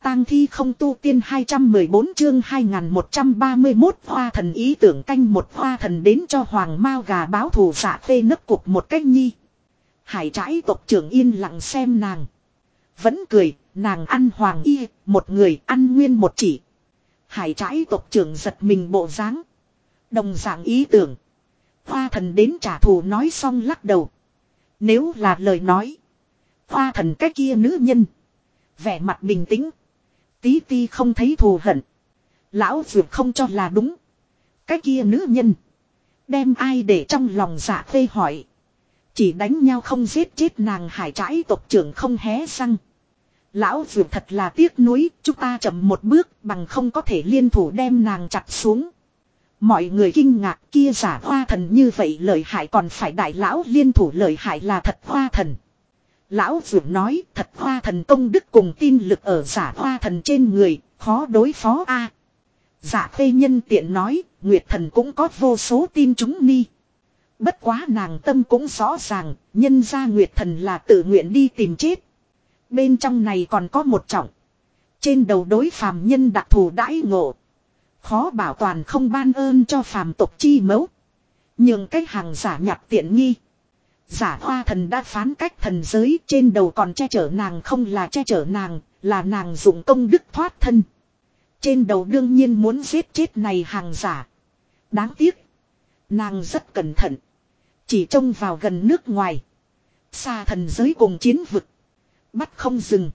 tang thi không tu tiên 214 chương 2131 hoa thần ý tưởng canh một hoa thần đến cho hoàng mao gà báo thù dạ phê nấp cục một cách nhi. Hải trãi tộc trưởng yên lặng xem nàng. Vẫn cười, nàng ăn hoàng y, một người ăn nguyên một chỉ. Hải trãi tộc trưởng giật mình bộ dáng. Đồng dạng ý tưởng. Hoa thần đến trả thù nói xong lắc đầu. Nếu là lời nói. Hoa thần cái kia nữ nhân. Vẻ mặt bình tĩnh. Tí ti không thấy thù hận. Lão Dược không cho là đúng. Cái kia nữ nhân. Đem ai để trong lòng dạ phê hỏi. Chỉ đánh nhau không giết chết nàng hải trãi tộc trưởng không hé răng. Lão Dược thật là tiếc nuối. Chúng ta chậm một bước bằng không có thể liên thủ đem nàng chặt xuống. Mọi người kinh ngạc kia giả hoa thần như vậy lợi hại còn phải đại lão liên thủ lợi hại là thật hoa thần. Lão Dược nói thật hoa thần công đức cùng tin lực ở giả hoa thần trên người, khó đối phó a. Giả phê nhân tiện nói, Nguyệt thần cũng có vô số tin chúng ni. Bất quá nàng tâm cũng rõ ràng, nhân ra Nguyệt thần là tự nguyện đi tìm chết. Bên trong này còn có một trọng. Trên đầu đối phàm nhân đặc thù đãi ngộ. Khó bảo toàn không ban ơn cho phàm tộc chi mẫu. Nhưng cái hàng giả nhặt tiện nghi. Giả hoa thần đã phán cách thần giới trên đầu còn che chở nàng không là che chở nàng, là nàng dùng công đức thoát thân. Trên đầu đương nhiên muốn giết chết này hàng giả. Đáng tiếc. Nàng rất cẩn thận. Chỉ trông vào gần nước ngoài. Xa thần giới cùng chiến vực. Bắt không dừng.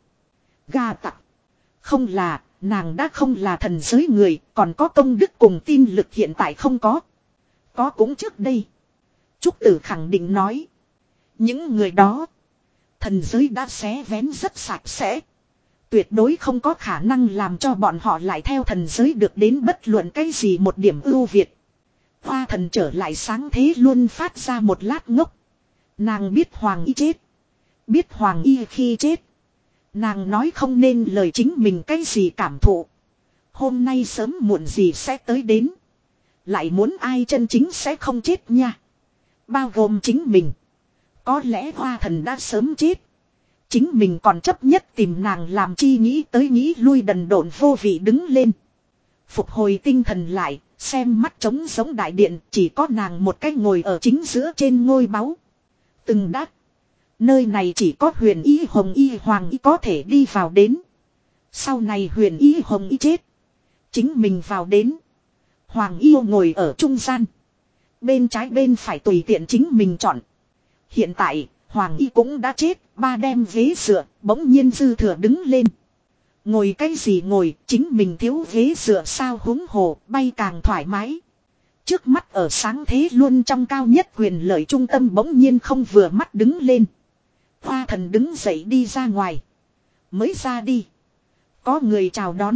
Ga tặc. Không là, nàng đã không là thần giới người, còn có công đức cùng tin lực hiện tại không có. Có cũng trước đây. Trúc Tử khẳng định nói. Những người đó. Thần giới đã xé vén rất sạch sẽ. Tuyệt đối không có khả năng làm cho bọn họ lại theo thần giới được đến bất luận cái gì một điểm ưu việt. Hoa thần trở lại sáng thế luôn phát ra một lát ngốc. Nàng biết Hoàng Y chết. Biết Hoàng Y khi chết. Nàng nói không nên lời chính mình cái gì cảm thụ. Hôm nay sớm muộn gì sẽ tới đến. Lại muốn ai chân chính sẽ không chết nha. Bao gồm chính mình. Có lẽ hoa thần đã sớm chết. Chính mình còn chấp nhất tìm nàng làm chi nghĩ tới nghĩ lui đần độn vô vị đứng lên. Phục hồi tinh thần lại, xem mắt trống giống đại điện, chỉ có nàng một cái ngồi ở chính giữa trên ngôi báu. Từng đắc. Nơi này chỉ có huyền y hồng y hoàng y có thể đi vào đến. Sau này huyền y hồng y chết. Chính mình vào đến. Hoàng y ngồi ở trung gian. Bên trái bên phải tùy tiện chính mình chọn. Hiện tại, Hoàng y cũng đã chết, ba đem ghế dựa, bỗng nhiên dư thừa đứng lên. Ngồi cái gì ngồi, chính mình thiếu ghế dựa sao húng hồ, bay càng thoải mái. Trước mắt ở sáng thế luôn trong cao nhất quyền lợi trung tâm bỗng nhiên không vừa mắt đứng lên. Hoa thần đứng dậy đi ra ngoài. Mới ra đi. Có người chào đón.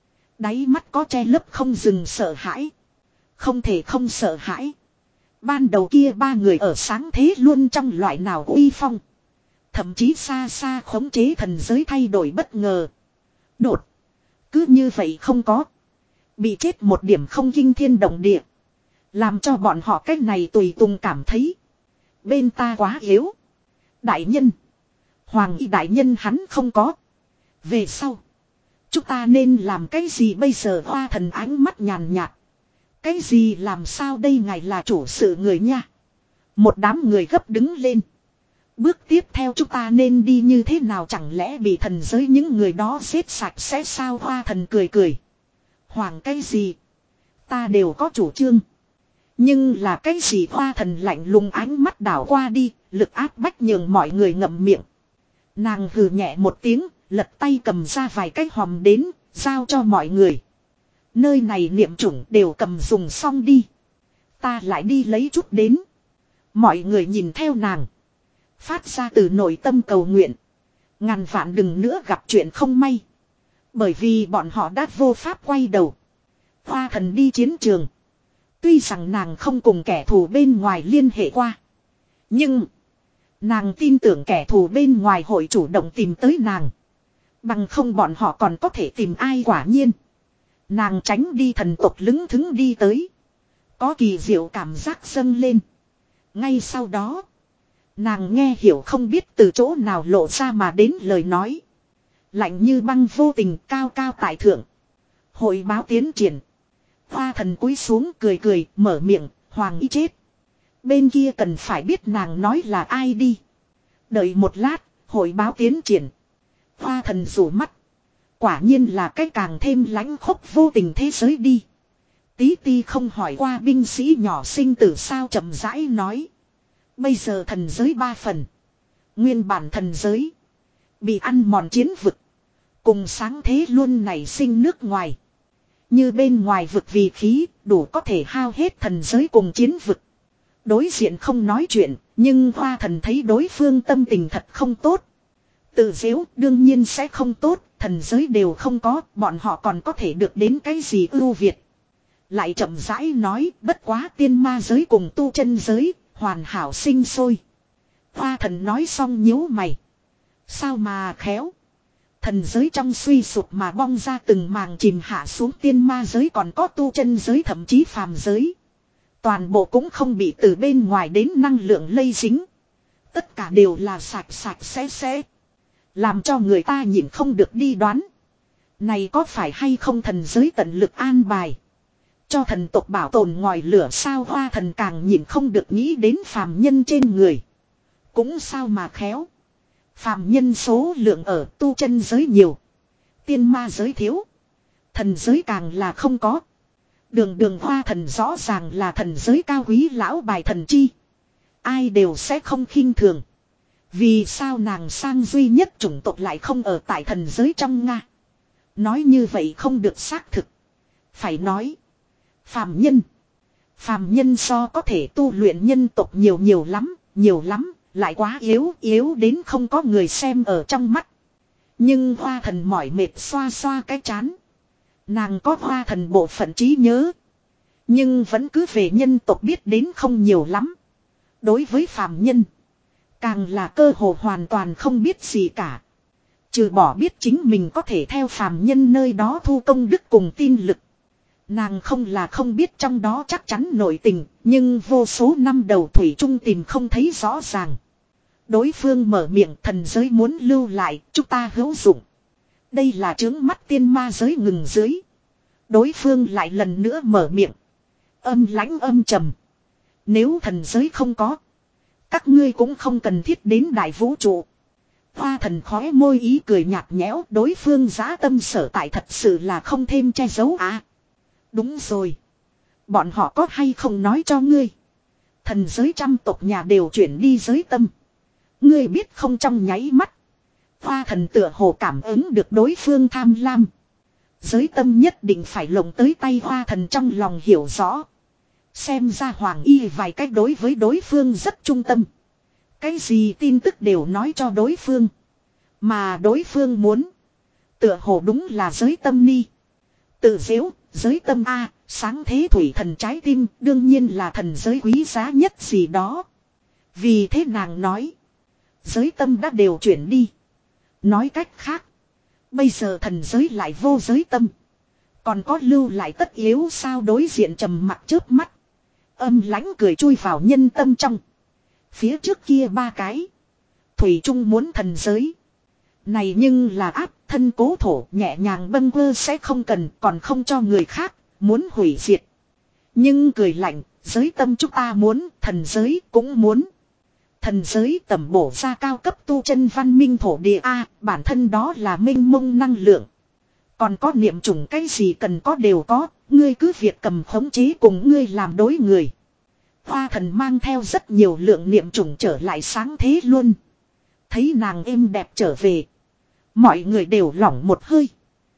Đáy mắt có che lấp không dừng sợ hãi. Không thể không sợ hãi. Ban đầu kia ba người ở sáng thế luôn trong loại nào uy phong. Thậm chí xa xa khống chế thần giới thay đổi bất ngờ. Đột. Cứ như vậy không có. Bị chết một điểm không kinh thiên động địa. Làm cho bọn họ cách này tùy tùng cảm thấy. Bên ta quá yếu. Đại nhân. Hoàng y đại nhân hắn không có. Về sau. Chúng ta nên làm cái gì bây giờ hoa thần ánh mắt nhàn nhạt. Cái gì làm sao đây ngài là chủ sự người nha. Một đám người gấp đứng lên. Bước tiếp theo chúng ta nên đi như thế nào chẳng lẽ bị thần giới những người đó giết sạch sẽ sao hoa thần cười cười. Hoàng cái gì. Ta đều có chủ trương. Nhưng là cái gì hoa thần lạnh lùng ánh mắt đảo qua đi. Lực áp bách nhường mọi người ngậm miệng. Nàng hừ nhẹ một tiếng. Lật tay cầm ra vài cái hòm đến. Giao cho mọi người. Nơi này niệm chủng đều cầm dùng xong đi. Ta lại đi lấy chút đến. Mọi người nhìn theo nàng. Phát ra từ nội tâm cầu nguyện. Ngàn vạn đừng nữa gặp chuyện không may. Bởi vì bọn họ đã vô pháp quay đầu. Hoa thần đi chiến trường. Tuy rằng nàng không cùng kẻ thù bên ngoài liên hệ qua. Nhưng. Nàng tin tưởng kẻ thù bên ngoài hội chủ động tìm tới nàng. Bằng không bọn họ còn có thể tìm ai quả nhiên. Nàng tránh đi thần tộc lững thững đi tới. Có kỳ diệu cảm giác dâng lên. Ngay sau đó. Nàng nghe hiểu không biết từ chỗ nào lộ ra mà đến lời nói. Lạnh như băng vô tình cao cao tại thượng. Hội báo tiến triển. Hoa thần cúi xuống cười cười mở miệng. Hoàng y chết. Bên kia cần phải biết nàng nói là ai đi. Đợi một lát. Hội báo tiến triển. Hoa thần rủ mắt. Quả nhiên là cái càng thêm lãnh khốc vô tình thế giới đi. Tí ti không hỏi qua binh sĩ nhỏ sinh tử sao chậm rãi nói. Bây giờ thần giới 3 phần. Nguyên bản thần giới. Bị ăn mòn chiến vực. Cùng sáng thế luôn nảy sinh nước ngoài. Như bên ngoài vực vì khí đủ có thể hao hết thần giới cùng chiến vực. Đối diện không nói chuyện. Nhưng hoa thần thấy đối phương tâm tình thật không tốt. Tự dễu đương nhiên sẽ không tốt. Thần giới đều không có. Bọn họ còn có thể được đến cái gì ưu việt. Lại chậm rãi nói bất quá tiên ma giới cùng tu chân giới. Hoàn hảo sinh sôi. Hoa thần nói xong nhíu mày. Sao mà khéo. Thần giới trong suy sụp mà bong ra từng màng chìm hạ xuống tiên ma giới còn có tu chân giới thậm chí phàm giới. Toàn bộ cũng không bị từ bên ngoài đến năng lượng lây dính. Tất cả đều là sạch sạch sẽ. Làm cho người ta nhìn không được đi đoán. Này có phải hay không thần giới tận lực an bài. Cho thần tộc bảo tồn ngòi lửa sao hoa thần càng nhìn không được nghĩ đến phàm nhân trên người. Cũng sao mà khéo. Phàm nhân số lượng ở tu chân giới nhiều. Tiên ma giới thiếu. Thần giới càng là không có. Đường hoa thần rõ ràng là thần giới cao quý lão bài thần chi. Ai đều sẽ không khinh thường. Vì sao nàng sang duy nhất chủng tộc lại không ở tại thần giới trong Nga. Nói như vậy không được xác thực. Phải nói. Phàm nhân. Phàm nhân so có thể tu luyện nhân tộc nhiều lắm. Lại quá yếu đến không có người xem ở trong mắt. Nhưng hoa thần mỏi mệt xoa xoa cái chán. Nàng có hoa thần bộ phận trí nhớ. Nhưng vẫn cứ về nhân tộc biết đến không nhiều lắm. Đối với phàm nhân. Càng là cơ hồ hoàn toàn không biết gì cả. Trừ bỏ biết chính mình có thể theo phàm nhân nơi đó thu công đức cùng tin lực. Nàng không biết trong đó chắc chắn nội tình. Nhưng vô số năm đầu thủy chung tìm không thấy rõ ràng. Đối phương mở miệng thần giới muốn lưu lại chúng ta hữu dụng. Đây là trướng mắt tiên ma giới ngừng dưới. Đối phương lại lần nữa mở miệng. Âm lãnh âm trầm. Nếu thần giới không có. Các ngươi cũng không cần thiết đến đại vũ trụ. Hoa thần khóe môi ý cười nhạt nhẽo. Đối phương dã tâm sở tại thật sự là không thêm che giấu à. Đúng rồi. Bọn họ có hay không nói cho ngươi. Thần giới trăm tộc nhà đều chuyển đi giới tâm. Ngươi biết không trong nháy mắt. Hoa thần tựa hồ cảm ứng được đối phương tham lam. Giới tâm nhất định phải lồng tới tay hoa thần trong lòng hiểu rõ. Xem ra hoàng y vài cách đối với đối phương rất trung tâm. Cái gì tin tức đều nói cho đối phương. Mà đối phương muốn. Tựa hồ đúng là giới tâm ni. Tự dễu, giới tâm A, sáng thế thủy thần trái tim đương nhiên là thần giới quý giá nhất gì đó. Vì thế nàng nói. Giới tâm đã đều chuyển đi. Nói cách khác. Bây giờ thần giới lại vô giới tâm. Còn có lưu lại tất yếu sao đối diện trầm mặc chớp mắt. Âm lãnh cười chui vào nhân tâm trong. Phía trước kia 3 cái. Thủy Trung muốn thần giới. Này nhưng là áp thân cố thổ nhẹ nhàng bâng quơ sẽ không cần còn không cho người khác. Muốn hủy diệt. Nhưng cười lạnh. Giới tâm chúng ta muốn thần giới cũng muốn. Thần giới tầm bổ ra cao cấp tu chân văn minh thổ địa A, bản thân đó là minh mông năng lượng. Còn có niệm chủng cái gì cần có đều có, ngươi cứ việc cầm khống chế cùng ngươi làm đối người. Hoa thần mang theo rất nhiều lượng niệm chủng trở lại sáng thế luôn. Thấy nàng êm đẹp trở về. Mọi người đều lỏng một hơi.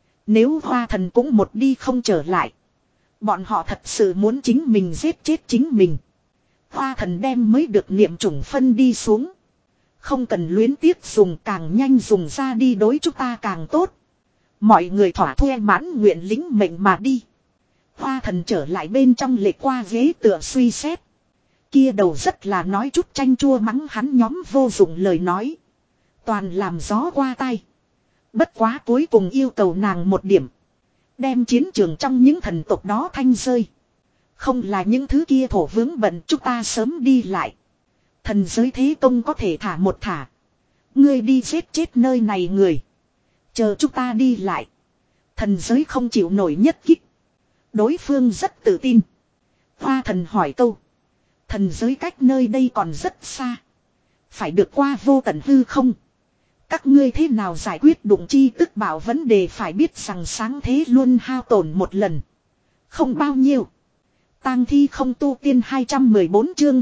Nếu hoa thần cũng một đi không trở lại. Bọn họ thật sự muốn chính mình giết chết chính mình. Hoa thần đem mới được niệm chủng phân đi xuống. Không cần luyến tiếc dùng càng nhanh dùng ra đi đối chúng ta càng tốt. Mọi người thỏa thuê mãn nguyện lính mệnh mà đi. Hoa thần trở lại bên trong lệ qua ghế tựa suy xét. Kia đầu rất là nói chút chanh chua mắng hắn nhóm vô dụng lời nói. Toàn làm gió qua tay. Bất quá cuối cùng yêu cầu nàng một điểm. Đem chiến trường trong những thần tộc đó thanh rơi. Không là những thứ kia thổ vướng bận chúng ta sớm đi lại. Thần giới thế công có thể thả một thả. Ngươi đi giết chết nơi này người. Chờ chúng ta đi lại. Thần giới không chịu nổi nhất kích. Đối phương rất tự tin. Hoa thần hỏi câu. Thần giới cách nơi đây còn rất xa. Phải được qua vô tận hư không? Các ngươi thế nào giải quyết đụng chi tức bảo vấn đề phải biết rằng sáng thế luôn hao tổn một lần. Không bao nhiêu. Tang thi không tu tiên 214 chương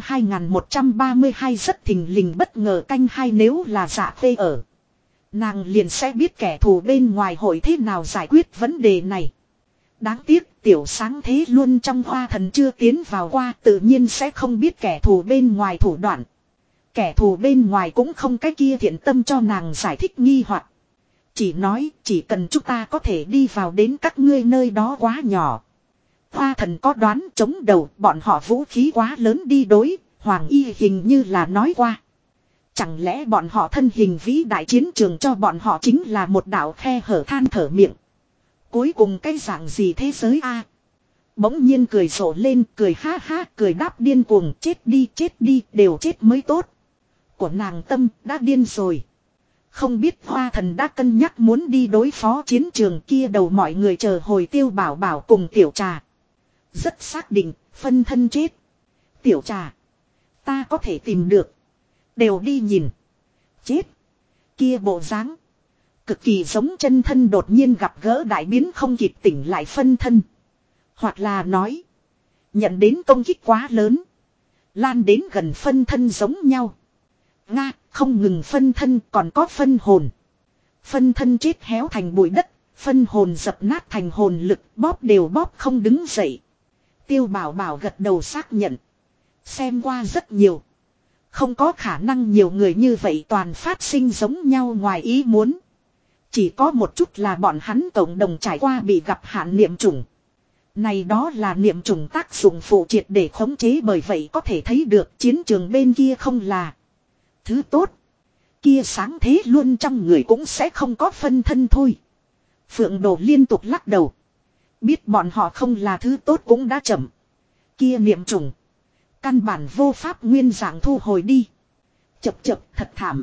2132 rất thình lình bất ngờ canh hai nếu là Dạ Phê ở. Nàng liền sẽ biết kẻ thù bên ngoài hội thế nào giải quyết vấn đề này. Đáng tiếc tiểu sáng thế luôn trong hoa thần chưa tiến vào qua tự nhiên sẽ không biết kẻ thù bên ngoài thủ đoạn. Kẻ thù bên ngoài cũng không cái kia thiện tâm cho nàng giải thích nghi hoặc. Chỉ nói chỉ cần chúng ta có thể đi vào đến các ngươi nơi đó quá nhỏ. Hoa thần có đoán chống đầu bọn họ vũ khí quá lớn đi đối, Hoàng Y hình như là nói qua. Chẳng lẽ bọn họ thân hình vĩ đại chiến trường cho bọn họ chính là một đạo khe hở than thở miệng. Cuối cùng cái dạng gì thế giới a? Bỗng nhiên cười rộ lên, cười ha ha, cười đáp điên cuồng, chết đi, đều chết mới tốt. Của nàng tâm đã điên rồi. Không biết hoa thần đã cân nhắc muốn đi đối phó chiến trường kia đầu mọi người chờ hồi Tiêu Bảo Bảo cùng Tiểu Trà. Rất xác định, phân thân chết. Tiểu Trà, ta có thể tìm được. Đều đi nhìn. Chết. Kia bộ dáng cực kỳ giống chân thân đột nhiên gặp gỡ đại biến không kịp tỉnh lại phân thân. Hoặc là nói. Nhận đến công kích quá lớn. Lan đến gần phân thân giống nhau. Nga, không ngừng phân thân còn có phân hồn. Phân thân chết héo thành bụi đất. Phân hồn dập nát thành hồn lực bóp đều bóp không đứng dậy. Tiêu Bảo Bảo gật đầu xác nhận. Xem qua rất nhiều. Không có khả năng nhiều người như vậy toàn phát sinh giống nhau ngoài ý muốn. Chỉ có một chút là bọn hắn cộng đồng trải qua bị gặp hạn niệm chủng. Này đó là niệm chủng tác dụng phụ triệt để khống chế bởi vậy có thể thấy được chiến trường bên kia không là thứ tốt. Kia sáng thế luôn trong người cũng sẽ không có phân thân thôi. Phượng Đồ liên tục lắc đầu. Biết bọn họ không là thứ tốt cũng đã chậm. Kia niệm chủng. Căn bản vô pháp nguyên dạng thu hồi đi. Chập chập thật thảm.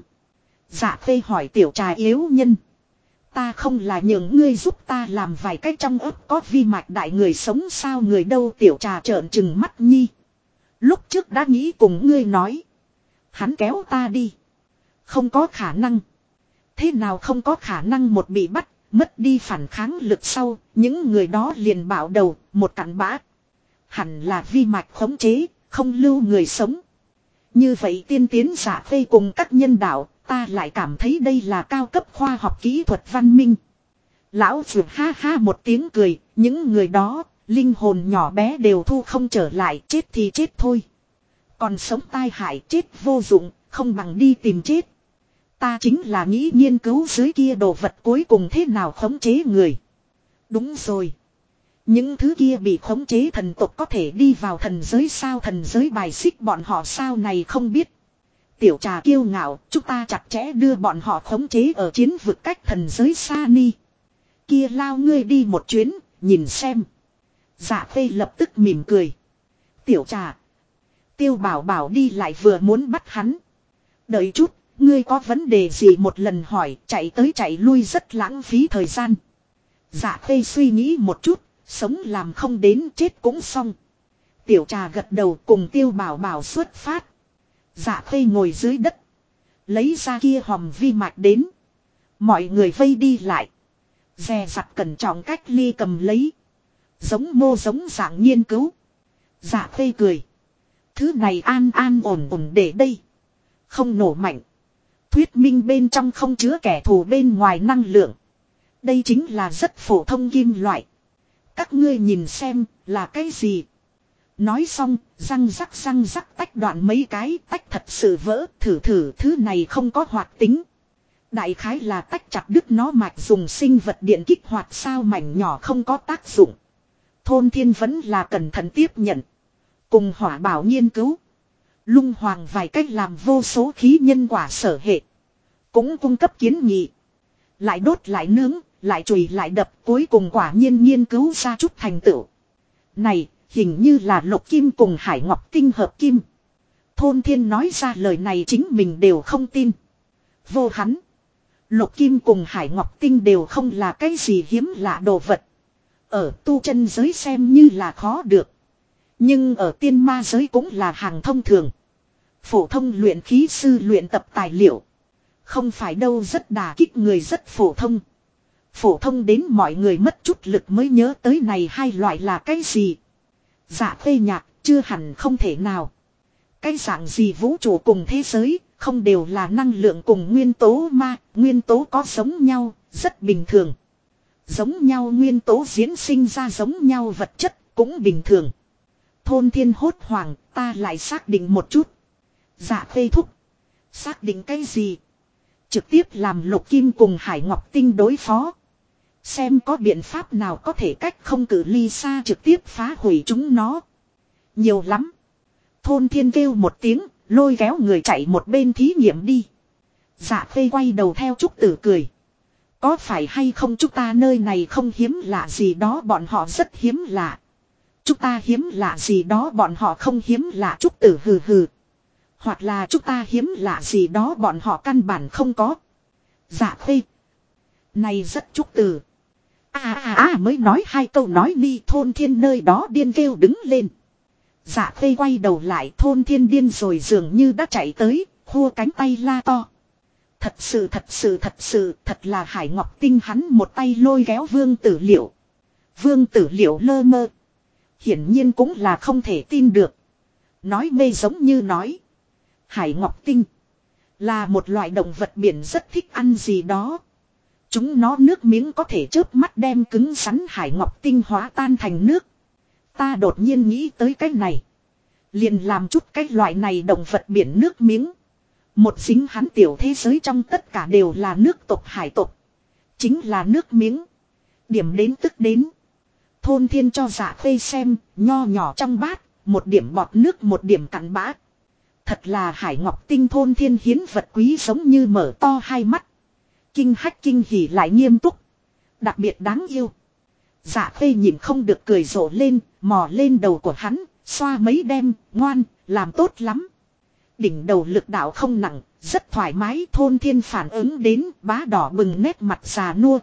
Dạ Phê hỏi Tiểu Trà yếu nhân. Ta không là những ngươi giúp ta làm vài cách trong ấp có vi mạch đại người sống sao người đâu Tiểu Trà trợn trừng mắt nhi. Lúc trước đã nghĩ cùng ngươi nói. Hắn kéo ta đi. Không có khả năng. Thế nào không có khả năng một bị bắt, mất đi phản kháng lực sau, những người đó liền bảo đầu, một cặn bã. Hẳn là vi mạch khống chế, không lưu người sống. Như vậy tiên tiến Dạ Phê cùng các nhân đạo, ta lại cảm thấy đây là cao cấp khoa học kỹ thuật văn minh. Lão Dược ha ha một tiếng cười, những người đó, linh hồn nhỏ bé đều thu không trở lại, chết thì chết thôi. Còn sống tai hại chết vô dụng, không bằng đi tìm chết. Ta chính là nghĩ nghiên cứu dưới kia đồ vật cuối cùng thế nào khống chế người. Đúng rồi. Những thứ kia bị khống chế thần tộc có thể đi vào thần giới sao thần giới bài xích bọn họ sao này không biết. Tiểu Trà kiêu ngạo, chúng ta chặt chẽ đưa bọn họ khống chế ở chiến vực cách thần giới xa ni. Kia lao ngươi đi một chuyến, nhìn xem. Dạ Phê lập tức mỉm cười. Tiểu Trà. Tiêu Bảo Bảo đi lại vừa muốn bắt hắn. Đợi chút, ngươi có vấn đề gì một lần hỏi, chạy tới chạy lui rất lãng phí thời gian. Dạ Phê suy nghĩ một chút, sống làm không đến chết cũng xong. Tiểu Trà gật đầu cùng Tiêu Bảo Bảo xuất phát. Dạ Phê ngồi dưới đất. Lấy ra kia hòm vi mạch đến. Mọi người vây đi lại. Dè dặt cẩn trọng cách ly cầm lấy. Giống mô giống dạng nghiên cứu. Dạ Phê cười. Thứ này an an ổn ổn để đây. Không nổ mạnh. Thuyết minh bên trong không chứa kẻ thù bên ngoài năng lượng. Đây chính là rất phổ thông kim loại. Các ngươi nhìn xem là cái gì. Nói xong răng rắc tách đoạn mấy cái tách thật sự vỡ thử thứ này không có hoạt tính. Đại khái là tách chặt đứt nó mạch dùng sinh vật điện kích hoạt sao mảnh nhỏ không có tác dụng. Thôn Thiên vẫn là cẩn thận tiếp nhận. Cùng Hỏa Bảo nghiên cứu. Lung Hoàng vài cách làm vô số khí nhân quả sở hệ. Cũng cung cấp kiến nghị. Lại đốt lại nướng, lại chùi lại đập cuối cùng quả nhiên nghiên cứu ra chút thành tựu. Này, hình như là lục kim cùng hải ngọc tinh hợp kim. Thôn Thiên nói ra lời này chính mình đều không tin. Vô hắn. Lục kim cùng hải ngọc tinh đều không là cái gì hiếm lạ đồ vật. Ở tu chân giới xem như là khó được. Nhưng ở tiên ma giới cũng là hàng thông thường. Phổ thông luyện khí sư luyện tập tài liệu. Không phải đâu, rất đả kích người, rất phổ thông. Phổ thông đến mọi người mất chút lực mới nhớ tới này hai loại là cái gì. Dạ Khê Nhạc, chưa hẳn không thể nào. Cái dạng gì vũ trụ cùng thế giới, không đều là năng lượng cùng nguyên tố mà, nguyên tố có giống nhau, rất bình thường. Giống nhau nguyên tố diễn sinh ra giống nhau vật chất, cũng bình thường. Thôn Thiên hốt hoảng, ta lại xác định một chút. Dạ Khê thúc. Xác định cái gì? Trực tiếp làm Lục Kim cùng Hải Ngọc Tinh đối phó. Xem có biện pháp nào có thể cách không cự ly xa trực tiếp phá hủy chúng nó. Nhiều lắm. Thôn Thiên kêu một tiếng, lôi kéo người chạy một bên thí nghiệm đi. Dạ Khê quay đầu theo Trúc Tử cười. Có phải hay không chúng ta nơi này không hiếm lạ gì đó, bọn họ rất hiếm lạ. Chúng ta hiếm lạ gì đó bọn họ không hiếm lạ. Trúc Tử hừ hừ. Hoặc là chúng ta hiếm lạ gì đó bọn họ căn bản không có. Dạ Khê. Này rất Trúc Tử. Mới nói hai câu nói đi. Thôn Thiên nơi đó điên kêu đứng lên. Dạ Khê quay đầu lại, Thôn Thiên điên rồi dường như đã chạy tới, khua cánh tay la to. Thật sự thật là Hải Ngọc Tinh. Hắn một tay lôi kéo Vương Tử Liệu. Vương Tử Liệu lơ mơ. Hiển nhiên cũng là không thể tin được. Nói mê giống như nói. Hải Ngọc Tinh là một loại động vật biển rất thích ăn gì đó. Chúng nó nước miếng có thể chớp mắt đem cứng rắn Hải Ngọc Tinh hóa tan thành nước. Ta đột nhiên nghĩ tới cái này. Liền làm chút cái loại này động vật biển nước miếng. Một dính hắn tiểu thế giới trong tất cả đều là nước tộc hải tộc. Chính là nước miếng. Điểm đến tức đến. Thôn Thiên cho Dạ Khê xem, nho nhỏ trong bát, một điểm bọt nước một điểm cặn bã. Thật là Hải Ngọc Tinh. Thôn Thiên hiến vật quý giống như mở to hai mắt. Kinh hách kinh hỉ lại nghiêm túc. Đặc biệt đáng yêu. Dạ Khê nhìn không được cười rộ lên, mò lên đầu của hắn, xoa mấy đêm, ngoan, làm tốt lắm. Đỉnh đầu lực đạo không nặng, rất thoải mái. Thôn Thiên phản ứng đến, bá đỏ bừng nét mặt già nua.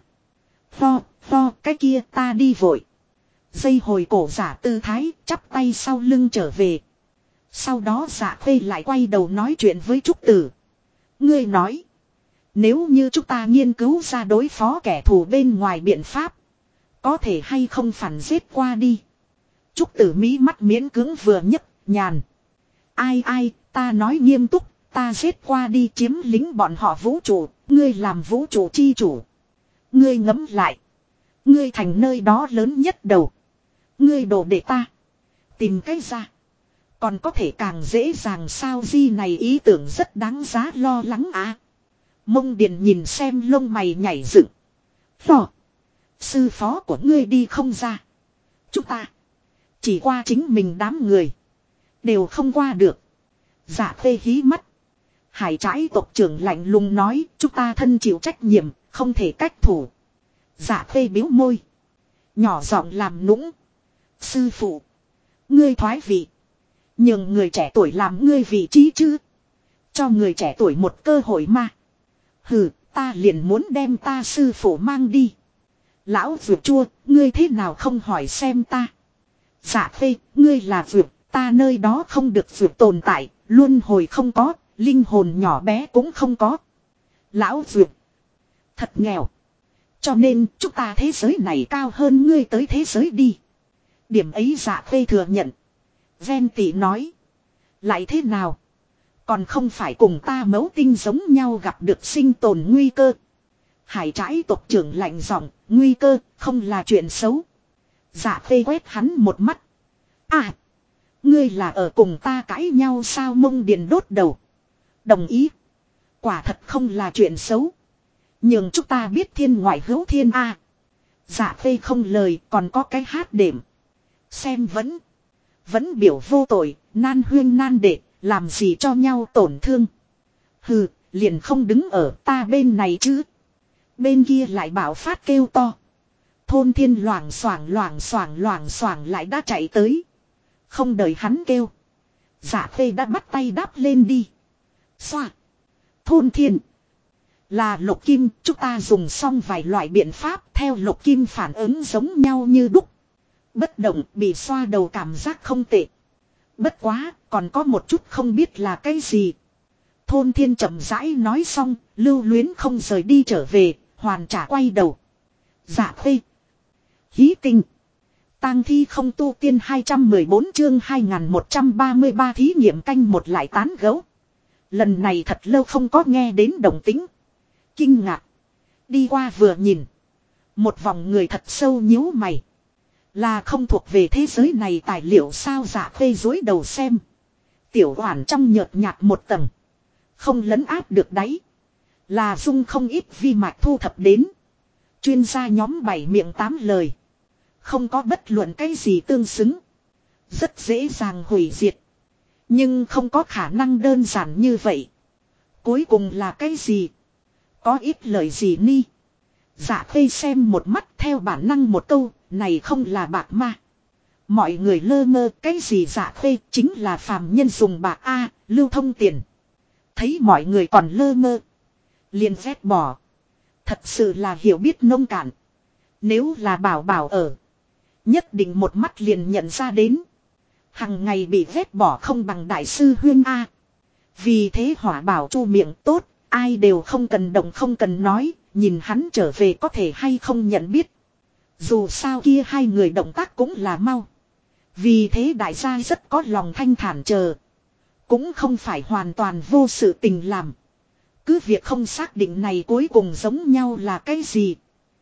Cái kia ta đi vội. Dây hồi cổ giả tư thái, chắp tay sau lưng trở về. Sau đó Dạ Khê lại quay đầu nói chuyện với Trúc Tử. Ngươi nói, nếu như chúng ta nghiên cứu ra đối phó kẻ thù bên ngoài biện pháp, có thể hay không phản giết qua đi. Trúc Tử mí mắt miễn cưỡng vừa nhấc, nhàn. Ai, ta nói nghiêm túc, ta giết qua đi chiếm lính bọn họ vũ trụ, ngươi làm vũ trụ chi chủ. Ngươi ngẫm lại. Ngươi thành nơi đó lớn nhất đầu. Ngươi đổ để ta tìm cái ra. Còn có thể càng dễ dàng sao? Di này ý tưởng rất đáng giá lo lắng à. Mông Điền nhìn xem lông mày nhảy dựng. Sư phó của ngươi đi không ra. Chúng ta chỉ qua chính mình đám người đều không qua được. Dạ Khê hí mắt. Hải Trãi tộc trưởng lạnh lùng nói, chúng ta thân chịu trách nhiệm, không thể cách thủ. Dạ Khê biếu môi, nhỏ giọng làm nũng. Sư phụ, ngươi thoái vị, nhường người trẻ tuổi làm ngươi vị trí chứ. Cho người trẻ tuổi một cơ hội mà. Hừ, ta liền muốn đem ta sư phụ mang đi. Lão vượt chua, ngươi thế nào không hỏi xem ta. Dạ Khê, ngươi là vượt, ta nơi đó không được vượt tồn tại, luân hồi không có, linh hồn nhỏ bé cũng không có. Lão vượt, thật nghèo. Cho nên chúng ta thế giới này cao hơn ngươi tới thế giới đi. Điểm ấy Dạ Khê thừa nhận. Ven tỉ nói. Lại thế nào? Còn không phải cùng ta mẫu tinh giống nhau gặp được sinh tồn nguy cơ. Hải Trãi tộc trưởng lạnh giọng, nguy cơ không là chuyện xấu. Dạ Khê quét hắn một mắt. À, ngươi là ở cùng ta cãi nhau sao? Mông Điền đốt đầu. Đồng ý. Quả thật không là chuyện xấu. Nhưng chúng ta biết thiên ngoại hữu thiên a. Dạ Khê không lời, còn có cái hát đệm. Xem vẫn biểu vô tội, nan huyên nan đệ, làm gì cho nhau tổn thương. Hừ, liền không đứng ở ta bên này chứ. Bên kia lại bảo phát kêu to. Thôn Thiên loảng xoảng lại đã chạy tới. Không đợi hắn kêu. Dạ Khê đã bắt tay đáp lên đi. Xoa. Thôn Thiên. Là lục kim, chúng ta dùng xong vài loại biện pháp theo lục kim phản ứng giống nhau như đúc. Bất động bị xoa đầu cảm giác không tệ. Bất quá, còn có một chút không biết là cái gì. Thôn thiên chậm rãi nói xong, lưu luyến không rời đi trở về, hoàn trả quay đầu. Dạ phê. Hí tinh. Tang thi không tu tiên 214 chương 2133 thí nghiệm canh một lại tán gấu. Lần này thật lâu không có nghe đến động tĩnh. Kinh ngạc. Đi qua vừa nhìn. Một vòng người thật sâu nhíu mày. Là không thuộc về thế giới này tài liệu sao dạ phê dối đầu xem. Tiểu oản trong nhợt nhạt một tầng. Không lấn áp được đáy. Là dung không ít vi mạch thu thập đến. Chuyên gia nhóm 7 miệng 8 lời. Không có bất luận cái gì tương xứng. Rất dễ dàng hủy diệt. Nhưng không có khả năng đơn giản như vậy. Cuối cùng là cái gì? Có ít lời gì ni? Dạ phê xem một mắt theo bản năng một câu. Này không là bạc ma. Mọi người lơ ngơ cái gì dạ phê chính là phàm nhân dùng bạc A, lưu thông tiền. Thấy mọi người còn lơ ngơ. Liền vét bỏ. Thật sự là hiểu biết nông cạn. Nếu là bảo bảo ở. Nhất định một mắt liền nhận ra đến. Hằng ngày bị vét bỏ không bằng đại sư Huyên A. Vì thế hỏa bảo chu miệng tốt. Ai đều không cần động không cần nói. Nhìn hắn trở về có thể hay không nhận biết. Dù sao kia hai người động tác cũng là mau. Vì thế đại gia rất có lòng thanh thản chờ. Cũng không phải hoàn toàn vô sự tình làm. Cứ việc không xác định này cuối cùng giống nhau là cái gì.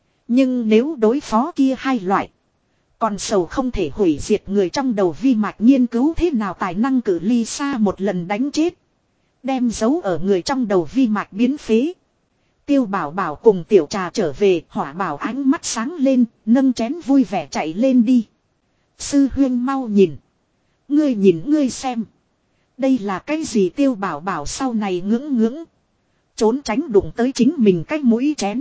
Nhưng nếu đối phó kia hai loại. Còn sầu không thể hủy diệt người trong đầu vi mạch nghiên cứu thế nào tài năng cử ly xa một lần đánh chết. Đem dấu ở người trong đầu vi mạch biến phế. Tiêu bảo bảo cùng tiểu trà trở về, hỏa bảo ánh mắt sáng lên, nâng chén vui vẻ chạy lên đi. Sư Huyên mau nhìn. Nhìn ngươi xem. Đây là cái gì tiêu bảo bảo sau này ngưỡng. Trốn tránh đụng tới chính mình cái mũi chén.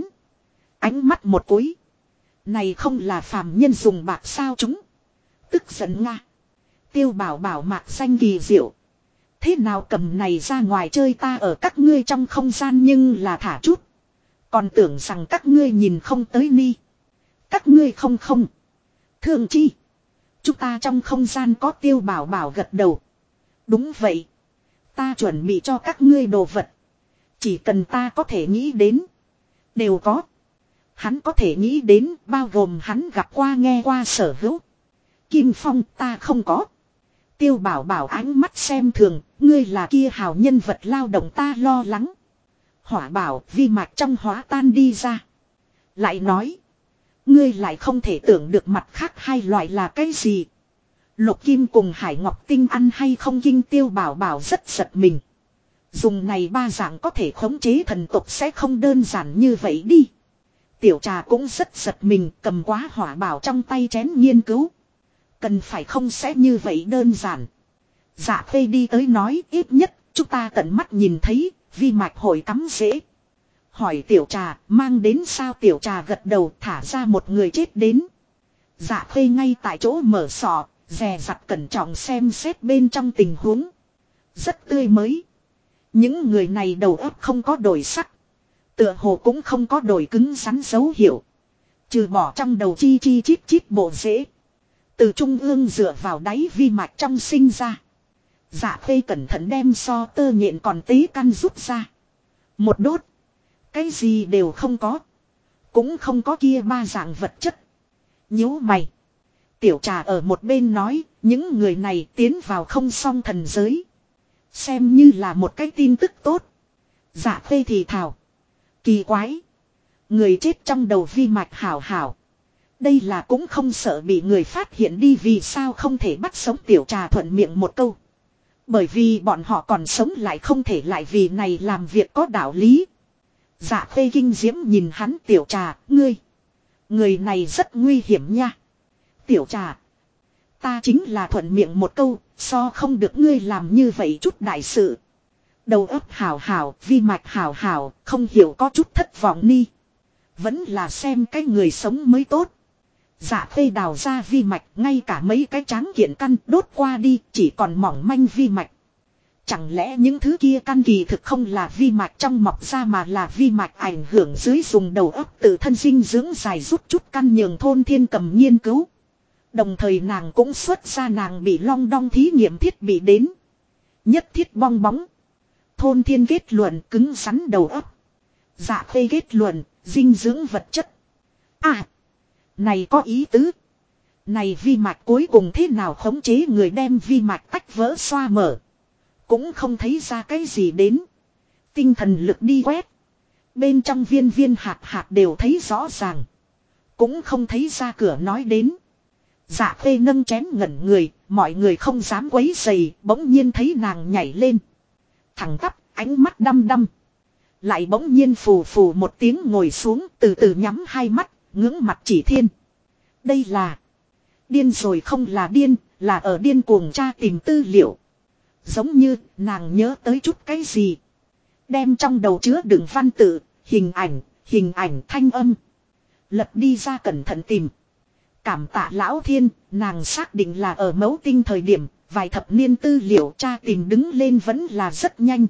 Ánh mắt một cúi. Này không là phàm nhân dùng bạc sao chúng. Tức giận nga. Tiêu bảo bảo mạc xanh kỳ diệu. Thế nào cầm này ra ngoài chơi ta ở các ngươi trong không gian nhưng là thả chút. Còn tưởng rằng các ngươi nhìn không tới ni. Các ngươi không. Thường chi. Chúng ta trong không gian có tiêu bảo bảo gật đầu. Đúng vậy. Ta chuẩn bị cho các ngươi đồ vật. Chỉ cần ta có thể nghĩ đến. Đều có. Hắn có thể nghĩ đến bao gồm hắn gặp qua nghe qua sở hữu. Kim Phong ta không có. Tiêu bảo bảo ánh mắt xem thường. Ngươi là kia hào nhân vật lao động ta lo lắng. Hỏa bảo vi mạch trong hóa tan đi ra. Lại nói. Ngươi lại không thể tưởng được mặt khác hai loại là cái gì. Lục kim cùng hải ngọc tinh ăn hay không kinh tiêu bảo bảo rất giật mình. Dùng này ba dạng có thể khống chế thần tục sẽ không đơn giản như vậy đi. Tiểu trà cũng rất giật mình cầm quá hỏa bảo trong tay chén nghiên cứu. Cần phải không sẽ như vậy đơn giản. Dạ phê đi tới nói ít nhất chúng ta tận mắt nhìn thấy vi mạch hội cắm rễ. Hỏi tiểu trà mang đến sao tiểu trà gật đầu thả ra một người chết đến. Dạ phê ngay tại chỗ mở sọ, dè dặt cẩn trọng xem xét bên trong tình huống. Rất tươi mới. Những người này đầu óc không có đổi sắc. Tựa hồ cũng không có đổi cứng rắn dấu hiệu. Trừ bỏ trong đầu chi chít bộ rễ. Từ trung ương dựa vào đáy vi mạch trong sinh ra. Dạ phê cẩn thận đem so tơ nhện còn tế căn rút ra. Một đốt. Cái gì đều không có. Cũng không có kia ba dạng vật chất. Nhíu mày. Tiểu trà ở một bên nói. Những người này tiến vào không song thần giới. Xem như là một cái tin tức tốt. Dạ phê thì thào. Kỳ quái. Người chết trong đầu vi mạch hảo hảo. Đây là cũng không sợ bị người phát hiện đi vì sao không thể bắt sống tiểu trà thuận miệng một câu. Bởi vì bọn họ còn sống lại không thể lại vì này làm việc có đạo lý. Dạ phê kinh diễm nhìn hắn tiểu trà, ngươi. Người này rất nguy hiểm nha. Tiểu trà. Ta chính là thuận miệng một câu, so không được ngươi làm như vậy chút đại sự. Đầu óc hảo hảo, vi mạch hảo hảo, không hiểu có chút thất vọng ni. Vẫn là xem cái người sống mới tốt. Dạ phê đào ra vi mạch, ngay cả mấy cái tráng kiện căn đốt qua đi, chỉ còn mỏng manh vi mạch. Chẳng lẽ những thứ kia căn kỳ thực không là vi mạch trong mọc ra mà là vi mạch ảnh hưởng dưới dùng đầu óc tự thân dinh dưỡng dài rút chút căn nhường Thôn Thiên Cầm nghiên cứu. Đồng thời nàng cũng xuất ra nàng bị long đong thí nghiệm thiết bị đến. Nhất thiết bong bóng. Thôn Thiên kết luận cứng rắn đầu óc. Dạ Khê kết luận dinh dưỡng vật chất. À, này có ý tứ. Này vi mạch cuối cùng thế nào khống chế người đem vi mạch tách vỡ xoa mở. Cũng không thấy ra cái gì đến. Tinh thần lực đi quét. Bên trong viên viên hạt hạt đều thấy rõ ràng. Cũng không thấy ra cửa nói đến. Dạ Khê nâng chén ngẩn người. Mọi người không dám quấy rầy. Bỗng nhiên thấy nàng nhảy lên. Thẳng tắp ánh mắt đăm đăm. Lại bỗng nhiên phù phù một tiếng ngồi xuống. Từ từ nhắm hai mắt. Ngưỡng mặt chỉ thiên. Đây là. Điên rồi không là điên. Là ở điên cuồng tra tìm tư liệu. Giống như nàng nhớ tới chút cái gì. Đem trong đầu chứa đựng văn tự, hình ảnh thanh âm. Lật đi ra cẩn thận tìm. Cảm tạ lão thiên, nàng xác định là ở mấu tinh thời điểm, vài thập niên tư liệu tra tìm đứng lên vẫn là rất nhanh.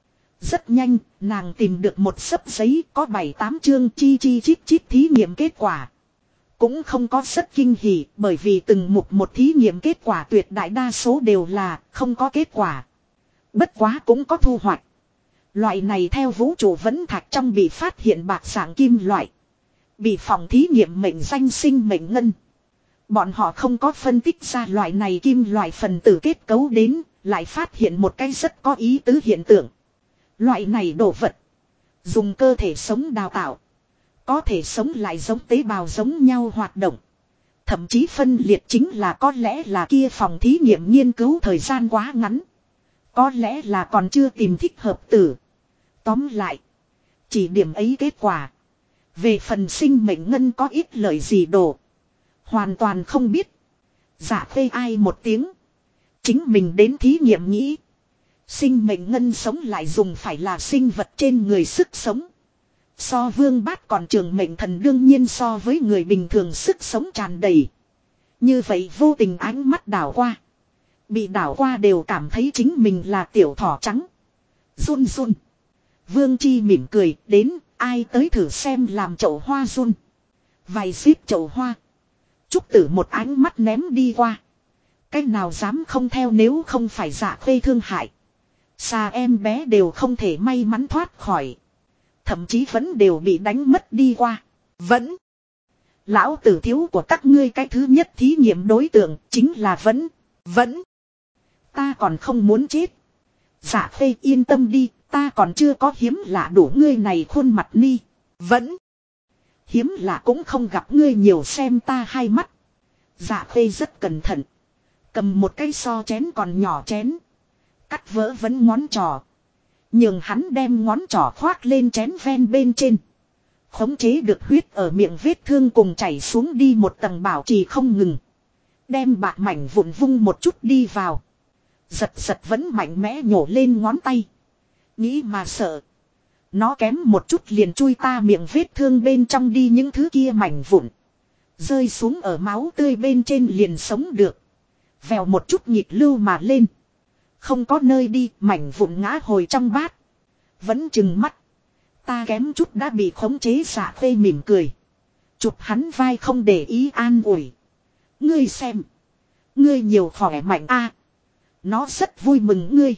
Rất nhanh, nàng tìm được một xấp giấy có 7-8 chương chi chít thí nghiệm kết quả. Cũng không có rất kinh hỉ bởi vì từng mục một thí nghiệm kết quả tuyệt đại đa số đều là không có kết quả. Bất quá cũng có thu hoạch. Loại này theo vũ trụ vẫn thạch trong bị phát hiện bạc dạng kim loại. Bị phòng thí nghiệm mệnh danh sinh mệnh ngân. Bọn họ không có phân tích ra loại này kim loại phần tử kết cấu đến, lại phát hiện một cái rất có ý tứ hiện tượng. Loại này đồ vật. Dùng cơ thể sống đào tạo. Có thể sống lại giống tế bào giống nhau hoạt động. Thậm chí phân liệt chính là có lẽ là kia phòng thí nghiệm nghiên cứu thời gian quá ngắn. Có lẽ là còn chưa tìm thích hợp tử. Tóm lại. Chỉ điểm ấy kết quả. Về phần sinh mệnh ngân có ít lời gì đổ. Hoàn toàn không biết. Dạ Khê ai một tiếng. Chính mình đến thí nghiệm nghĩ. Sinh mệnh ngân sống lại dùng phải là sinh vật trên người sức sống. So vương bát còn trường mệnh thần đương nhiên so với người bình thường sức sống tràn đầy. Như vậy vô tình ánh mắt đảo qua. Bị đảo qua đều cảm thấy chính mình là tiểu thỏ trắng. Run run. Vương Chi mỉm cười đến ai tới thử xem làm chậu hoa run. Vài xíp chậu hoa. Trúc Tử một ánh mắt ném đi qua. Cái nào dám không theo nếu không phải Dạ Khê thương hại. Xa em bé đều không thể may mắn thoát khỏi. Thậm chí vẫn đều bị đánh mất đi qua. Vẫn. Lão tử thiếu của các ngươi cái thứ nhất thí nghiệm đối tượng chính là vẫn. Ta còn không muốn chết. Dạ Khê yên tâm đi, ta còn chưa có hiếm lạ đủ ngươi này khuôn mặt ni. Vẫn. Hiếm lạ cũng không gặp ngươi nhiều xem ta hai mắt. Dạ Khê rất cẩn thận. Cầm một cái so chén còn nhỏ chén. Cắt vỡ vẫn ngón trỏ. Nhưng hắn đem ngón trỏ khoác lên chén ven bên trên. Khống chế được huyết ở miệng vết thương cùng chảy xuống đi một tầng bảo trì không ngừng. Đem bạc mảnh vụn vung một chút đi vào. Giật giật vẫn mạnh mẽ nhổ lên ngón tay. Nghĩ mà sợ. Nó kém một chút liền chui ta miệng vết thương bên trong đi những thứ kia mảnh vụn. Rơi xuống ở máu tươi bên trên liền sống được. Vèo một chút nhịp lưu mà lên. Không có nơi đi mảnh vụn ngã hồi trong bát. Vẫn chừng mắt. Ta kém chút đã bị khống chế. Dạ Khê mỉm cười. Chụp hắn vai không để ý an ủi. Ngươi xem. Ngươi nhiều khỏe mạnh a. Nó rất vui mừng ngươi.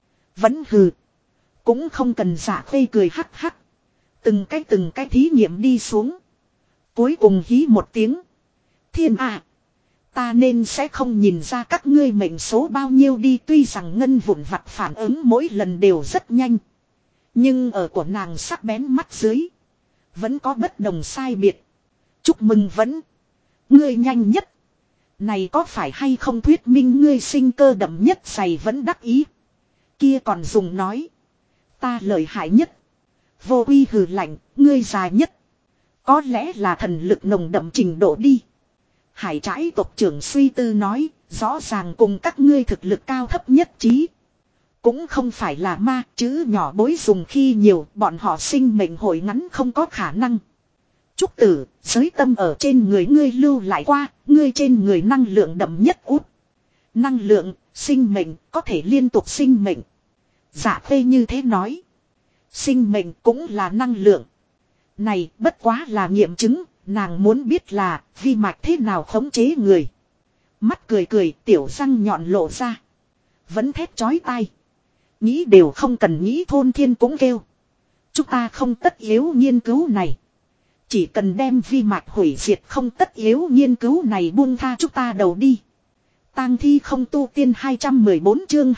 Vẫn hừ. Cũng không cần. Dạ Khê cười hắc hắc. Từng cái thí nghiệm đi xuống. Cuối cùng hí một tiếng. Thiên à. Ta nên sẽ không nhìn ra các ngươi mệnh số bao nhiêu đi. Tuy rằng ngân vụn vặt phản ứng mỗi lần đều rất nhanh. Nhưng ở của nàng sắc bén mắt dưới. Vẫn có bất đồng sai biệt. Chúc mừng vẫn. Ngươi nhanh nhất. Này có phải hay không thuyết minh ngươi sinh cơ đậm nhất dày vẫn đắc ý. Kia còn dùng nói. Ta lợi hại nhất. Vô uy hừ lạnh, ngươi già nhất. Có lẽ là thần lực nồng đậm trình độ đi. Hải Trãi tộc trưởng suy tư nói, rõ ràng cùng các ngươi thực lực cao thấp nhất trí. Cũng không phải là ma, chữ nhỏ bối dùng khi nhiều, bọn họ sinh mệnh hồi ngắn không có khả năng. Trúc Tử, giới tâm ở trên người ngươi lưu lại qua, ngươi trên người năng lượng đậm nhất út. Năng lượng, sinh mệnh, có thể liên tục sinh mệnh. Dạ Khê như thế nói. Sinh mệnh cũng là năng lượng. Này bất quá là nghiệm chứng, nàng muốn biết là vi mạch thế nào khống chế người. Mắt cười cười, tiểu răng nhọn lộ ra. Vẫn thét chói tai. Nghĩ đều không cần nghĩ, Thôn Thiên cũng kêu. Chúng ta không tất yếu nghiên cứu này. Chỉ cần đem vi mạch hủy diệt, không tất yếu nghiên cứu này, buông tha chúng ta đầu đi. Tang thi không tu tiên 214 chương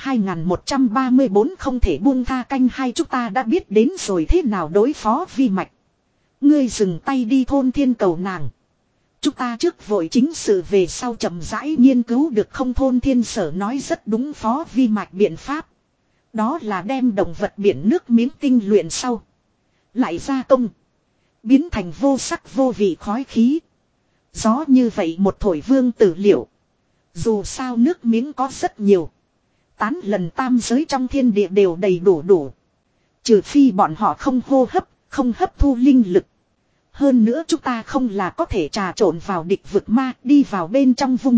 2134 không thể buông tha canh hai, chúng ta đã biết đến rồi thế nào đối phó vi mạch. Ngươi dừng tay đi, Thôn Thiên cầu nàng. Chúng ta trước vội chính sự, về sau chậm rãi nghiên cứu được không? Thôn Thiên Sở nói rất đúng, phó vi mạch biện pháp. Đó là đem động vật biển nước miếng tinh luyện sau. Lại gia công. Biến thành vô sắc vô vị khói khí. Gió như vậy một thổi vương tử liệu. Dù sao nước miếng có rất nhiều. Tán lần tam giới trong thiên địa đều đầy đủ. Trừ phi bọn họ không hô hấp, không hấp thu linh lực. Hơn nữa chúng ta không là có thể trà trộn vào địch vực ma, đi vào bên trong vùng.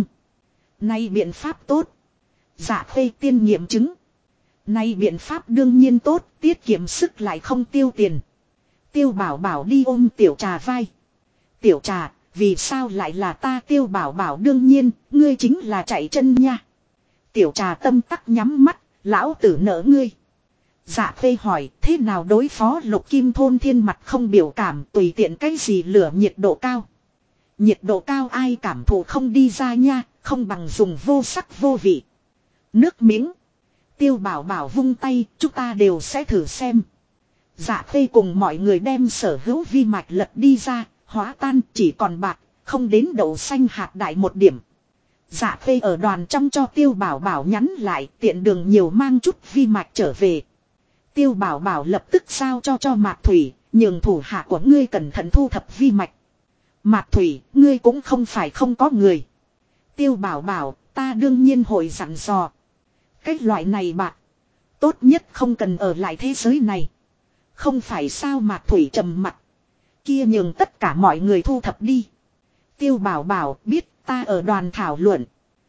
Nay biện pháp tốt. Dạ Khê tiên nghiệm chứng. Nay biện pháp đương nhiên tốt, tiết kiệm sức lại không tiêu tiền. Tiêu Bảo Bảo đi ôm Tiểu Trà vai. Tiểu Trà, vì sao lại là ta? Tiêu Bảo Bảo đương nhiên, ngươi chính là chạy chân nha. Tiểu Trà tâm tắc nhắm mắt, lão tử nỡ ngươi. Dạ Khê hỏi, thế nào đối phó Lục Kim? Thôn Thiên mặt không biểu cảm, tùy tiện cái gì lửa nhiệt độ cao. Nhiệt độ cao ai cảm thụ không đi ra nha, không bằng dùng vô sắc vô vị. Nước miếng. Tiêu Bảo Bảo vung tay, chúng ta đều sẽ thử xem. Dạ Khê cùng mọi người đem sở hữu vi mạch lật đi ra, hóa tan chỉ còn bạc, không đến đậu xanh hạt đại một điểm. Dạ Khê ở đoàn trong cho Tiêu Bảo Bảo nhắn lại, tiện đường nhiều mang chút vi mạch trở về. Tiêu Bảo Bảo lập tức giao cho Mạc Thủy, nhường thủ hạ của ngươi cẩn thận thu thập vi mạch. Mạc Thủy, ngươi cũng không phải không có người. Tiêu Bảo Bảo, ta đương nhiên hội dặn dò. Cái loại này bạc, tốt nhất không cần ở lại thế giới này. Không phải sao? Mạc Thủy trầm mặt. Kia nhường tất cả mọi người thu thập đi. Tiêu Bảo Bảo biết, ta ở đoàn thảo luận.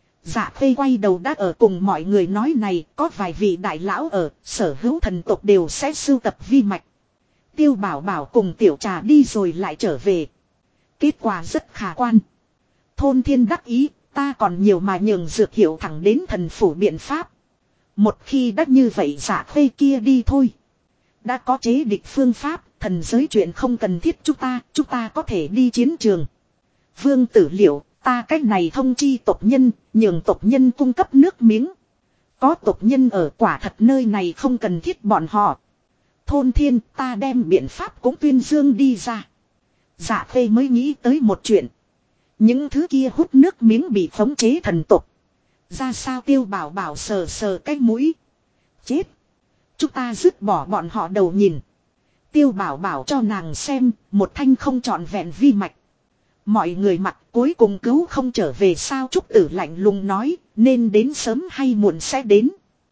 Dạ Khê quay đầu đã ở cùng mọi người nói này, có vài vị đại lão ở, sở hữu thần tộc đều sẽ sưu tập vi mạch. Tiêu Bảo Bảo cùng Tiểu Trà đi rồi lại trở về. Kết quả rất khả quan. Thôn Thiên đắc ý, ta còn nhiều mà nhường dược hiệu thẳng đến thần phủ biện pháp. Một khi đã như vậy Dạ Khê kia đi thôi. Đã có chế địch phương pháp, thần giới chuyện không cần thiết, chúng ta có thể đi chiến trường. Vương Tử Liệu, ta cách này thông chi tộc nhân, nhường tộc nhân cung cấp nước miếng. Có tộc nhân ở, quả thật nơi này không cần thiết bọn họ. Thôn Thiên, ta đem biện pháp cũng tuyên dương đi ra. Dạ Khê mới nghĩ tới một chuyện. Những thứ kia hút nước miếng bị khống chế thần tộc. Ra sao? Tiêu Bảo Bảo sờ sờ cái mũi. Chết. Chúng ta dứt bỏ bọn họ đầu nhìn. Tiêu Bảo Bảo cho nàng xem một thanh không trọn vẹn vi mạch. Mọi người mặc cuối cùng cứu không trở về sao? Trúc Tử lạnh lùng nói, nên đến sớm hay muộn sẽ đến.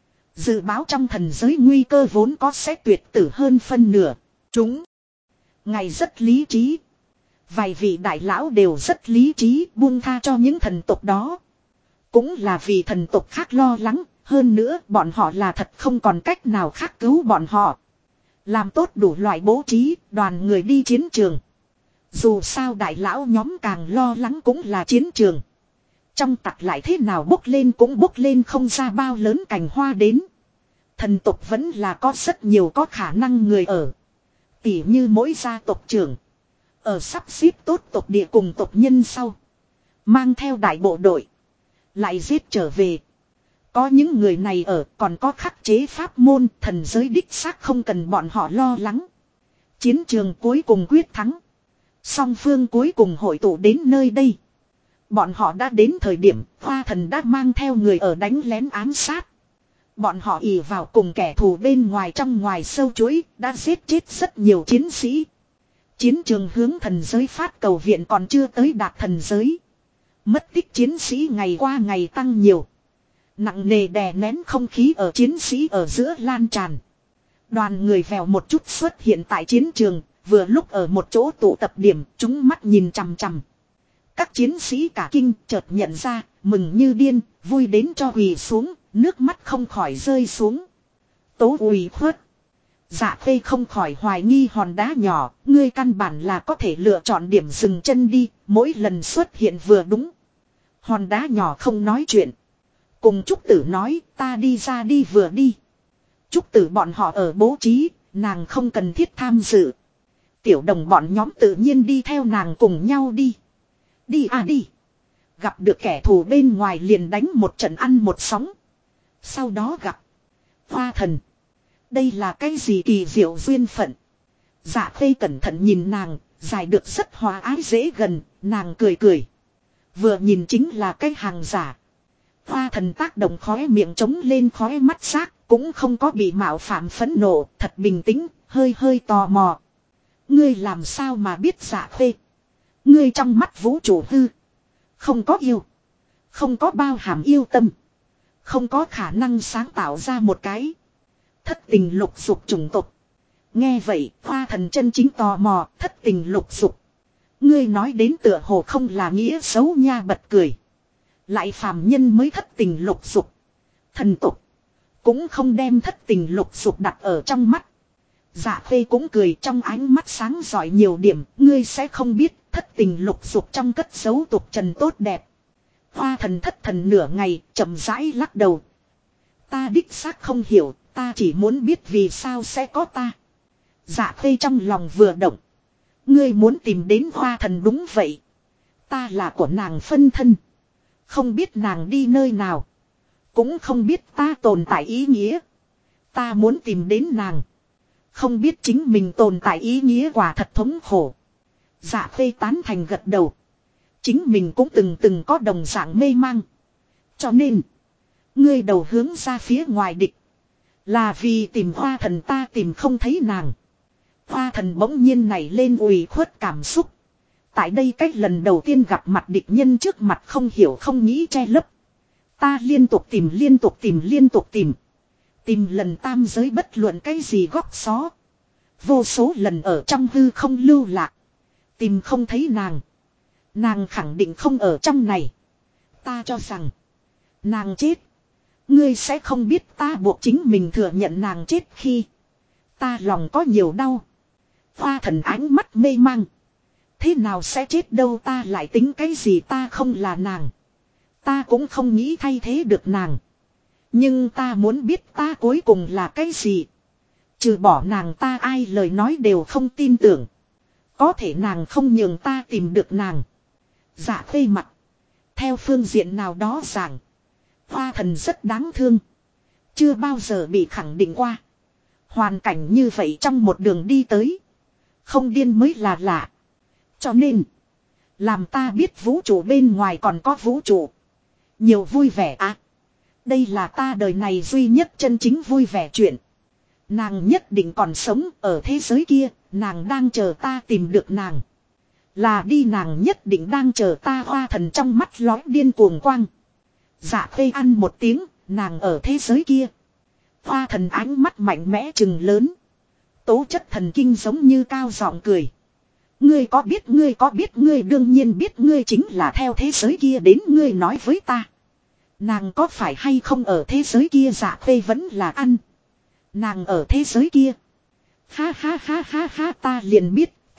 Dự báo trong thần giới nguy cơ vốn có sẽ tuyệt tử hơn phân nửa. Chúng. Ngài rất lý trí. Vài vị đại lão đều rất lý trí, buông tha cho những thần tộc đó. Cũng là vì thần tộc khác lo lắng, hơn nữa bọn họ là thật không còn cách nào khác cứu bọn họ. Làm tốt đủ loại bố trí, đoàn người đi chiến trường. Dù sao đại lão nhóm càng lo lắng cũng là chiến trường. Trong tặc lại thế nào bốc lên cũng bốc lên không ra bao lớn cành hoa đến. Thần tộc vẫn là có rất nhiều có khả năng người ở. Tỉ như mỗi gia tộc trưởng. Ở sắp xếp tốt tộc địa cùng tộc nhân sau. Mang theo đại bộ đội. Lại giết trở về. Có những người này ở, còn có khắc chế pháp môn, thần giới đích xác không cần bọn họ lo lắng. Chiến trường cuối cùng quyết thắng. Song phương cuối cùng hội tụ đến nơi đây. Bọn họ đã đến thời điểm, Hoa Thần đã mang theo người ở đánh lén ám sát. Bọn họ ỷ vào cùng kẻ thù bên ngoài trong ngoài sâu chuỗi, đã giết chết rất nhiều chiến sĩ. Chiến trường hướng thần giới phát cầu viện còn chưa tới đạt thần giới. Mất tích chiến sĩ ngày qua ngày tăng nhiều. Nặng nề đè nén không khí ở chiến sĩ ở giữa lan tràn. Đoàn người vèo một chút xuất hiện tại chiến trường, vừa lúc ở một chỗ tụ tập điểm, chúng mắt nhìn chằm chằm. Các chiến sĩ cả kinh chợt nhận ra, mừng như điên, vui đến cho quỳ xuống, nước mắt không khỏi rơi xuống. Tố ủy khuất. Dạ Khê không khỏi hoài nghi hòn đá nhỏ, ngươi căn bản là có thể lựa chọn điểm dừng chân đi, mỗi lần xuất hiện vừa đúng. Hòn đá nhỏ không nói chuyện. Cùng Trúc Tử nói, ta đi ra đi vừa đi. Trúc Tử bọn họ ở bố trí, nàng không cần thiết tham dự. Tiểu đồng bọn nhóm tự nhiên đi theo nàng cùng nhau đi. Đi à đi. Gặp được kẻ thù bên ngoài liền đánh một trận ăn một sóng. Sau đó gặp Hoa Thần. Đây là cái gì kỳ diệu duyên phận. Dạ Khê cẩn thận nhìn nàng, dài được rất hòa ái dễ gần, nàng cười cười. Vừa nhìn chính là cái hàng giả. Hoa Thần tác động khóe miệng trống lên khóe mắt xác, cũng không có bị mạo phạm phẫn nộ, thật bình tĩnh, hơi hơi tò mò. Ngươi làm sao mà biết Dạ Khê? Ngươi trong mắt vũ trụ hư. Không có yêu. Không có bao hàm yêu tâm. Không có khả năng sáng tạo ra một cái thất tình lục dục chủng tộc. Nghe vậy, Hoa Thần chân chính tò mò, thất tình lục dục. Ngươi nói đến tựa hồ không là nghĩa xấu nha, bật cười. Lại phàm nhân mới thất tình lục dục. Thần tục cũng không đem thất tình lục dục đặt ở trong mắt. Dạ Khê cũng cười, trong ánh mắt sáng giỏi nhiều điểm, ngươi sẽ không biết thất tình lục dục trong cất giấu tục trần tốt đẹp. Hoa Thần thất thần nửa ngày, chậm rãi lắc đầu. Ta đích xác không hiểu, ta chỉ muốn biết vì sao sẽ có ta. Dạ Khê trong lòng vừa động. Ngươi muốn tìm đến Hoa Thần đúng vậy. Ta là của nàng phân thân. Không biết nàng đi nơi nào. Cũng không biết ta tồn tại ý nghĩa. Ta muốn tìm đến nàng. Không biết chính mình tồn tại ý nghĩa quả thật thống khổ. Dạ Khê tán thành gật đầu. Chính mình cũng từng có đồng dạng mê mang. Cho nên, ngươi đầu hướng ra phía ngoài địch. Là vì tìm Hoa Thần, ta tìm không thấy nàng. Hoa Thần bỗng nhiên nảy lên ủy khuất cảm xúc. Tại đây cách lần đầu tiên gặp mặt địch nhân trước mặt không hiểu không nghĩ che lấp. Ta liên tục tìm liên tục tìm liên tục tìm. Tìm lần tam giới bất luận cái gì góc xó. Vô số lần ở trong hư không lưu lạc. Tìm không thấy nàng. Nàng khẳng định không ở trong này. Ta cho rằng nàng chết. Ngươi sẽ không biết ta buộc chính mình thừa nhận nàng chết khi ta lòng có nhiều đau. Hoa Thần ánh mắt mê mang. Thế nào sẽ chết đâu, ta lại tính cái gì, ta không là nàng. Ta cũng không nghĩ thay thế được nàng. Nhưng ta muốn biết ta cuối cùng là cái gì. Trừ bỏ nàng ta ai lời nói đều không tin tưởng. Có thể nàng không nhường ta tìm được nàng. Dạ Khê mặt. Theo phương diện nào đó giảng. Hoa Thần rất đáng thương. Chưa bao giờ bị khẳng định qua. Hoàn cảnh như vậy trong một đường đi tới. Không điên mới là lạ. Cho nên. Làm ta biết vũ trụ bên ngoài còn có vũ trụ. Nhiều vui vẻ à. Đây là ta đời này duy nhất chân chính vui vẻ chuyện. Nàng nhất định còn sống ở thế giới kia. Nàng đang chờ ta tìm được nàng. Là đi, nàng nhất định đang chờ ta. Hoa Thần trong mắt lóe điên cuồng quang. Dạ Khê ăn một tiếng. Nàng ở thế giới kia. Hoa Thần ánh mắt mạnh mẽ trừng lớn. Tố chất thần kinh giống như cao giọng cười. Ngươi có biết ngươi đương nhiên biết, ngươi chính là theo thế giới kia đến, ngươi nói với ta. Nàng có phải hay không ở thế giới kia? Dạ Khê vẫn là ăn. Nàng ở thế giới kia. Ha ha ha ha ha, ta liền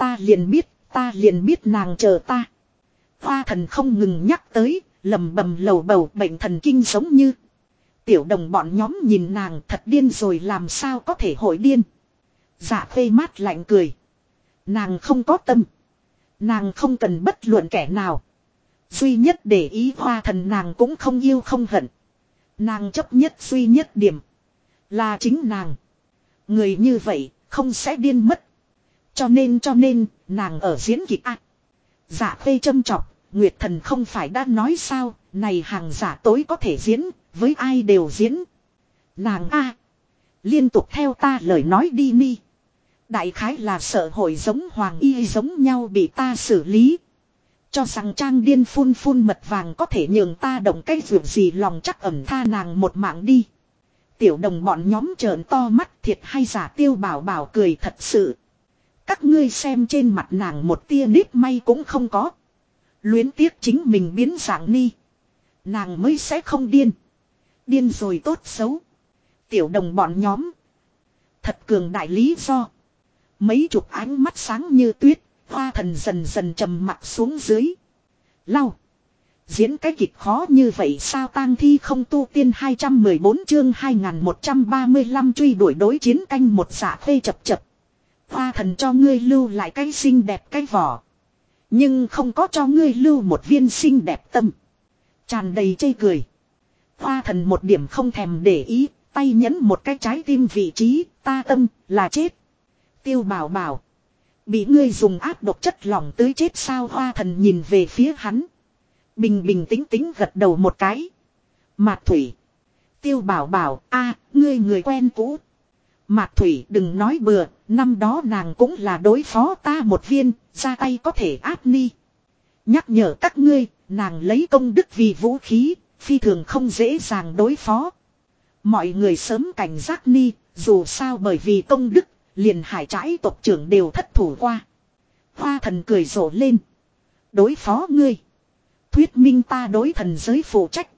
biết nàng chờ ta. Hoa Thần không ngừng nhắc tới, lầm bầm lầu bầu, bệnh thần kinh giống như. Tiểu đồng bọn nhóm nhìn nàng thật điên rồi, làm sao có thể hội điên. Dạ Khê mát lạnh cười. Nàng không có tâm. Nàng không cần bất luận kẻ nào. Duy nhất để ý Hoa Thần nàng cũng không yêu không hận. Nàng chấp nhất duy nhất điểm. Là chính nàng. Người như vậy không sẽ điên mất. Cho nên nàng ở diễn kịch à. Dạ Khê châm chọc. Nguyệt Thần không phải đã nói sao. Này hàng giả tối có thể diễn. Với ai đều diễn. Nàng a liên tục theo ta lời nói đi ni. Đại khái là sợ hội giống Hoàng Y giống nhau bị ta xử lý. Cho rằng trang điên phun mật vàng có thể nhường ta động cái việc gì, lòng chắc ẩm tha nàng một mạng đi. Tiểu đồng bọn nhóm trợn to mắt, thiệt hay giả. Tiêu Bảo Bảo cười thật sự. Các ngươi xem trên mặt nàng một tia nếp may cũng không có. Luyến tiếc chính mình biến dạng ni. Nàng mới sẽ không điên. Điên rồi tốt xấu. Tiểu đồng bọn nhóm, Thật cường đại lý do. Mấy chục ánh mắt sáng như tuyết, Hoa Thần dần dần trầm mặt xuống dưới. Lau. Diễn cái kịch khó như vậy sao tang thi không tu tiên 214 chương 2135 truy đuổi đối chiến canh một dạ phê chập chập. Hoa Thần cho ngươi lưu lại cái xinh đẹp cái vỏ. Nhưng không có cho ngươi lưu một viên xinh đẹp tâm. Tràn đầy chê cười. Hoa Thần một điểm không thèm để ý, tay nhấn một cái trái tim vị trí, ta tâm, là chết. Tiêu Bảo Bảo. Bị ngươi dùng áp độc chất lỏng tưới chết sao Hoa Thần nhìn về phía hắn. Bình bình tĩnh tĩnh gật đầu một cái. Mạc Thủy. Tiêu Bảo Bảo, a, ngươi người quen cũ. Mạc Thủy đừng nói bừa, năm đó nàng cũng là đối phó ta một viên, ra tay có thể áp ni. Nhắc nhở các ngươi, nàng lấy công đức vì vũ khí, phi thường không dễ dàng đối phó. Mọi người sớm cảnh giác ni, dù sao bởi vì công đức, liền Hải Trãi tộc trưởng đều thất thủ qua. Hoa Thần cười rộ lên. Đối phó ngươi. Thuyết minh ta đối thần giới phụ trách.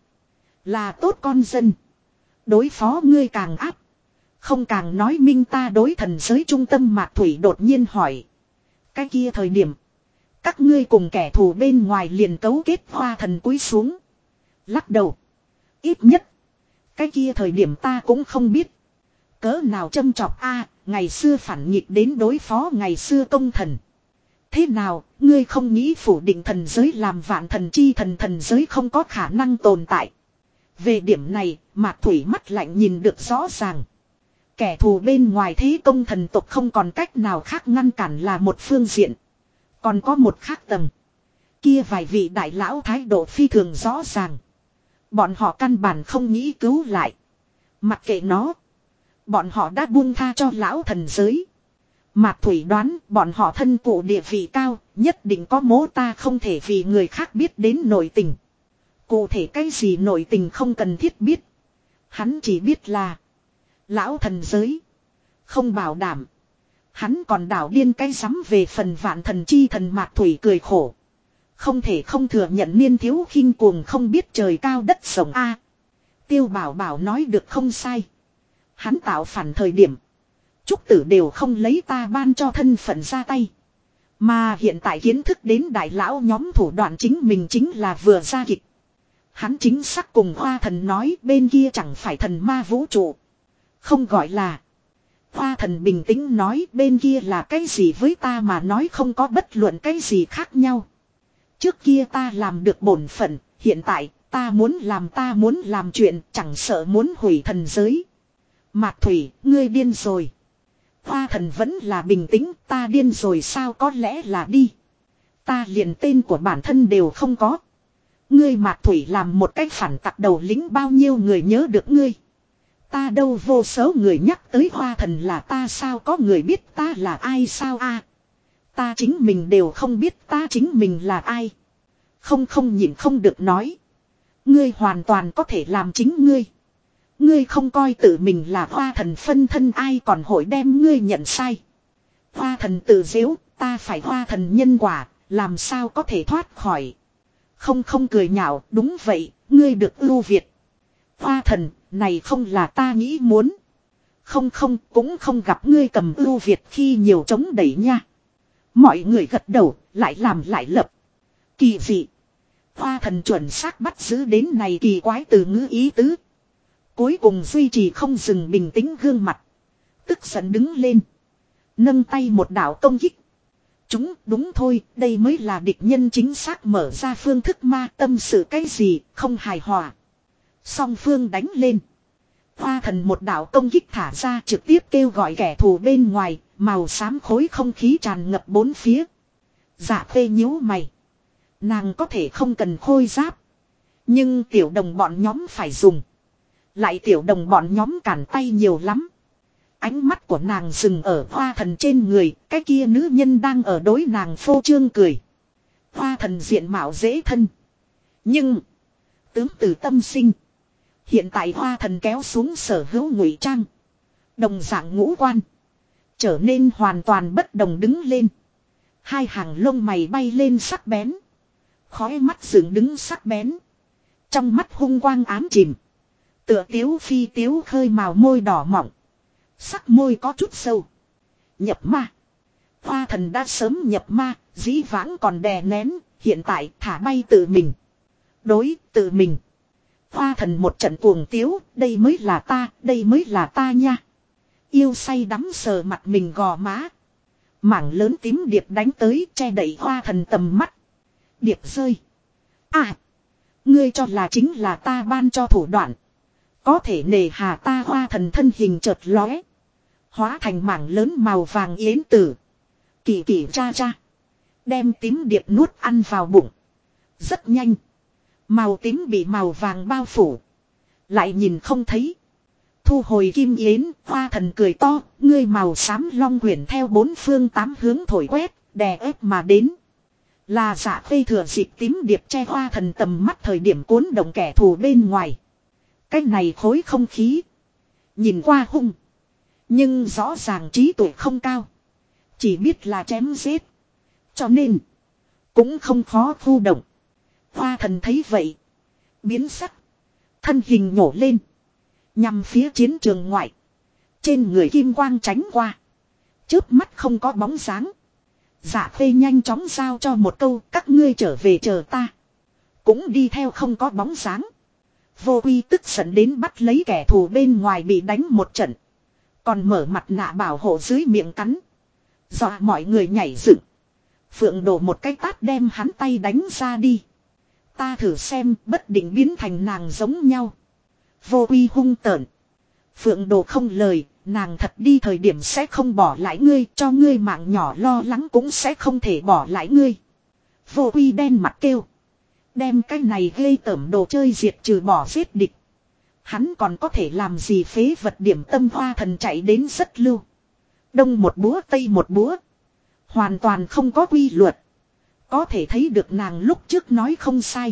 Là tốt con dân. Đối phó ngươi càng áp. Không càng nói minh ta đối thần giới trung tâm Mạc Thủy đột nhiên hỏi. Cái kia thời điểm. Các ngươi cùng kẻ thù bên ngoài liền cấu kết Hoa Thần cúi xuống. Lắc đầu. Ít nhất. Cái kia thời điểm ta cũng không biết. Cỡ nào châm chọc a ngày xưa phản nghịch đến đối phó ngày xưa công thần. Thế nào, ngươi không nghĩ phủ định thần giới làm vạn thần chi thần thần giới không có khả năng tồn tại. Về điểm này, Mạc Thủy mắt lạnh nhìn được rõ ràng. Kẻ thù bên ngoài thế công thần tộc không còn cách nào khác ngăn cản là một phương diện. Còn có một khác tầng. Kia vài vị đại lão thái độ phi thường rõ ràng. Bọn họ căn bản không nghĩ cứu lại. Mặc kệ nó. Bọn họ đã buông tha cho lão thần giới. Mạc Thủy đoán bọn họ thân cụ địa vị cao, nhất định có mố ta không thể vì người khác biết đến nội tình. Cụ thể cái gì nội tình không cần thiết biết. Hắn chỉ biết là lão thần giới không bảo đảm. Hắn còn đảo điên cái rắm về phần vạn thần chi thần Mạc Thủy cười khổ. Không thể không thừa nhận niên thiếu khinh cuồng không biết trời cao đất rộng a. Tiêu Bảo Bảo nói được không sai. Hắn tạo phản thời điểm. Trúc tử đều không lấy ta ban cho thân phận ra tay. Mà hiện tại kiến thức đến đại lão nhóm thủ đoạn chính mình chính là vừa ra kịch. Hắn chính xác cùng Hoa Thần nói bên kia chẳng phải thần ma vũ trụ. Không gọi là. Hoa Thần bình tĩnh nói bên kia là cái gì với ta mà nói không có bất luận cái gì khác nhau. Trước kia ta làm được bổn phận, hiện tại ta muốn làm chuyện chẳng sợ muốn hủy thần giới. Mạc Thủy, ngươi điên rồi. Hoa Thần vẫn là bình tĩnh, ta điên rồi sao có lẽ là đi. Ta liền tên của bản thân đều không có. Ngươi Mạc Thủy làm một cái phản tặc đầu lĩnh bao nhiêu người nhớ được ngươi. Ta đâu vô số người nhắc tới Hoa Thần là ta sao có người biết ta là ai sao a? Ta chính mình đều không biết ta chính mình là ai. Không nhịn không được nói. Ngươi hoàn toàn có thể làm chính ngươi. Ngươi không coi tự mình là Hoa Thần phân thân ai còn hội đem ngươi nhận sai. Hoa Thần tự giễu, ta phải Hoa Thần nhân quả, làm sao có thể thoát khỏi. Không cười nhạo, đúng vậy, ngươi được ưu việt. Hoa Thần, này không là ta nghĩ muốn. Không cũng không gặp ngươi cầm ưu việt khi nhiều chống đẩy nha. Mọi người gật đầu, lại làm lại lập. Kỳ dị. Hoa Thần chuẩn xác bắt giữ đến này kỳ quái từ ngữ ý tứ. Cuối cùng duy trì không dừng bình tĩnh gương mặt. Tức giận đứng lên. Nâng tay một đạo công kích. Chúng đúng thôi, đây mới là địch nhân chính xác mở ra phương thức ma tâm sự cái gì, không hài hòa. Song phương đánh lên. Hoa Thần một đạo công kích thả ra trực tiếp kêu gọi kẻ thù bên ngoài, màu xám khối không khí tràn ngập bốn phía. Dạ Phê nhíu mày. Nàng có thể không cần khôi giáp. Nhưng tiểu đồng bọn nhóm phải dùng. Lại tiểu đồng bọn nhóm cản tay nhiều lắm. Ánh mắt của nàng dừng ở Hoa Thần trên người, cái kia nữ nhân đang ở đối nàng phô trương cười. Hoa Thần diện mạo dễ thân. Nhưng, tướng từ tâm sinh. Hiện tại Hoa Thần kéo xuống sở hữu ngụy trang. Đồng dạng ngũ quan. Trở nên hoàn toàn bất đồng đứng lên. Hai hàng lông mày bay lên sắc bén. Khói mắt dựng đứng sắc bén. Trong mắt hung quang ám chìm. Tựa tiếu phi tiếu khơi màu môi đỏ mọng. Sắc môi có chút sâu. Nhập ma. Hoa thần đã sớm nhập ma, dĩ vãng còn đè nén, hiện tại thả bay tự mình. Đối tự mình. Hoa thần một trận cuồng tiếu, đây mới là ta nha. Yêu say đắm sờ mặt mình gò má. Mảng lớn tím điệp đánh tới che đậy hoa thần tầm mắt. Điệp rơi. À. Ngươi cho là chính là ta ban cho thủ đoạn. Có thể nề hà ta hoa thần thân hình chợt lóe. Hóa thành mảng lớn màu vàng yến tử. Kỳ kỳ cha cha. Đem tím điệp nuốt ăn vào bụng. Rất nhanh. Màu tím bị màu vàng bao phủ. Lại nhìn không thấy. Thu hồi kim yến, hoa thần cười to, ngươi màu xám long quyển theo bốn phương tám hướng thổi quét, đè ép mà đến. Là Dạ Khê thừa dịp tím điệp che hoa thần tầm mắt thời điểm cuốn động kẻ thù bên ngoài. Cái này khối không khí. Nhìn qua hung. Nhưng rõ ràng trí tuệ không cao. Chỉ biết là chém giết. Cho nên. Cũng không khó khu động. Hoa thần thấy vậy. Biến sắc. Thân hình nhổ lên. Nhằm phía chiến trường ngoại. Trên người kim quang tránh qua. Chớp mắt không có bóng dáng. Dạ Khê nhanh chóng giao cho một câu. Các ngươi trở về chờ ta. Cũng đi theo không có bóng dáng. Vô Quy tức giận đến bắt lấy kẻ thù bên ngoài bị đánh một trận. Còn mở mặt nạ bảo hộ dưới miệng cắn. Dọa mọi người nhảy dựng. Phượng đổ một cái tát đem hắn tay đánh ra đi. Ta thử xem bất định biến thành nàng giống nhau. Vô Quy hung tợn. Phượng đồ không lời, nàng thật đi thời điểm sẽ không bỏ lại ngươi, cho ngươi mạng nhỏ lo lắng cũng sẽ không thể bỏ lại ngươi. Vô Quy đen mặt kêu. Đem cái này gây tởm đồ chơi diệt trừ bỏ giết địch. Hắn còn có thể làm gì phế vật điểm tâm hoa thần chạy đến rất lưu. Đông một búa tây một búa. Hoàn toàn không có quy luật. Có thể thấy được nàng lúc trước nói không sai.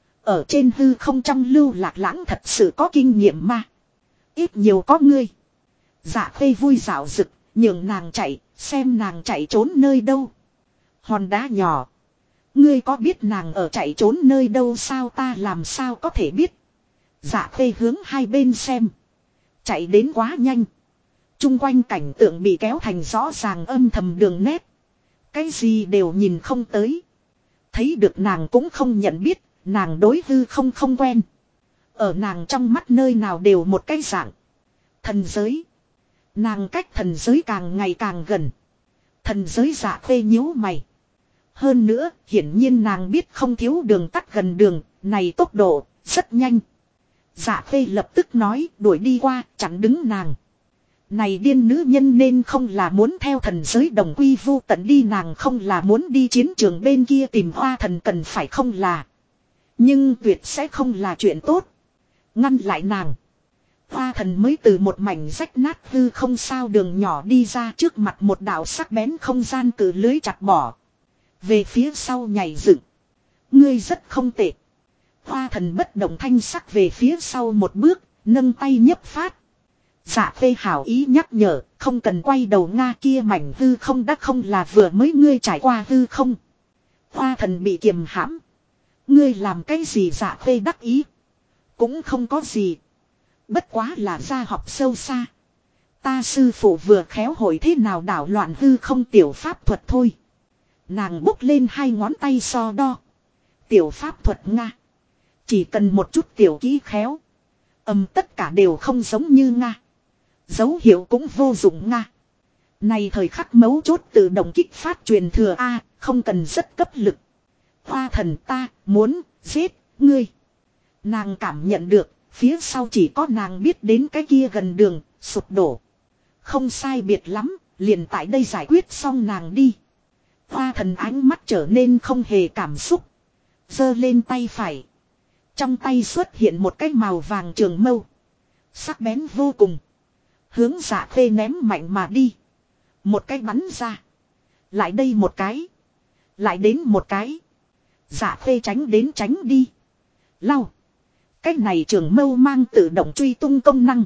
Ở trên hư không trong lưu lạc lãng thật sự có kinh nghiệm mà. Ít nhiều có ngươi. Dạ Khê vui dạo rực, nhường nàng chạy, xem nàng chạy trốn nơi đâu. Hòn đá nhỏ. Ngươi có biết nàng ở chạy trốn nơi đâu sao, ta làm sao có thể biết. Dạ Khê hướng hai bên xem. Chạy đến quá nhanh. Trung quanh cảnh tượng bị kéo thành rõ ràng âm thầm đường nét. Cái gì đều nhìn không tới. Thấy được nàng cũng không nhận biết, nàng đối hư không quen. Ở nàng trong mắt nơi nào đều một cái dạng. Thần giới. Nàng cách thần giới càng ngày càng gần. Thần giới Dạ Khê nhíu mày. Hơn nữa, hiển nhiên nàng biết không thiếu đường tắt gần đường, này tốc độ, rất nhanh. Dạ Khê lập tức nói, đuổi đi qua, chặn đứng nàng. Này điên nữ nhân nên không là muốn theo thần giới đồng quy vu tận đi, nàng không là muốn đi chiến trường bên kia tìm hoa thần, cần phải không là. Nhưng tuyệt sẽ không là chuyện tốt. Ngăn lại nàng. Hoa thần mới từ một mảnh rách nát hư không sao đường nhỏ đi ra, trước mặt một đạo sắc bén không gian cử lưới chặt bỏ. Về phía sau nhảy dựng. Ngươi rất không tệ. Hoa thần bất động thanh sắc về phía sau một bước, nâng tay nhấp phát. Dạ Khê hảo ý nhắc nhở, không cần quay đầu nga, kia mảnh hư không đã không là vừa mới ngươi trải qua hư không. Hoa thần bị kiềm hãm. Ngươi làm cái gì? Dạ Khê đắc ý. Cũng không có gì. Bất quá là gia học sâu xa. Ta sư phụ vừa khéo hội thế nào đảo loạn hư không tiểu pháp thuật thôi. Nàng bốc lên hai ngón tay so đo. Tiểu pháp thuật nga. Chỉ cần một chút tiểu kỹ khéo. Tất cả đều không giống như nga. Dấu hiệu cũng vô dụng nga. Này thời khắc mấu chốt tự động kích phát truyền thừa A, không cần rất cấp lực. Hoa thần ta muốn giết ngươi. Nàng cảm nhận được, phía sau chỉ có nàng biết đến cái kia gần đường, sụp đổ. Không sai biệt lắm, liền tại đây giải quyết xong nàng đi. Hoa thần ánh mắt trở nên không hề cảm xúc. Giơ lên tay phải. Trong tay xuất hiện một cái màu vàng trường mâu. Sắc bén vô cùng. Hướng Dạ Khê ném mạnh mà đi. Một cái bắn ra. Lại đây một cái. Lại đến một cái. Dạ Khê tránh đến tránh đi. Lau. Cái này trường mâu mang tự động truy tung công năng.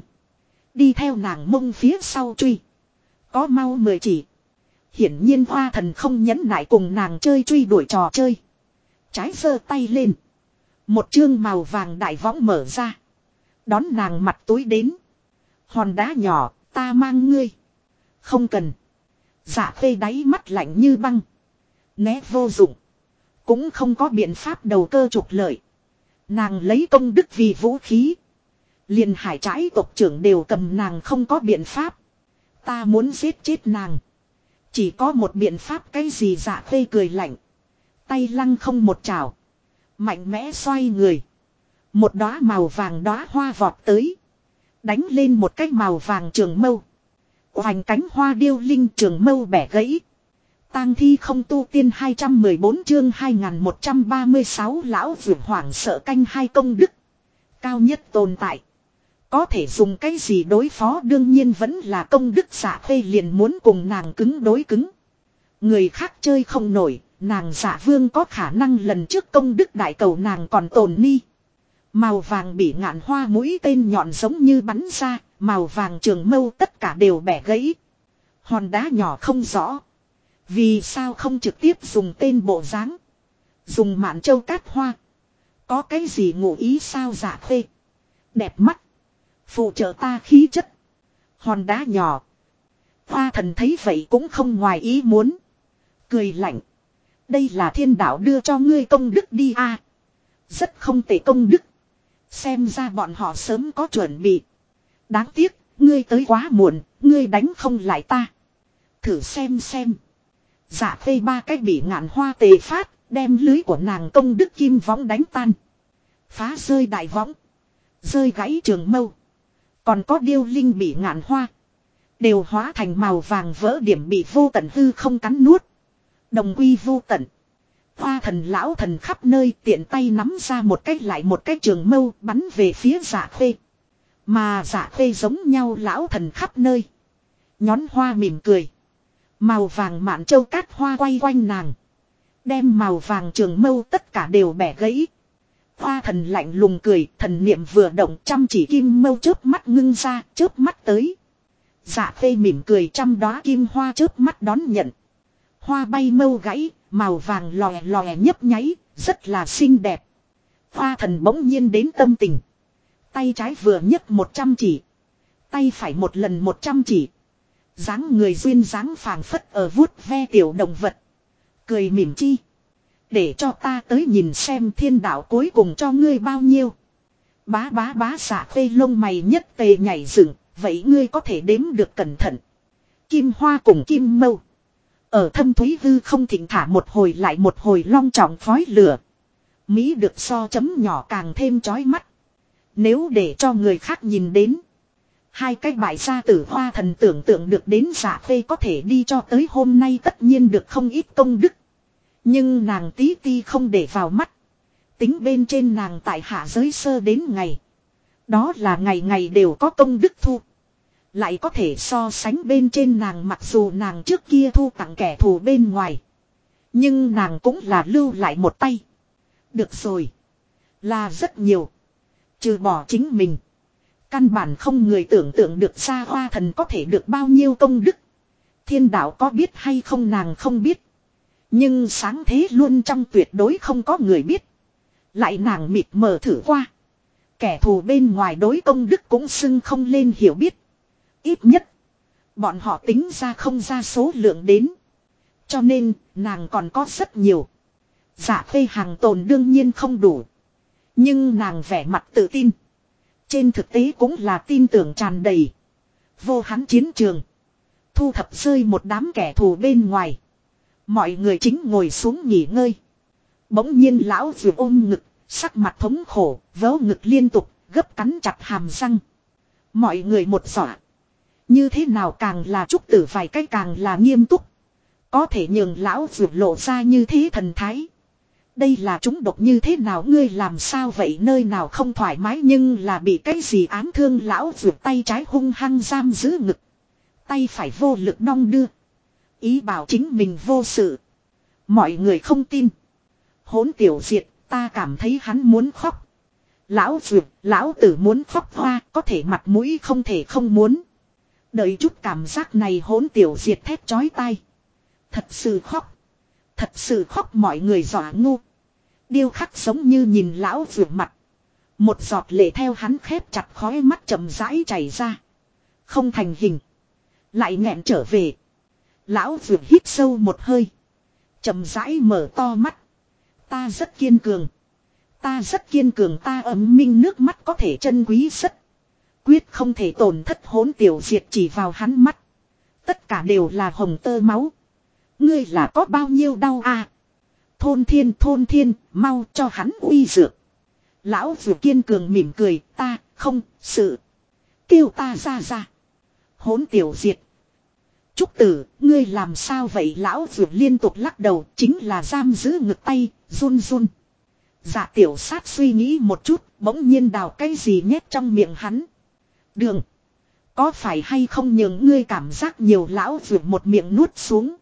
Đi theo nàng mông phía sau truy. Có mau 10 chỉ. Hiển nhiên hoa thần không nhẫn nại cùng nàng chơi truy đuổi trò chơi. Trái giơ tay lên. Một chương màu vàng đại võng mở ra. Đón nàng mặt túi đến. Hòn đá nhỏ, Ta mang ngươi. Không cần. Dạ khê đáy mắt lạnh như băng. Né vô dụng. Cũng không có biện pháp đầu cơ trục lợi. Nàng lấy công đức vì vũ khí. Liền hải trãi tộc trưởng đều cầm nàng không có biện pháp. Ta muốn giết chết nàng. Chỉ có một biện pháp cái gì dạ khê cười lạnh. Tay lăng không một chảo. Mạnh mẽ xoay người. Một đóa màu vàng đóa hoa vọt tới. Đánh lên một cái màu vàng trường mâu. Hoành cánh hoa điêu linh trường mâu bẻ gãy. Tang thi không tu tiên 214 chương 2136 lão vượt hoảng sợ canh hai công đức. Cao nhất tồn tại. Có thể dùng cái gì đối phó đương nhiên vẫn là công đức giả khê liền muốn cùng nàng cứng đối cứng. Người khác chơi không nổi, nàng giả vương có khả năng lần trước công đức đại cầu nàng còn tồn ni. Màu vàng bị ngạn hoa mũi tên nhọn giống như bắn ra, màu vàng trường mâu tất cả đều bẻ gãy. Hòn đá nhỏ không rõ. Vì sao không trực tiếp dùng tên bộ dáng, dùng mạn châu cát hoa. Có cái gì ngụ ý sao giả khê. Đẹp mắt. Phụ trợ ta khí chất. Hòn đá nhỏ. Hoa thần thấy vậy cũng không ngoài ý muốn. Cười lạnh. Đây là thiên đạo đưa cho ngươi công đức đi a. Rất không tệ công đức. Xem ra bọn họ sớm có chuẩn bị. Đáng tiếc, ngươi tới quá muộn, ngươi đánh không lại ta. Thử xem. Dạ khê ba cái bị ngạn hoa tề phát, đem lưới của nàng công đức kim võng đánh tan. Phá rơi đại võng. Rơi gãy trường mâu. Còn có điêu linh bị ngạn hoa. Đều hóa thành màu vàng vỡ điểm bị vô tận hư không cắn nuốt. Đồng quy vô tận. Hoa thần lão thần khắp nơi tiện tay nắm ra một cách lại một cái trường mâu bắn về phía dạ khê. Mà dạ khê giống nhau lão thần khắp nơi. Nhón hoa mỉm cười. Màu vàng mạn châu cát hoa quay quanh nàng. Đem màu vàng trường mâu tất cả đều bẻ gãy. Hoa thần lạnh lùng cười, thần niệm vừa động chăm chỉ kim mâu chớp mắt ngưng ra, chớp mắt tới. Dạ khê mỉm cười trăm đóa kim hoa chớp mắt đón nhận. Hoa bay mâu gãy, màu vàng lòe lòe nhấp nháy, rất là xinh đẹp. Hoa thần bỗng nhiên đến tâm tình. Tay trái vừa nhấc 100 chỉ. Tay phải một lần 100 chỉ. Dáng người duyên dáng phảng phất ở vuốt ve tiểu động vật. Cười mỉm chi. Để cho ta tới nhìn xem thiên đạo cuối cùng cho ngươi bao nhiêu. Bá xạ khê lông mày nhất tề nhảy dựng. Vậy ngươi có thể đếm được cẩn thận. Kim hoa cùng kim mâu. Ở thâm thúy hư không thỉnh thả một hồi lại một hồi long trọng phói lửa. Mỹ được so chấm nhỏ càng thêm chói mắt. Nếu để cho người khác nhìn đến. Hai cái bại gia tử hoa thần tưởng tượng được đến giả khê có thể đi cho tới hôm nay tất nhiên được không ít công đức. Nhưng nàng tí ti không để vào mắt. Tính bên trên nàng tại hạ giới sơ đến ngày. Đó là ngày ngày đều có công đức thu. Lại có thể so sánh bên trên nàng mặc dù nàng trước kia thu tặng kẻ thù bên ngoài. Nhưng nàng cũng là lưu lại một tay. Được rồi. Là rất nhiều. Trừ bỏ chính mình. Căn bản không người tưởng tượng được xa hoa thần có thể được bao nhiêu công đức. Thiên đạo có biết hay không nàng không biết. Nhưng sáng thế luôn trong tuyệt đối không có người biết. Lại nàng mịt mờ thử qua. Kẻ thù bên ngoài đối công đức cũng xưng không lên hiểu biết. Ít nhất. Bọn họ tính ra không ra số lượng đến. Cho nên nàng còn có rất nhiều. Dạ khê hàng tồn đương nhiên không đủ. Nhưng nàng vẻ mặt tự tin. Trên thực tế cũng là tin tưởng tràn đầy. Vô hắn chiến trường. Thu thập rơi một đám kẻ thù bên ngoài. Mọi người chính ngồi xuống nghỉ ngơi. Bỗng nhiên lão vừa ôm ngực. Sắc mặt thống khổ. Vớ ngực liên tục. Gấp cắn chặt hàm răng. Mọi người một dọa. Như thế nào càng là trúc tử vài cái càng là nghiêm túc. Có thể nhường lão vừa lộ ra như thế thần thái. Đây là chúng độc như thế nào ngươi làm sao vậy nơi nào không thoải mái nhưng là bị cái gì ám thương lão vượt tay trái hung hăng giam giữ ngực. Tay phải vô lực đong đưa. Ý bảo chính mình vô sự. Mọi người không tin. Hỗn tiểu diệt ta cảm thấy hắn muốn khóc. Lão vượt lão tử muốn khóc hoa có thể mặt mũi không thể không muốn. Đợi chút cảm giác này hỗn tiểu diệt thét chói tai. Thật sự khóc. Thật sự khóc mọi người dọa ngu. Điêu khắc giống như nhìn lão vượt mặt. Một giọt lệ theo hắn khép chặt khóe mắt chậm rãi chảy ra. không thành hình. Lại nghẹn trở về. Lão vượt hít sâu một hơi. Chậm rãi mở to mắt. Ta rất kiên cường. Ta rất kiên cường, ta ấm minh nước mắt có thể chân quý rất. Quyết không thể tổn thất hỗn tiểu diệt chỉ vào hắn mắt. Tất cả đều là hồng tơ máu. Ngươi là có bao nhiêu đau à? Thôn thiên, mau cho hắn uy dược. Lão vừa kiên cường mỉm cười, ta, không, sự. Kêu ta ra. Hỗn tiểu diệt. Trúc tử, ngươi làm sao vậy? Lão vừa liên tục lắc đầu, chính là giam giữ ngực tay, run. Dạ tiểu sát suy nghĩ một chút, bỗng nhiên đào cái gì nhét trong miệng hắn. Đường. Có phải hay không nhường ngươi cảm giác nhiều? Lão vừa một miệng nuốt xuống.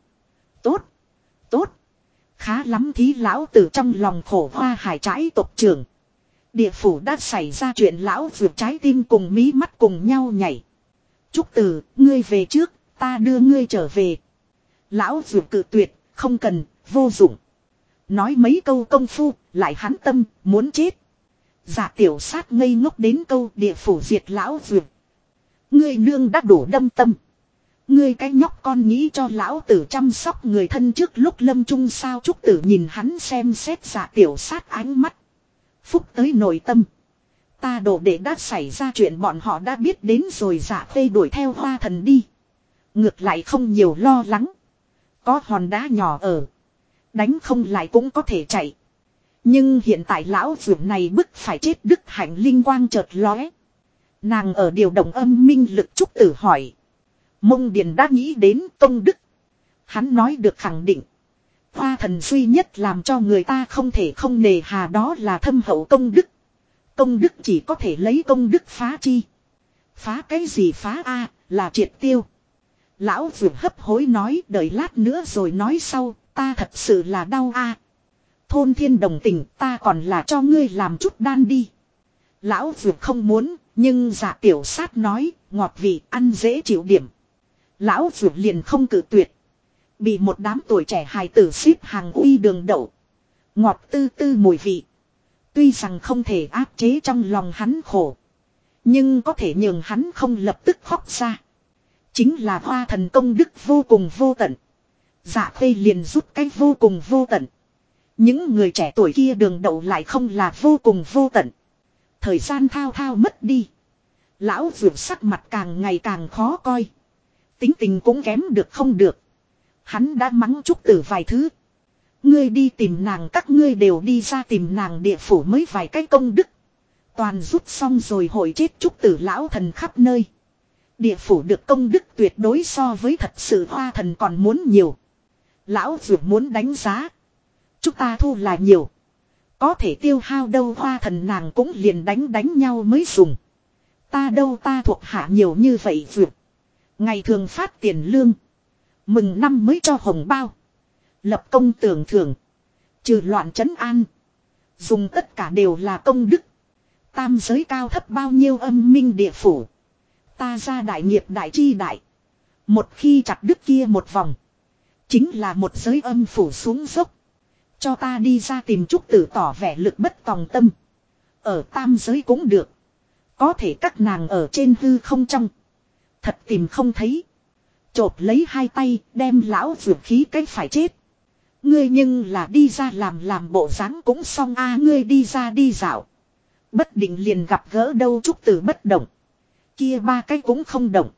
Tốt. Khá lắm thí lão từ trong lòng khổ hoa hải trái tộc trưởng. Địa phủ đã xảy ra chuyện, lão vượt trái tim cùng mí mắt cùng nhau nhảy. Trúc tử, ngươi về trước, ta đưa ngươi trở về. Lão vượt cự tuyệt, không cần, vô dụng. Nói mấy câu công phu, lại hắn tâm, muốn chết. Dạ tiểu sát ngây ngốc đến câu địa phủ diệt lão vượt. Ngươi nương đã đủ đâm tâm. Ngươi cái nhóc con nghĩ cho lão tử chăm sóc người thân trước lúc lâm chung sao? Trúc tử nhìn hắn xem xét dạ tiểu sát ánh mắt. Phúc tới nội tâm. Ta đổ để đã xảy ra chuyện bọn họ đã biết đến rồi. Dạ phê đuổi theo hoa thần đi. Ngược lại không nhiều lo lắng. Có hòn đá nhỏ ở. Đánh không lại cũng có thể chạy. Nhưng hiện tại lão vượt này bức phải chết. Đức hạnh linh quang chợt lóe. Nàng ở điều động âm minh lực. Trúc tử hỏi. Mông Điền đã nghĩ đến công đức. Hắn nói được khẳng định. Hoa thần duy nhất làm cho người ta không thể không nề hà đó là thâm hậu công đức. Công đức chỉ có thể lấy công đức phá chi. Phá cái gì phá a? Là triệt tiêu. Lão vượt hấp hối nói, đợi lát nữa rồi nói sau, ta thật sự là đau a. Thôn thiên đồng tình, ta còn là cho ngươi làm chút đan đi. Lão vượt không muốn, nhưng dạ tiểu sát nói, ngọt vị ăn dễ chịu điểm. Lão vượt liền không cự tuyệt. Bị một đám tuổi trẻ hài tử xếp hàng uy đường đậu. Ngọt tư tư mùi vị. Tuy rằng không thể áp chế trong lòng hắn khổ. Nhưng có thể nhường hắn không lập tức khóc ra. Chính là hoa thần công đức vô cùng vô tận. Dạ phê liền rút cái vô cùng vô tận. Những người trẻ tuổi kia đường đậu lại không là vô cùng vô tận. Thời gian thao thao mất đi. Lão vượt sắc mặt càng ngày càng khó coi. Tính tình cũng kém được không được. Hắn đã mắng Trúc tử vài thứ. Ngươi đi tìm nàng, các ngươi đều đi ra tìm nàng, địa phủ mới vài cái công đức. Toàn rút xong rồi hội chết Trúc tử lão thần khắp nơi. Địa phủ được công đức tuyệt đối so với thật sự hoa thần còn muốn nhiều. Lão vượt muốn đánh giá. Chúng ta thu là nhiều. Có thể tiêu hao đâu, hoa thần nàng cũng liền đánh nhau mới dùng. Ta đâu, ta thuộc hạ nhiều như vậy vượt. Ngày thường phát tiền lương. Mừng năm mới cho hồng bao. Lập công tưởng thưởng. Trừ loạn trấn an. Dùng tất cả đều là công đức. Tam giới cao thấp bao nhiêu âm minh địa phủ. Ta ra đại nghiệp đại chi đại. Một khi chặt đứt kia một vòng. Chính là một giới âm phủ xuống dốc. Cho ta đi ra tìm Trúc tử tỏ vẻ lực bất tòng tâm. Ở tam giới cũng được. Có thể các nàng ở trên hư không trong. Thật tìm không thấy. Chộp lấy hai tay đem lão vượt khí cách phải chết. Ngươi nhưng là đi ra làm bộ dáng cũng xong a. Ngươi đi ra đi dạo. Bất định liền gặp gỡ đâu. Trúc tử bất động. Kia ba cái cũng không động.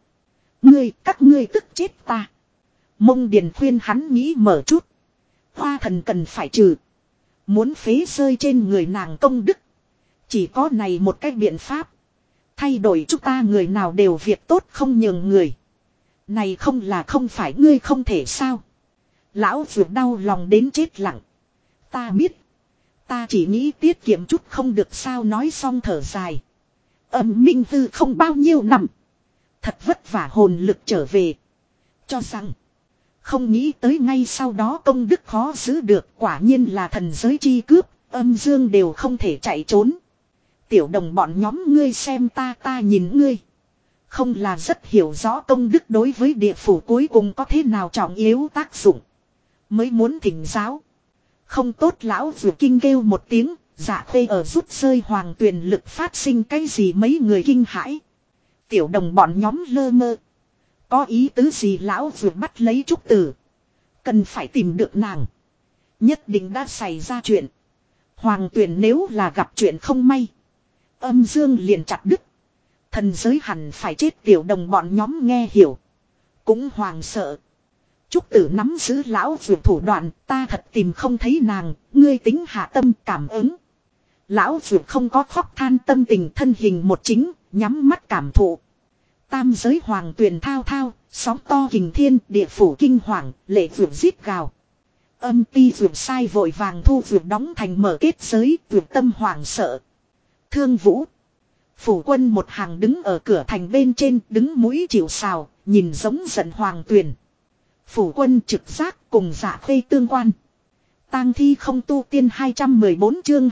Các ngươi tức chết ta. Mông Điền khuyên hắn nghĩ mở chút. Hoa thần cần phải trừ. Muốn phế rơi trên người nàng công đức. Chỉ có này một cách biện pháp. Thay đổi chúng ta người nào đều việc tốt không nhường người. Này không là không phải ngươi không thể sao. Lão vượt đau lòng đến chết lặng. Ta biết. Ta chỉ nghĩ tiết kiệm chút không được sao, nói xong thở dài. Âm minh hư không bao nhiêu năm. Thật vất vả hồn lực trở về. Cho rằng. Không nghĩ tới ngay sau đó công đức khó giữ được, quả nhiên là thần giới chi cướp, âm dương đều không thể chạy trốn. Tiểu đồng bọn nhóm ngươi xem ta nhìn ngươi. Không là rất hiểu rõ công đức đối với địa phủ cuối cùng có thế nào trọng yếu tác dụng. Mới muốn thỉnh giáo. Không tốt, lão vừa kinh kêu một tiếng, dạ phê ở rút rơi hoàng tuyền lực phát sinh cái gì mấy người kinh hãi. Tiểu đồng bọn nhóm lơ mơ. Có ý tứ gì lão vượt bắt lấy Trúc Tử. Cần phải tìm được nàng. Nhất định đã xảy ra chuyện. Hoàng Tuyền nếu là gặp chuyện không may. Âm dương liền chặt đứt. Thần giới hẳn phải chết. Tiểu đồng bọn nhóm nghe hiểu. Cũng hoàng sợ. Trúc Tử nắm giữ lão vượt thủ đoạn. Ta thật tìm không thấy nàng. Ngươi tính hạ tâm cảm ứng. Lão vượt không có khóc than tâm tình thân hình một chính. Nhắm mắt cảm thụ. Tam giới hoàng tuyền thao thao. Sóng to kình thiên. Địa phủ kinh hoàng. Lệ vượt giết gào. Âm ti vượt sai vội vàng thu vượt đóng thành mở kết giới. Vượt tâm hoàng sợ. Thương Vũ. Phủ quân một hàng đứng ở cửa thành bên trên. Đứng mũi chịu sào. Nhìn giống giận hoàng tuyền. Phủ quân trực giác cùng Dạ Khê tương quan. Tang thi không tu tiên 214 chương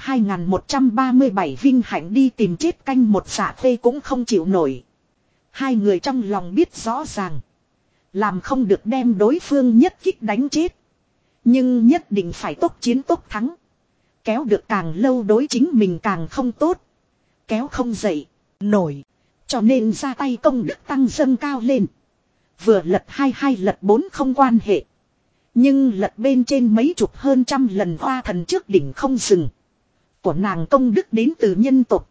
2137 vinh hạnh đi tìm chết canh một. Dạ Khê cũng không chịu nổi. Hai người trong lòng biết rõ ràng. Làm không được đem đối phương nhất kích đánh chết. Nhưng nhất định phải tốc chiến tốc thắng. Kéo được càng lâu đối chính mình càng không tốt. Kéo không dậy, nổi. Cho nên ra tay công đức tăng dâng cao lên. Vừa lật 22 lật 4 không quan hệ. Nhưng lật bên trên mấy chục hơn trăm lần Hoa Thần trước đỉnh không dừng. Của nàng công đức đến từ nhân tộc.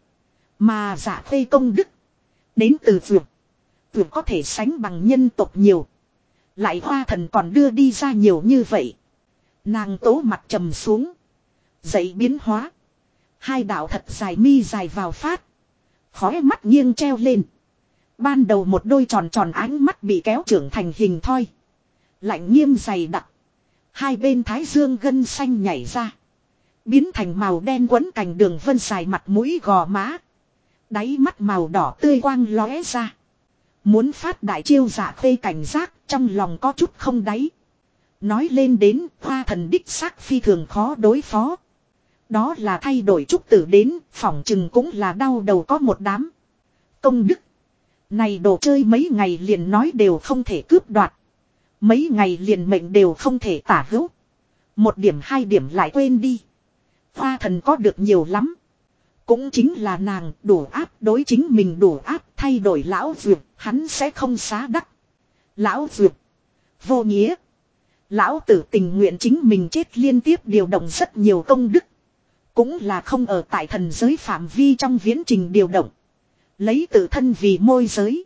Mà Dạ Khê công đức đến từ vượt. Vượt có thể sánh bằng nhân tộc nhiều. Lại Hoa Thần còn đưa đi ra nhiều như vậy. Nàng tố mặt trầm xuống. Dậy biến hóa. Hai đạo thật dài mi dài vào phát. Khóe mắt nghiêng treo lên. Ban đầu một đôi tròn tròn ánh mắt bị kéo trưởng thành hình thoi. Lạnh nghiêm dày đặc. Hai bên thái dương gân xanh nhảy ra. Biến thành màu đen quấn cành đường vân dài mặt mũi gò má. Đáy mắt màu đỏ tươi quang lóe ra. Muốn phát đại chiêu Dạ Khê cảnh giác trong lòng có chút không đáy. Nói lên đến Hoa Thần đích xác phi thường khó đối phó. Đó là thay đổi Trúc Tử đến phỏng chừng cũng là đau đầu có một đám. Công đức. Này đồ chơi mấy ngày liền nói đều không thể cướp đoạt. Mấy ngày liền mệnh đều không thể tả hữu. Một điểm hai điểm lại quên đi. Hoa Thần có được nhiều lắm. Cũng chính là nàng đủ áp đối chính mình đủ áp thay đổi lão vượt hắn sẽ không xá đắc. Lão vượt. Vô nghĩa. Lão tử tình nguyện chính mình chết liên tiếp điều động rất nhiều công đức. Cũng là không ở tại thần giới phạm vi trong viễn trình điều động. Lấy tự thân vì môi giới.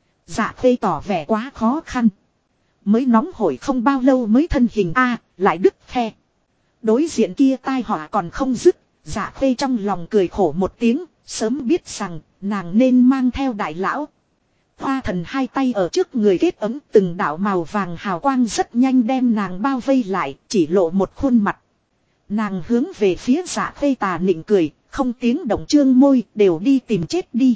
Dạ Khê tỏ vẻ quá khó khăn. Mới nóng hổi không bao lâu mới thân hình A lại đứt khe. Đối diện kia tai họa còn không dứt. Dạ Khê trong lòng cười khổ một tiếng. Sớm biết rằng nàng nên mang theo đại lão. Hoa Thần hai tay ở trước người kết ấm từng đạo màu vàng hào quang rất nhanh đem nàng bao vây lại. Chỉ lộ một khuôn mặt. Nàng hướng về phía Dạ Khê tà nịnh cười. Không tiếng động trương môi đều đi tìm chết đi.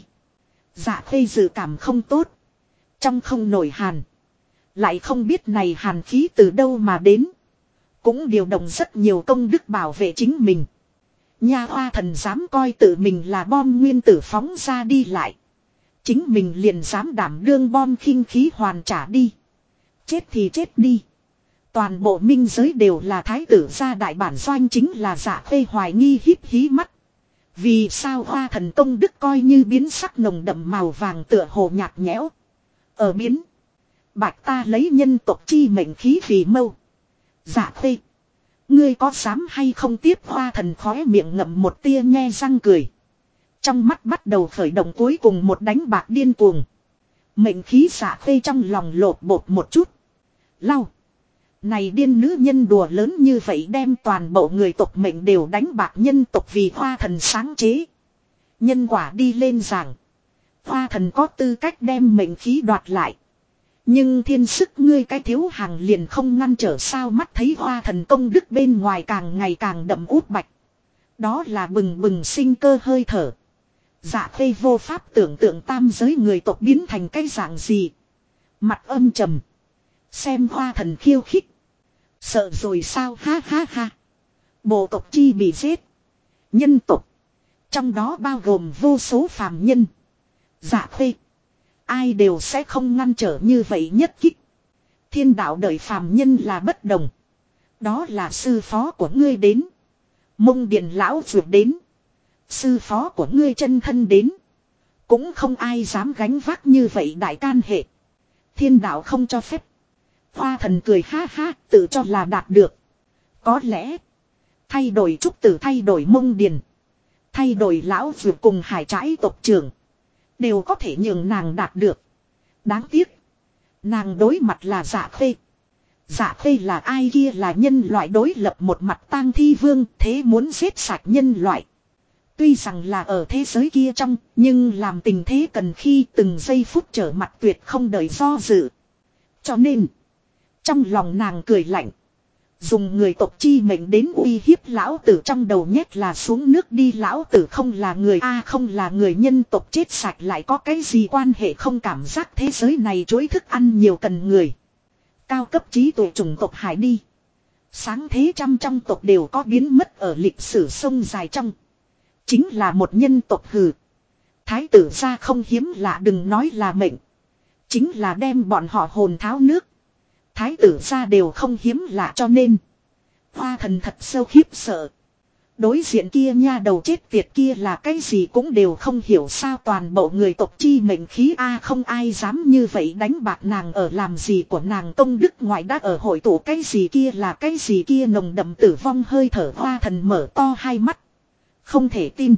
Dạ Khê dự cảm không tốt. Trong không nổi hàn. Lại không biết này hàn khí từ đâu mà đến. Cũng điều động rất nhiều công đức bảo vệ chính mình. Nha Hoa Thần dám coi tự mình là bom nguyên tử phóng ra đi lại. Chính mình liền dám đảm đương bom khinh khí hoàn trả đi. Chết thì chết đi. Toàn bộ minh giới đều là thái tử gia đại bản doanh chính là Dạ Khê hoài nghi híp hí mắt. Vì sao Hoa Thần công đức coi như biến sắc nồng đậm màu vàng tựa hồ nhạt nhẽo. Ở biến. Bạch ta lấy nhân tộc chi mệnh khí vì mâu. Dạ Khê. Ngươi có dám hay không tiếp Hoa Thần khóe miệng ngậm một tia nhe răng cười. Trong mắt bắt đầu khởi động cuối cùng một đánh bạc điên cuồng. Mệnh khí Dạ Khê trong lòng lột bột một chút. Lau. Này điên nữ nhân đùa lớn như vậy đem toàn bộ người tộc mệnh đều đánh bạc nhân tộc vì Hoa Thần sáng chế. Nhân quả đi lên giảng. Hoa Thần có tư cách đem mệnh khí đoạt lại. Nhưng thiên sức ngươi cái thiếu hàng liền không ngăn trở sao mắt thấy Hoa Thần công đức bên ngoài càng ngày càng đậm út bạch. Đó là bừng bừng sinh cơ hơi thở. Dạ Khê vô pháp tưởng tượng tam giới người tộc biến thành cái dạng gì. Mặt âm trầm. Xem Hoa Thần khiêu khích. Sợ rồi sao ha ha ha. Bộ tộc chi bị giết. Nhân tộc. Trong đó bao gồm vô số phàm nhân. Dạ Khê. Ai đều sẽ không ngăn trở như vậy nhất kích. Thiên đạo đợi phàm nhân là bất đồng. Đó là sư phó của ngươi đến. Mông Điện lão vượt đến. Sư phó của ngươi chân thân đến. Cũng không ai dám gánh vác như vậy đại can hệ. Thiên đạo không cho phép. Hoa thần cười ha ha, tự cho là đạt được. Có lẽ, thay đổi trúc tử, thay đổi mông điền, thay đổi lão vượt cùng hải trãi tộc trưởng, đều có thể nhường nàng đạt được. Đáng tiếc, nàng đối mặt là Dạ Khê. Dạ Khê là ai? Kia là nhân loại đối lập một mặt tang thi vương, thế muốn giết sạch nhân loại. Tuy rằng là ở thế giới kia trong, nhưng làm tình thế cần khi từng giây phút trở mặt tuyệt không đợi do dự. Cho nên, trong lòng nàng cười lạnh. Dùng người tộc chi mệnh đến uy hiếp lão tử, trong đầu nhét là xuống nước đi. Lão tử không là người A, không là người, nhân tộc chết sạch lại có cái gì quan hệ? Không cảm giác thế giới này chuỗi thức ăn nhiều cần người. Cao cấp trí tuệ chủng tộc hải đi. Sáng thế trăm trong tộc đều có biến mất ở lịch sử sông dài trong. Chính là một nhân tộc hừ. Thái tử ra không hiếm lạ, đừng nói là mệnh. Chính là đem bọn họ hồn tháo nước. Thái tử ra đều không hiếm lạ, cho nên Hoa thần thật sâu khiếp sợ. Đối diện kia nha đầu chết tiệt kia là cái gì cũng đều không hiểu sao, toàn bộ người tộc chi mệnh khí A, không ai dám như vậy đánh bạc nàng ở làm gì của nàng công đức ngoại đã ở hội tụ cái gì kia là cái gì kia nồng đậm tử vong hơi thở. Hoa thần mở to hai mắt. Không thể tin.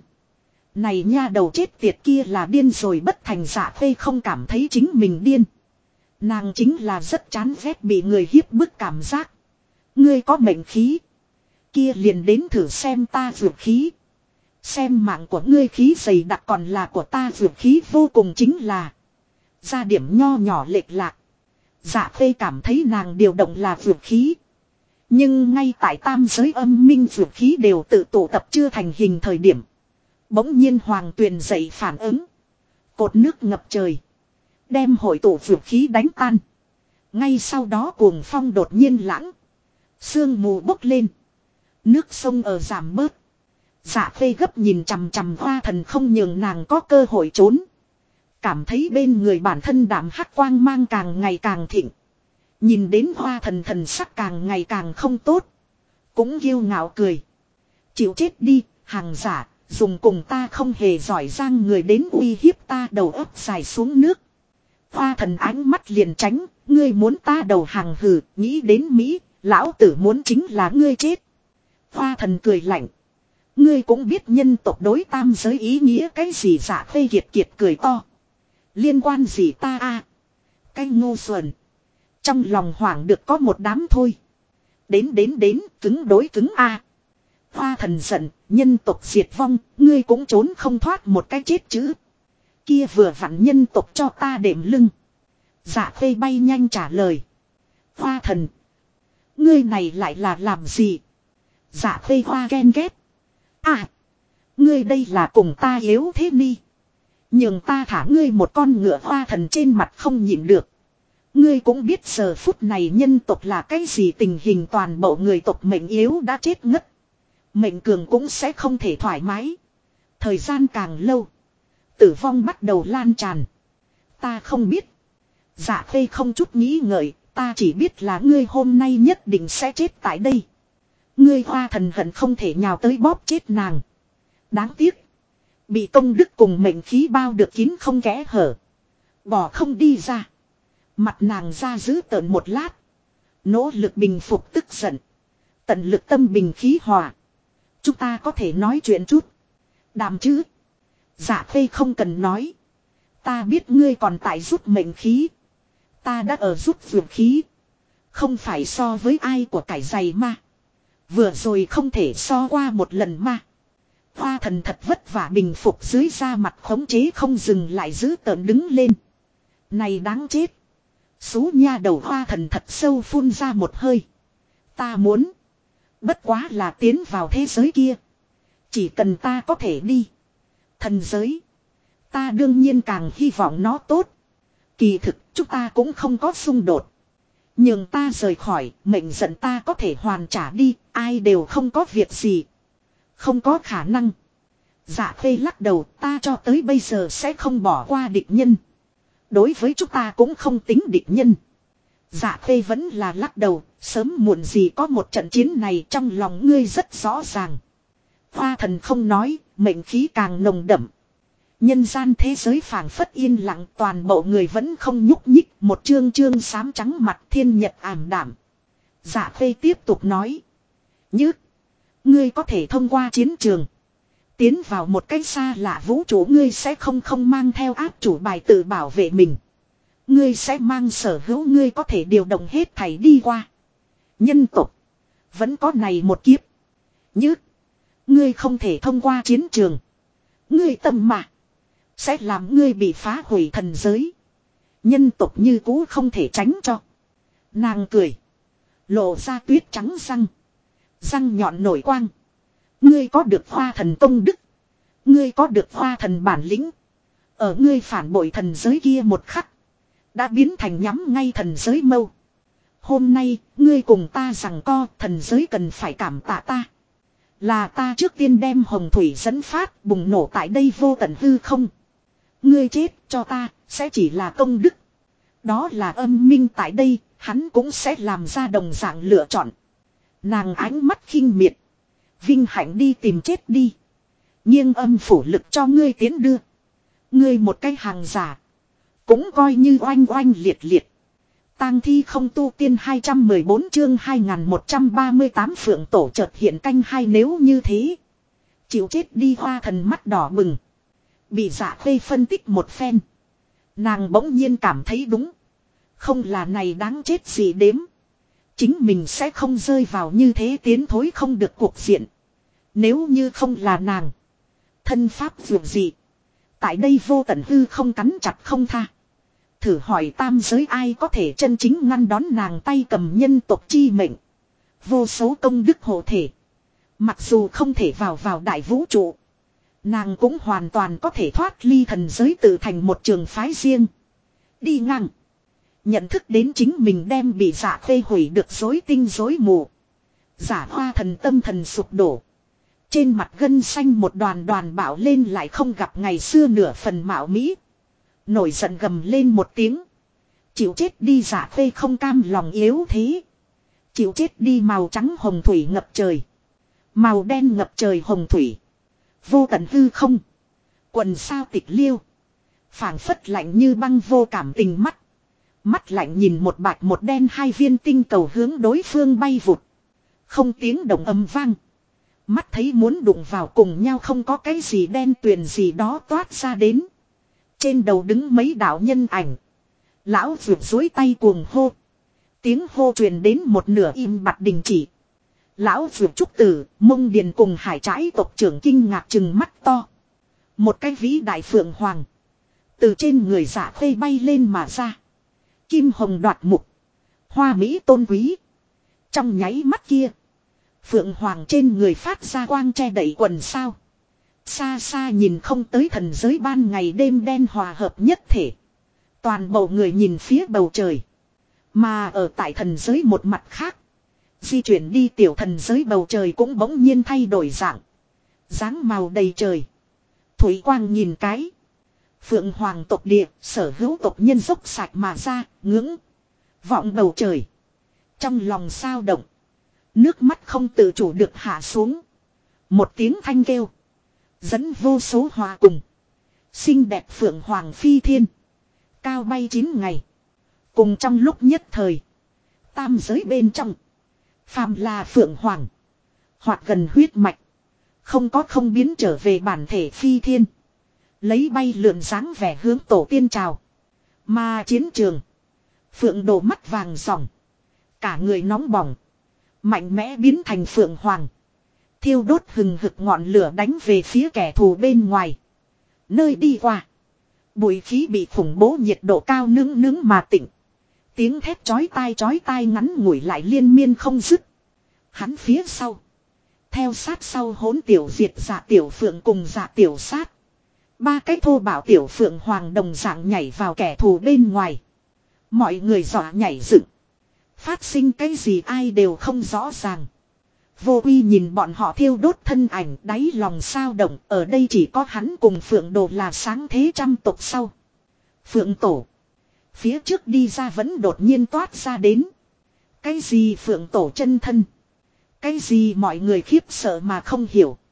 Này nha đầu chết tiệt kia là điên rồi bất thành. Dạ Khê không cảm thấy chính mình điên. Nàng chính là rất chán ghét bị người hiếp bức cảm giác. Ngươi có mệnh khí. Kia liền đến thử xem ta dược khí. Xem mạng của ngươi khí dày đặc còn là của ta dược khí vô cùng chính là. Ra điểm nho nhỏ lệch lạc. Dạ Khê cảm thấy nàng điều động là dược khí. Nhưng ngay tại tam giới âm minh dược khí đều tự tụ tập chưa thành hình thời điểm. Bỗng nhiên Hoàng Tuyền dậy phản ứng. Cột nước ngập trời. Đem hội tụ dược khí đánh tan. Ngay sau đó cuồng phong đột nhiên lãng. Sương mù bốc lên. Nước sông ở giảm bớt. Dạ Khê gấp nhìn chằm chằm Hoa thần không nhường nàng có cơ hội trốn. Cảm thấy bên người bản thân đảm hắc quang mang càng ngày càng thịnh. Nhìn đến Hoa thần thần sắc càng ngày càng không tốt. Cũng kiêu ngạo cười. Chịu chết đi, hàng giả, dùng cùng ta không hề giỏi giang người đến uy hiếp ta, đầu óc dài xuống nước. Hoa thần ánh mắt liền tránh, ngươi muốn ta đầu hàng hừ, nghĩ đến Mỹ, lão tử muốn chính là ngươi chết. Hoa thần cười lạnh. Ngươi cũng biết nhân tộc đối tam giới ý nghĩa cái gì? Dạ Khê kiệt kiệt cười to. Liên quan gì ta a? Cái ngu xuẩn. Trong lòng hoảng được có một đám thôi. Đến, cứng đối cứng a. Hoa thần giận, nhân tộc diệt vong, ngươi cũng trốn không thoát một cái chết chứ. Kia vừa vặn nhân tộc cho ta đệm lưng. Dạ Khê bay nhanh trả lời. Hoa thần. Ngươi này lại là làm gì? Dạ Khê hoa ghen ghét. À. Ngươi đây là cùng ta yếu thế ni. Nhưng ta thả ngươi một con ngựa. Hoa thần trên mặt không nhịn được. Ngươi cũng biết giờ phút này nhân tộc là cái gì tình hình, toàn bộ người tộc mệnh yếu đã chết ngất. Mệnh cường cũng sẽ không thể thoải mái. Thời gian càng lâu. Tử vong bắt đầu lan tràn. Ta không biết. Dạ Khê không chút nghĩ ngợi. Ta chỉ biết là ngươi hôm nay nhất định sẽ chết tại đây. Ngươi Hoa thần hận không thể nhào tới bóp chết nàng. Đáng tiếc. Bị công đức cùng mệnh khí bao được kín không kẽ hở. Bỏ không đi ra. Mặt nàng ra giữ tợn một lát. Nỗ lực bình phục tức giận. Tận lực tâm bình khí hòa. Chúng ta có thể nói chuyện chút. Đàm chứ. Dạ Khê không cần nói. Ta biết ngươi còn tại rút mệnh khí. Ta đã ở rút dược khí. Không phải so với ai của cải giày ma. Vừa rồi không thể so qua một lần ma. Hoa thần thật vất vả bình phục dưới da mặt khống chế không dừng lại giữ tợn đứng lên. Này đáng chết. Xú nha đầu. Hoa thần thật sâu phun ra một hơi. Ta muốn. Bất quá là tiến vào thế giới kia. Chỉ cần ta có thể đi. Thần giới. Ta đương nhiên càng hy vọng nó tốt. Kỳ thực chúng ta cũng không có xung đột. Nhưng ta rời khỏi, mệnh giận ta có thể hoàn trả đi, ai đều không có việc gì. Không có khả năng. Dạ Khê lắc đầu, ta cho tới bây giờ sẽ không bỏ qua địch nhân. Đối với chúng ta cũng không tính địch nhân. Dạ Khê vẫn là lắc đầu, sớm muộn gì có một trận chiến này, trong lòng ngươi rất rõ ràng. Hoa thần không nói, mệnh khí càng nồng đậm. Nhân gian thế giới phảng phất yên lặng, toàn bộ người vẫn không nhúc nhích, một chương chương xám trắng mặt thiên nhật ảm đạm. Dạ Khê tiếp tục nói. Như, ngươi có thể thông qua chiến trường. Tiến vào một cách xa lạ vũ trụ, ngươi sẽ không mang theo áp chủ bài tự bảo vệ mình. Ngươi sẽ mang sở hữu ngươi có thể điều động hết thảy đi qua. Nhân tộc vẫn có này một kiếp. Như, ngươi không thể thông qua chiến trường. Ngươi tâm mà sẽ làm ngươi bị phá hủy thần giới. Nhân tộc như cũ không thể tránh cho. Nàng cười. Lộ ra tuyết trắng răng. Răng nhọn nổi quang. Ngươi có được hoa thần công đức. Ngươi có được hoa thần bản lĩnh. Ở ngươi phản bội thần giới kia một khắc. Đã biến thành nhắm ngay thần giới mâu. Hôm nay, ngươi cùng ta rằng co, thần giới cần phải cảm tạ ta. Là ta trước tiên đem hồng thủy dẫn phát, bùng nổ tại đây vô tận hư không. Ngươi chết cho ta, sẽ chỉ là công đức. Đó là âm minh tại đây, hắn cũng sẽ làm ra đồng dạng lựa chọn. Nàng ánh mắt khinh miệt. Vinh hạnh đi tìm chết đi. Nghiêng âm phủ lực cho ngươi tiến đưa. Ngươi một cái hàng giả. Cũng coi như oanh oanh liệt liệt. Tang thi không tu tiên 214 chương 2138 phượng tổ chợt hiện canh hai, nếu như thế. Chịu chết đi. Hoa thần mắt đỏ bừng. Bị Dạ Khê phân tích một phen. Nàng bỗng nhiên cảm thấy đúng. Không là này đáng chết gì đếm. Chính mình sẽ không rơi vào như thế tiến thối không được cuộc diện. Nếu như không là nàng. Thân pháp vượt gì. Tại đây vô tận hư không cắn chặt không tha. Thử hỏi tam giới ai có thể chân chính ngăn đón nàng tay cầm nhân tộc chi mệnh. Vô số công đức hộ thể. Mặc dù không thể vào đại vũ trụ. Nàng cũng hoàn toàn có thể thoát ly thần giới, tự thành một trường phái riêng. Đi ngang. Nhận thức đến chính mình đem bị Dạ Khê hủy được rối tinh rối mù. Giả Hoa thần tâm thần sụp đổ. Trên mặt gân xanh một đoàn đoàn bạo lên, lại không gặp ngày xưa nửa phần mạo mỹ. Nổi giận gầm lên một tiếng. Chịu chết đi. Dạ Khê không cam lòng yếu thế. Chịu chết đi. Màu trắng hồng thủy ngập trời. Màu đen ngập trời hồng thủy. Vô tận hư không. Quần sao tịch liêu. Phảng phất lạnh như băng vô cảm tình mắt. Mắt lạnh nhìn một bạch một đen, hai viên tinh cầu hướng đối phương bay vụt. Không tiếng động âm vang. Mắt thấy muốn đụng vào cùng nhau, không có cái gì đen tuyền gì đó toát ra đến. Trên đầu đứng mấy đạo nhân ảnh. Lão vượt dối tay cuồng hô. Tiếng hô truyền đến một nửa im bặt đình chỉ. Lão vượt trúc tử, Mông Điền cùng Hải Trãi tộc trưởng kinh ngạc trừng mắt to. Một cái vĩ đại phượng hoàng từ trên người Dạ Khê bay lên mà ra. Kim hồng đoạt mục. Hoa mỹ tôn quý. Trong nháy mắt kia, phượng hoàng trên người phát ra quang che đậy quần sao. Xa xa nhìn không tới thần giới ban ngày đêm đen hòa hợp nhất thể. Toàn bộ người nhìn phía bầu trời. Mà ở tại thần giới một mặt khác, di chuyển đi tiểu thần giới bầu trời cũng bỗng nhiên thay đổi dạng. Dáng màu đầy trời. Thủy quang nhìn cái. Phượng hoàng tộc địa, sở hữu tộc nhân dốc sạch mà ra, ngưỡng vọng bầu trời. Trong lòng sao động. Nước mắt không tự chủ được hạ xuống. Một tiếng thanh kêu. Dẫn vô số hòa cùng. Xinh đẹp phượng hoàng phi thiên. Cao bay 9 ngày. Cùng trong lúc nhất thời. Tam giới bên trong. Phàm là phượng hoàng. Hoặc gần huyết mạch. Không có không biến trở về bản thể phi thiên. Lấy bay lượn dáng vẻ hướng tổ tiên chào. Mà chiến trường. Phượng đồ mắt vàng ròng. Cả người nóng bỏng. Mạnh mẽ biến thành phượng hoàng. Thiêu đốt hừng hực ngọn lửa đánh về phía kẻ thù bên ngoài. Nơi đi qua. Bụi khí bị khủng bố nhiệt độ cao nướng mà tỉnh. Tiếng thét chói tai ngắn ngủi lại liên miên không dứt. Hắn phía sau. Theo sát sau hỗn tiểu diệt Dạ tiểu phượng cùng Dạ tiểu sát. Ba cái thô bảo tiểu phượng hoàng đồng dạng nhảy vào kẻ thù bên ngoài. Mọi người dọa nhảy dựng. Phát sinh cái gì ai đều không rõ ràng. Vô Uy nhìn bọn họ thiêu đốt thân ảnh, đáy lòng sao động. Ở đây chỉ có hắn cùng Phượng Đồ là sáng thế trăm tộc sau. Phượng Tổ. Phía trước đi ra vẫn đột nhiên toát ra đến. Cái gì Phượng Tổ chân thân? Cái gì mọi người khiếp sợ mà không hiểu.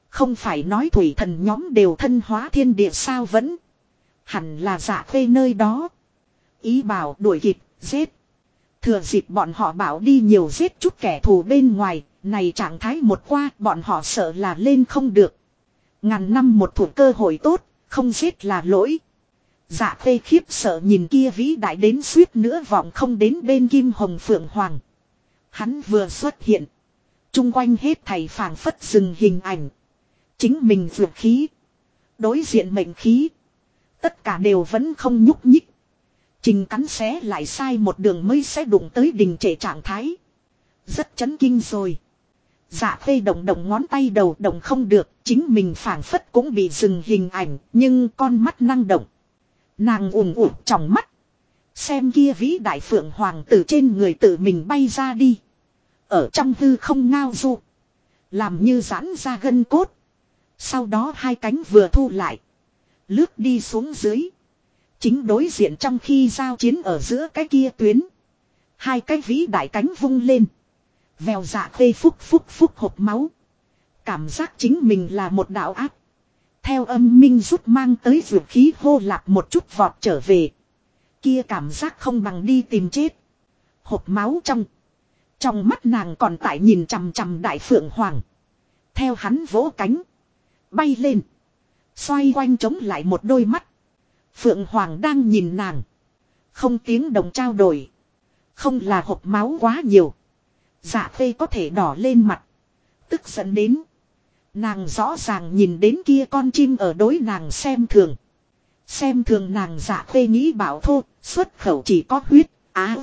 Không phải nói thủy thần nhóm đều thân hóa thiên địa sao vẫn. Hẳn là Dạ Khê nơi đó. Ý bảo đuổi kịp, giết. Thừa dịp bọn họ bảo đi nhiều giết chút kẻ thù bên ngoài, này trạng thái một qua bọn họ sợ là lên không được. Ngàn năm một thủ cơ hội tốt, không giết là lỗi. Dạ Khê khiếp sợ nhìn kia vĩ đại đến suýt nữa vọng không đến bên Kim Hồng Phượng Hoàng. Hắn vừa xuất hiện. Trung quanh hết thảy phảng phất dừng hình ảnh. Chính mình vượt khí. Đối diện mệnh khí. Tất cả đều vẫn không nhúc nhích. Trình cắn xé lại sai một đường mới sẽ đụng tới đình trệ trạng thái. Rất chấn kinh rồi. Dạ Khê động động ngón tay đầu động không được. Chính mình phảng phất cũng bị dừng hình ảnh. Nhưng con mắt năng động. Nàng ủng ủng trong mắt. Xem kia vĩ đại phượng hoàng từ trên người tự mình bay ra đi. Ở trong hư không ngao du. Làm như giãn ra gân cốt. Sau đó hai cánh vừa thu lại. Lướt đi xuống dưới. Chính đối diện trong khi giao chiến ở giữa cái kia tuyến. Hai cái vĩ đại cánh vung lên. Vèo Dạ Khê phúc hộp máu. Cảm giác chính mình là một đạo ác. Theo âm minh rút mang tới dược khí hô lạp một chút vọt trở về. Kia cảm giác không bằng đi tìm chết. Hộp máu trong mắt nàng còn tại nhìn chằm chằm đại phượng hoàng. Theo hắn vỗ cánh. Bay lên. Xoay quanh chống lại một đôi mắt. Phượng hoàng đang nhìn nàng. Không tiếng đồng trao đổi. Không là hộp máu quá nhiều. Dạ Khê có thể đỏ lên mặt. Tức giận đến. Nàng rõ ràng nhìn đến kia con chim ở đối nàng xem thường. Xem thường nàng Dạ Khê nghĩ bảo thô. Xuất khẩu chỉ có huyết.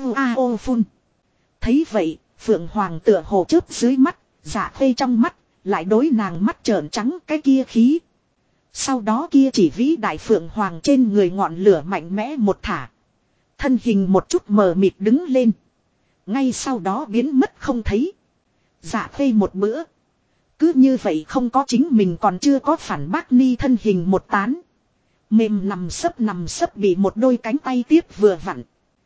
Ô phun. Thấy vậy. Phượng hoàng tựa hồ chớp dưới mắt. Dạ Khê trong mắt. Lại đối nàng mắt trợn trắng cái kia khí. Sau đó kia chỉ vĩ đại phượng hoàng trên người ngọn lửa mạnh mẽ một thả. Thân hình một chút mờ mịt đứng lên. Ngay sau đó biến mất không thấy. Dạ Khê một bữa. Cứ như vậy không có chính mình còn chưa có phản bác ni thân hình một tán. Mềm nằm sấp bị một đôi cánh tay tiếp vừa vặn.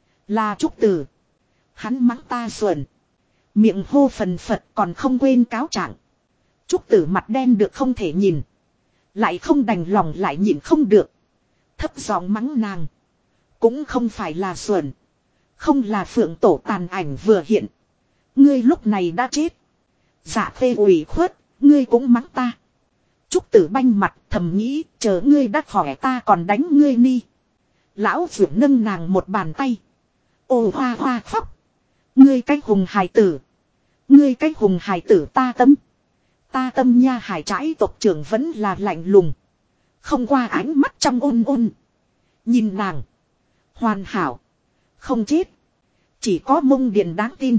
Là Trúc Tử. Hắn mắng ta xuẩn. Miệng hô phần phật còn không quên cáo trạng. Trúc Tử mặt đen được không thể nhìn. Lại không đành lòng lại nhịn không được. Thấp giọng mắng nàng. Cũng không phải là xuẩn. Không là phượng tổ tàn ảnh vừa hiện. Ngươi lúc này đã chết. Dạ Khê ủy khuất. Ngươi cũng mắng ta. Trúc Tử banh mặt thầm nghĩ. Chờ ngươi đã khỏi ta còn đánh ngươi ni. Lão Dược nâng nàng một bàn tay. Ô hoa hoa khóc. Ngươi cái hùng hài tử. Ngươi cái hùng hài tử ta tâm. Ta tâm nha hải trãi tộc trưởng vẫn là lạnh lùng. Không qua ánh mắt trong ôn. Nhìn nàng. Hoàn hảo. Không chết. Chỉ có Mông Điện đáng tin.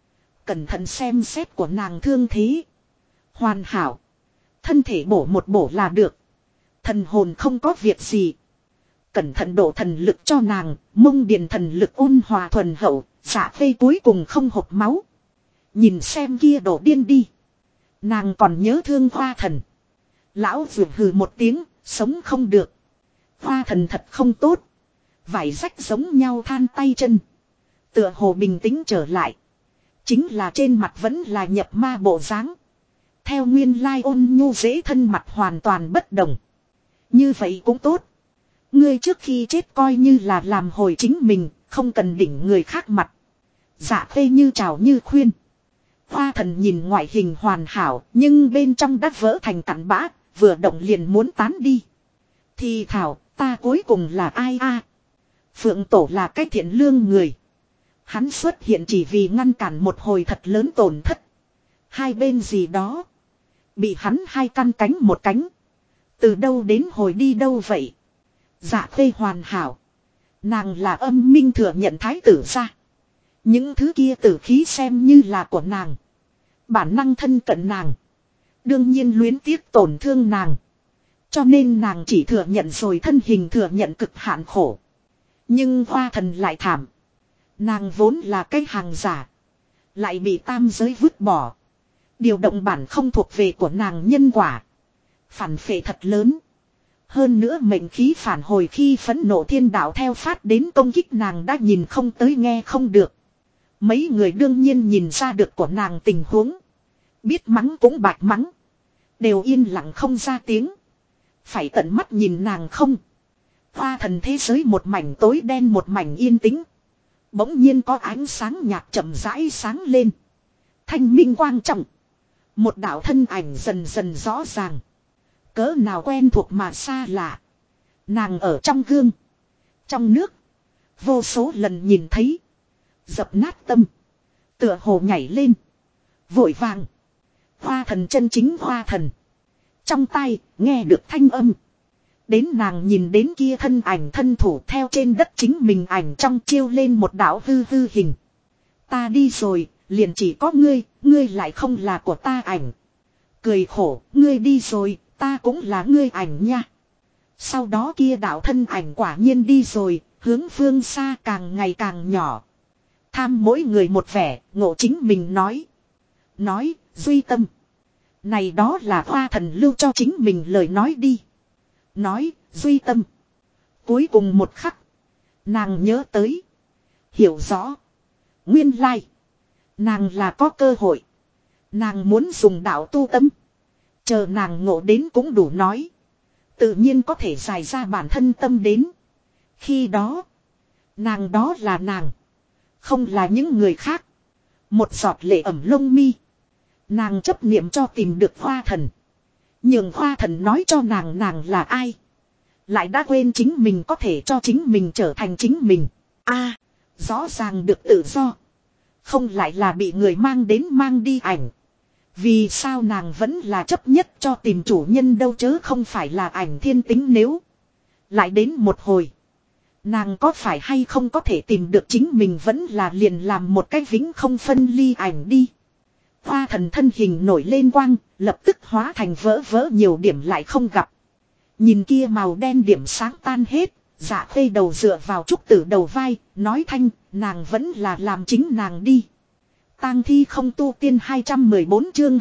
Cẩn thận xem xét của nàng thương thế. Hoàn hảo. Thân thể bổ một bổ là được. Thần hồn không có việc gì. Cẩn thận đổ thần lực cho nàng. Mông Điện thần lực ôn hòa thuần hậu. Dạ Khê cuối cùng không hộc máu. Nhìn xem kia đổ điên đi. Nàng còn nhớ thương Hoa Thần. Lão Dược hừ một tiếng, sống không được. Hoa Thần thật không tốt. Vải rách giống nhau than tay chân. Tựa hồ bình tĩnh trở lại. Chính là trên mặt vẫn là nhập ma bộ dáng. Theo nguyên lai ôn nhu dễ thân mặt hoàn toàn bất đồng. Như vậy cũng tốt. Ngươi trước khi chết coi như là làm hồi chính mình, không cần đỉnh người khác mặt. Dạ Khê như chào như khuyên. Hoa Thần nhìn ngoại hình hoàn hảo, nhưng bên trong đã vỡ thành cặn bã, vừa động liền muốn tán đi. Thì thảo, ta cuối cùng là ai a? Phượng Tổ là cái thiện lương người. Hắn xuất hiện chỉ vì ngăn cản một hồi thật lớn tổn thất. Hai bên gì đó. Bị hắn hai căn cánh một cánh. Từ đâu đến hồi đi đâu vậy? Dạ Khê hoàn hảo. Nàng là âm minh thừa nhận thái tử ra. Những thứ kia tử khí xem như là của nàng. Bản năng thân cận nàng. Đương nhiên luyến tiếc tổn thương nàng. Cho nên nàng chỉ thừa nhận rồi thân hình thừa nhận cực hạn khổ. Nhưng Hoa Thần lại thảm. Nàng vốn là cái hàng giả. Lại bị tam giới vứt bỏ. Điều động bản không thuộc về của nàng nhân quả. Phản phệ thật lớn. Hơn nữa mệnh khí phản hồi khi phẫn nộ thiên đạo theo phát đến công kích nàng đã nhìn không tới nghe không được. Mấy người đương nhiên nhìn ra được của nàng tình huống. Biết mắng cũng bạch mắng. Đều yên lặng không ra tiếng. Phải tận mắt nhìn nàng không. Hoa thần thế giới một mảnh tối đen một mảnh yên tĩnh. Bỗng nhiên có ánh sáng nhạt chậm rãi sáng lên. Thanh minh quang trọng. Một đạo thân ảnh dần dần rõ ràng. Cỡ nào quen thuộc mà xa lạ. Nàng ở trong gương. Trong nước. Vô số lần nhìn thấy. Dập nát tâm. Tựa hồ nhảy lên. Vội vàng. Hoa thần chân chính hoa thần. Trong tay nghe được thanh âm. Đến nàng nhìn đến kia thân ảnh thân thủ theo trên đất chính mình ảnh trong chiêu lên một đạo hư hư hình. Ta đi rồi, liền chỉ có ngươi lại không là của ta ảnh. Cười khổ, ngươi đi rồi, ta cũng là ngươi ảnh nha. Sau đó kia đạo thân ảnh quả nhiên đi rồi, hướng phương xa càng ngày càng nhỏ. Tham mỗi người một vẻ, ngộ chính mình nói. Nói, duy tâm. Này đó là hoa thần lưu cho chính mình lời nói đi. Nói, duy tâm. Cuối cùng một khắc. Nàng nhớ tới. Hiểu rõ. Nguyên lai. Nàng là có cơ hội. Nàng muốn dùng đạo tu tâm. Chờ nàng ngộ đến cũng đủ nói. Tự nhiên có thể giải ra bản thân tâm đến. Khi đó. Nàng đó là nàng. Không là những người khác. Một giọt lệ ẩm lông mi. Nàng chấp niệm cho tìm được hoa thần. Nhưng hoa thần nói cho nàng là ai. Lại đã quên chính mình có thể cho chính mình trở thành chính mình. Rõ ràng được tự do. Không lại là bị người mang đến mang đi ảnh. Vì sao nàng vẫn là chấp nhất cho tìm chủ nhân đâu chớ không phải là ảnh thiên tính nếu. Lại đến một hồi. Nàng có phải hay không có thể tìm được chính mình vẫn là liền làm một cái vĩnh không phân ly ảnh đi. Hoa thần thân hình nổi lên quang, lập tức hóa thành vỡ vỡ nhiều điểm lại không gặp. Nhìn kia màu đen điểm sáng tan hết, Dạ Khê đầu dựa vào trúc tử đầu vai, nói thanh, nàng vẫn là làm chính nàng đi. Tang thi không tu tiên 214 chương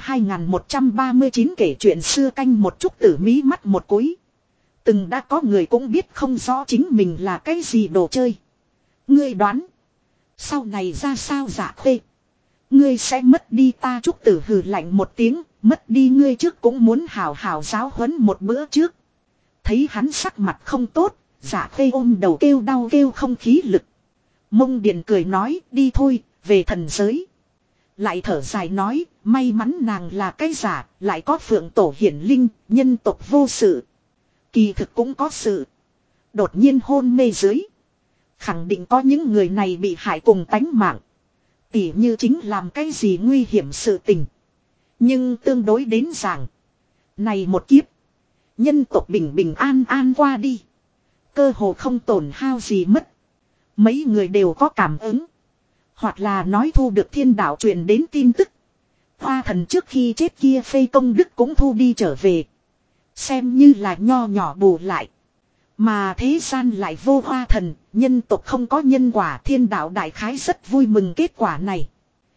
2139 kể chuyện xưa canh một trúc tử mí mắt một cúi. Từng đã có người cũng biết không rõ chính mình là cái gì đồ chơi. Ngươi đoán. Sau này ra sao Dạ Khê. Ngươi sẽ mất đi ta trúc tử hừ lạnh một tiếng, mất đi ngươi trước cũng muốn hào hào giáo huấn một bữa trước. Thấy hắn sắc mặt không tốt, Dạ Khê ôm đầu kêu đau kêu không khí lực. Mông Điện cười nói đi thôi, về thần giới. Lại thở dài nói, may mắn nàng là cái giả, lại có phượng tổ hiển linh, nhân tộc vô sự. Kỳ thực cũng có sự. Đột nhiên hôn mê dưới. Khẳng định có những người này bị hại cùng tánh mạng. Tỉ như chính làm cái gì nguy hiểm sự tình. Nhưng tương đối đến giảng. Này một kiếp. Nhân tộc bình bình an an qua đi. Cơ hồ không tổn hao gì mất. Mấy người đều có cảm ứng. Hoặc là nói thu được thiên đạo truyền đến tin tức. Hoa thần trước khi chết kia phê công đức cũng thu đi trở về. Xem như là nho nhỏ bù lại. Mà thế gian lại vô hoa thần, nhân tộc không có nhân quả, thiên đạo đại khái rất vui mừng kết quả này.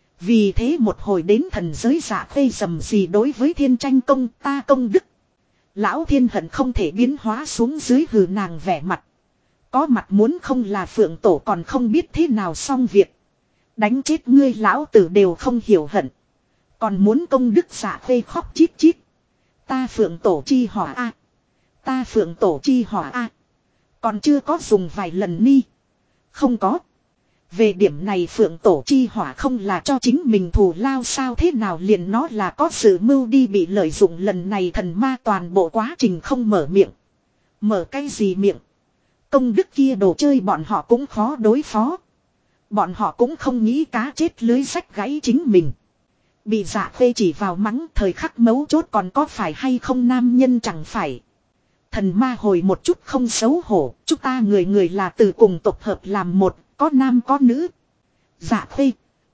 Vì thế một hồi đến thần giới Dạ Khê dầm gì đối với thiên tranh công ta công đức. Lão thiên hận không thể biến hóa xuống dưới hừ nàng vẻ mặt. Có mặt muốn không là phượng tổ còn không biết thế nào xong việc. Đánh chết ngươi lão tử đều không hiểu hận. Còn muốn công đức Dạ Khê khóc chít chít. Ta phượng tổ chi hỏa a. Ta phượng tổ chi hỏa a. Còn chưa có dùng vài lần ni. Không có. Về điểm này phượng tổ chi hỏa không là cho chính mình thù lao sao thế nào liền nó là có sự mưu đi bị lợi dụng lần này thần ma toàn bộ quá trình không mở miệng. Mở cái gì miệng. Công đức kia đồ chơi bọn họ cũng khó đối phó. Bọn họ cũng không nghĩ cá chết lưới rách gãy chính mình. Bị Dạ Khê chỉ vào mắng thời khắc mấu chốt còn có phải hay không nam nhân chẳng phải. Thần ma hồi một chút không xấu hổ, chúng ta người người là từ cùng tộc hợp làm một, có nam có nữ. Dạ Khê.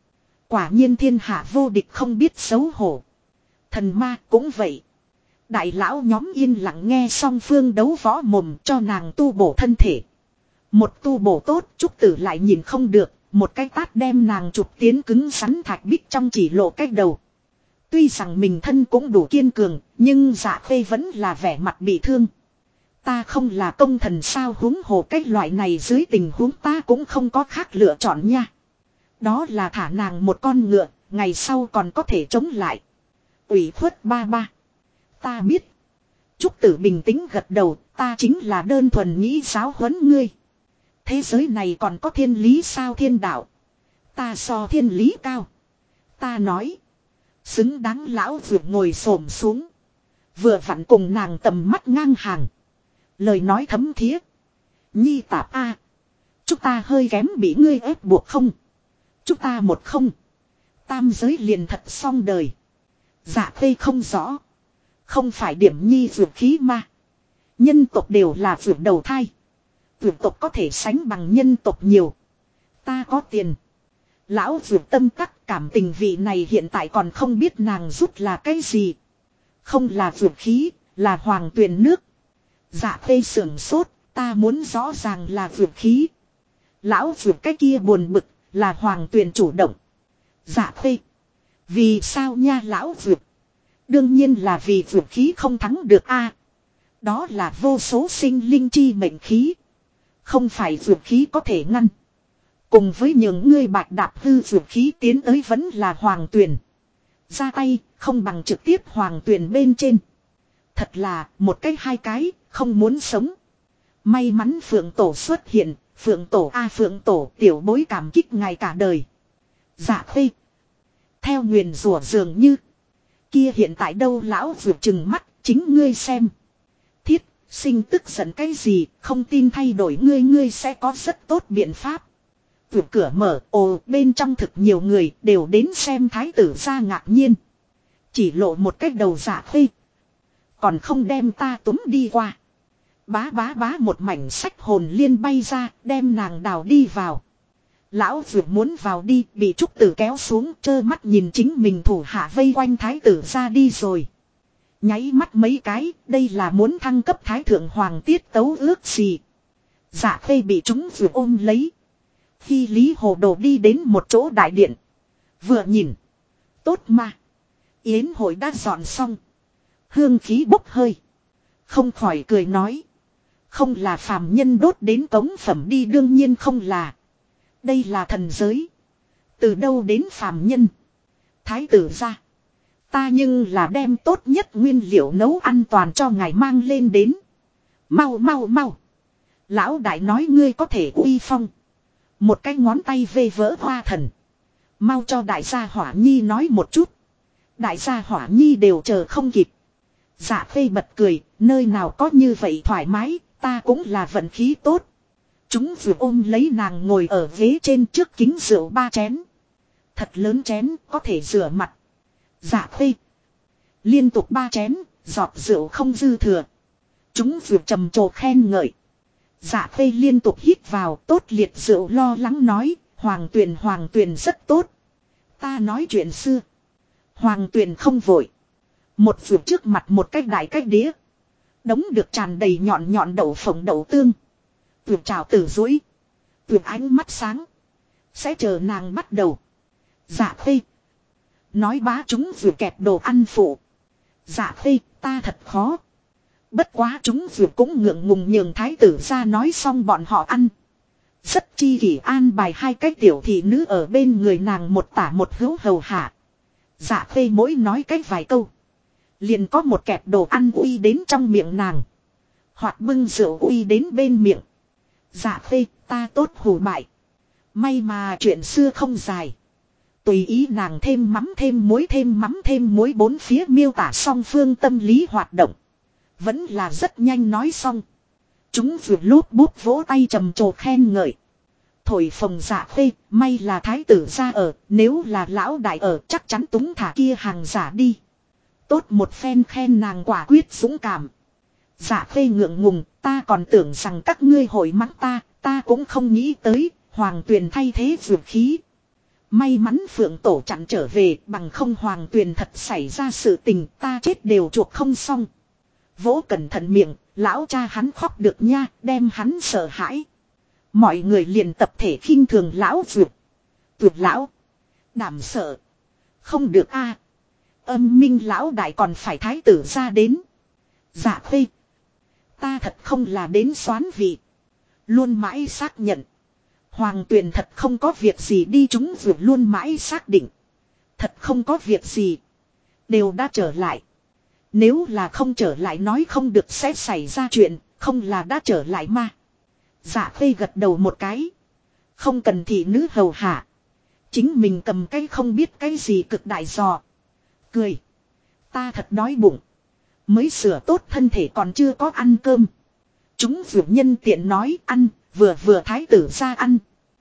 Quả nhiên thiên hạ vô địch không biết xấu hổ. Thần ma cũng vậy. Đại lão nhóm yên lặng nghe song phương đấu võ mồm cho nàng tu bổ thân thể. Một tu bổ tốt, trúc tử lại nhìn không được, một cái tát đem nàng chụp tiến cứng rắn thạch bích trong chỉ lộ cách đầu. Tuy rằng mình thân cũng đủ kiên cường, nhưng Dạ Khê vẫn là vẻ mặt bị thương. Ta không là công thần sao huống hồ cái loại này dưới tình huống ta cũng không có khác lựa chọn nha. Đó là thả nàng một con ngựa, ngày sau còn có thể chống lại. Ủy khuất ba ba. Ta biết. Trúc Tử bình tĩnh gật đầu, ta chính là đơn thuần nghĩ giáo huấn ngươi. Thế giới này còn có thiên lý sao thiên đạo? Ta so thiên lý cao. Ta nói. Xứng đáng lão vượt ngồi xổm xuống. Vừa vặn cùng nàng tầm mắt ngang hàng. Lời nói thấm thía. Nhi tạp a, chúng ta hơi kém bị ngươi ép buộc không? Chúng ta một không. Tam giới liền thật xong đời. Dạ Khê không rõ. Không phải điểm nhi vượt khí mà. Nhân tộc đều là vượt đầu thai. Vượt tộc có thể sánh bằng nhân tộc nhiều. Ta có tiền. Lão vượt tâm tắc cảm tình vị này hiện tại còn không biết nàng rút là cái gì. Không là vượt khí, là hoàng tuyền nước. Dạ Khê sưởng sốt, ta muốn rõ ràng là vượt khí. Lão vượt cái kia buồn bực, là hoàng tuyền chủ động. Dạ Khê. Vì sao nha lão vượt? Đương nhiên là vì vượt khí không thắng được a. Đó là vô số sinh linh chi mệnh khí. Không phải vượt khí có thể ngăn. Cùng với những ngươi bạch đạp hư vượt khí tiến tới vẫn là hoàng tuyền. Ra tay, không bằng trực tiếp hoàng tuyền bên trên. Thật là, một cái hai cái, không muốn sống. May mắn Phượng Tổ xuất hiện, Phượng Tổ a Phượng Tổ tiểu bối cảm kích ngài cả đời. Dạ Khê. Theo nguyền rủa dường như. Kia hiện tại đâu lão vượt chừng mắt, chính ngươi xem. Thiết, sinh tức giận cái gì, không tin thay đổi ngươi sẽ có rất tốt biện pháp. Vượt cửa mở, ồ, bên trong thực nhiều người đều đến xem thái tử ra ngạc nhiên. Chỉ lộ một cách đầu Dạ Khê. Còn không đem ta túm đi qua. Bá bá bá một mảnh sách hồn liên bay ra, đem nàng đào đi vào. Lão vượt muốn vào đi, bị Trúc Tử kéo xuống, trơ mắt nhìn chính mình thủ hạ vây quanh thái tử ra đi rồi. Nháy mắt mấy cái, đây là muốn thăng cấp thái thượng hoàng tiết tấu ước gì. Dạ Khê bị chúng vượt ôm lấy. Khi Lý Hồ Đồ đi đến một chỗ đại điện. Vừa nhìn. Tốt mà. Yến hội đã dọn xong. Hương khí bốc hơi. Không khỏi cười nói. Không là phàm nhân đốt đến cống phẩm đi, đương nhiên không là. Đây là thần giới. Từ đâu đến phàm nhân? Thái tử ra. Ta nhưng là đem tốt nhất nguyên liệu nấu ăn toàn cho ngài mang lên đến. Mau mau mau. Lão đại nói ngươi có thể uy phong. Một cái ngón tay vê vỡ hoa thần. Mau cho đại gia Hỏa Nhi nói một chút. Đại gia Hỏa Nhi đều chờ không kịp. Dạ Khê bật cười, nơi nào có như vậy thoải mái, ta cũng là vận khí tốt. Chúng vừa ôm lấy nàng ngồi ở ghế trên trước kính rượu 3 chén. Thật lớn chén, có thể rửa mặt. Dạ Khê. Liên tục 3 chén, giọt rượu không dư thừa. Chúng vừa trầm trồ khen ngợi. Dạ Khê liên tục hít vào, tốt liệt rượu lo lắng nói, hoàng tuyền rất tốt. Ta nói chuyện xưa. Hoàng tuyền không vội. Một vượt trước mặt một cái đại cái đĩa. Đống được tràn đầy nhọn nhọn đậu phộng đậu tương. Vượt trào tử dũi. Vượt ánh mắt sáng. Sẽ chờ nàng bắt đầu. Dạ Khê. Nói bá chúng vượt kẹp đồ ăn phụ. Dạ Khê, ta thật khó. Bất quá chúng vượt cũng ngượng ngùng nhường thái tử ra nói xong bọn họ ăn. Rất chi kỷ an bài hai cái tiểu thị nữ ở bên người nàng một tả một hữu hầu hạ. Dạ Khê mỗi nói cách vài câu. Liền có một kẹp đồ ăn uy đến trong miệng nàng. Hoặc bưng rượu uy đến bên miệng. Dạ Khê, ta tốt hù bại. May mà chuyện xưa không dài. Tùy ý nàng thêm mắm thêm muối bốn phía miêu tả song phương tâm lý hoạt động. Vẫn là rất nhanh nói xong. Chúng vừa lút bút vỗ tay trầm trồ khen ngợi. Thổi phồng Dạ Khê, may là thái tử ra ở, nếu là lão đại ở chắc chắn túng thả kia hàng giả đi. Tốt một phen khen nàng quả quyết dũng cảm. Dạ Khê ngượng ngùng, ta còn tưởng rằng các ngươi hội mắng ta cũng không nghĩ tới, hoàng tuyền thay thế vượt khí. May mắn Phượng Tổ chặn trở về, bằng không hoàng tuyền thật xảy ra sự tình, ta chết đều chuộc không xong. Vỗ cẩn thận miệng, lão cha hắn khóc được nha, đem hắn sợ hãi. Mọi người liền tập thể khinh thường lão vượt. Vượt lão. Đảm sợ. Không được a. Âm minh lão đại còn phải thái tử ra đến. Dạ Khê. Ta thật không là đến xoán vị. Luôn mãi xác nhận. Hoàng tuyền thật không có việc gì đi, chúng vượt luôn mãi xác định. Thật không có việc gì. Đều đã trở lại. Nếu là không trở lại nói không được sẽ xảy ra chuyện, không là đã trở lại mà. Dạ Khê gật đầu một cái. Không cần thị nữ hầu hạ. Chính mình cầm cái không biết cái gì cực đại giò. Cười. Ta thật đói bụng. Mới sửa tốt thân thể còn chưa có ăn cơm. Chúng vừa nhân tiện nói ăn, vừa thái tử ra ăn.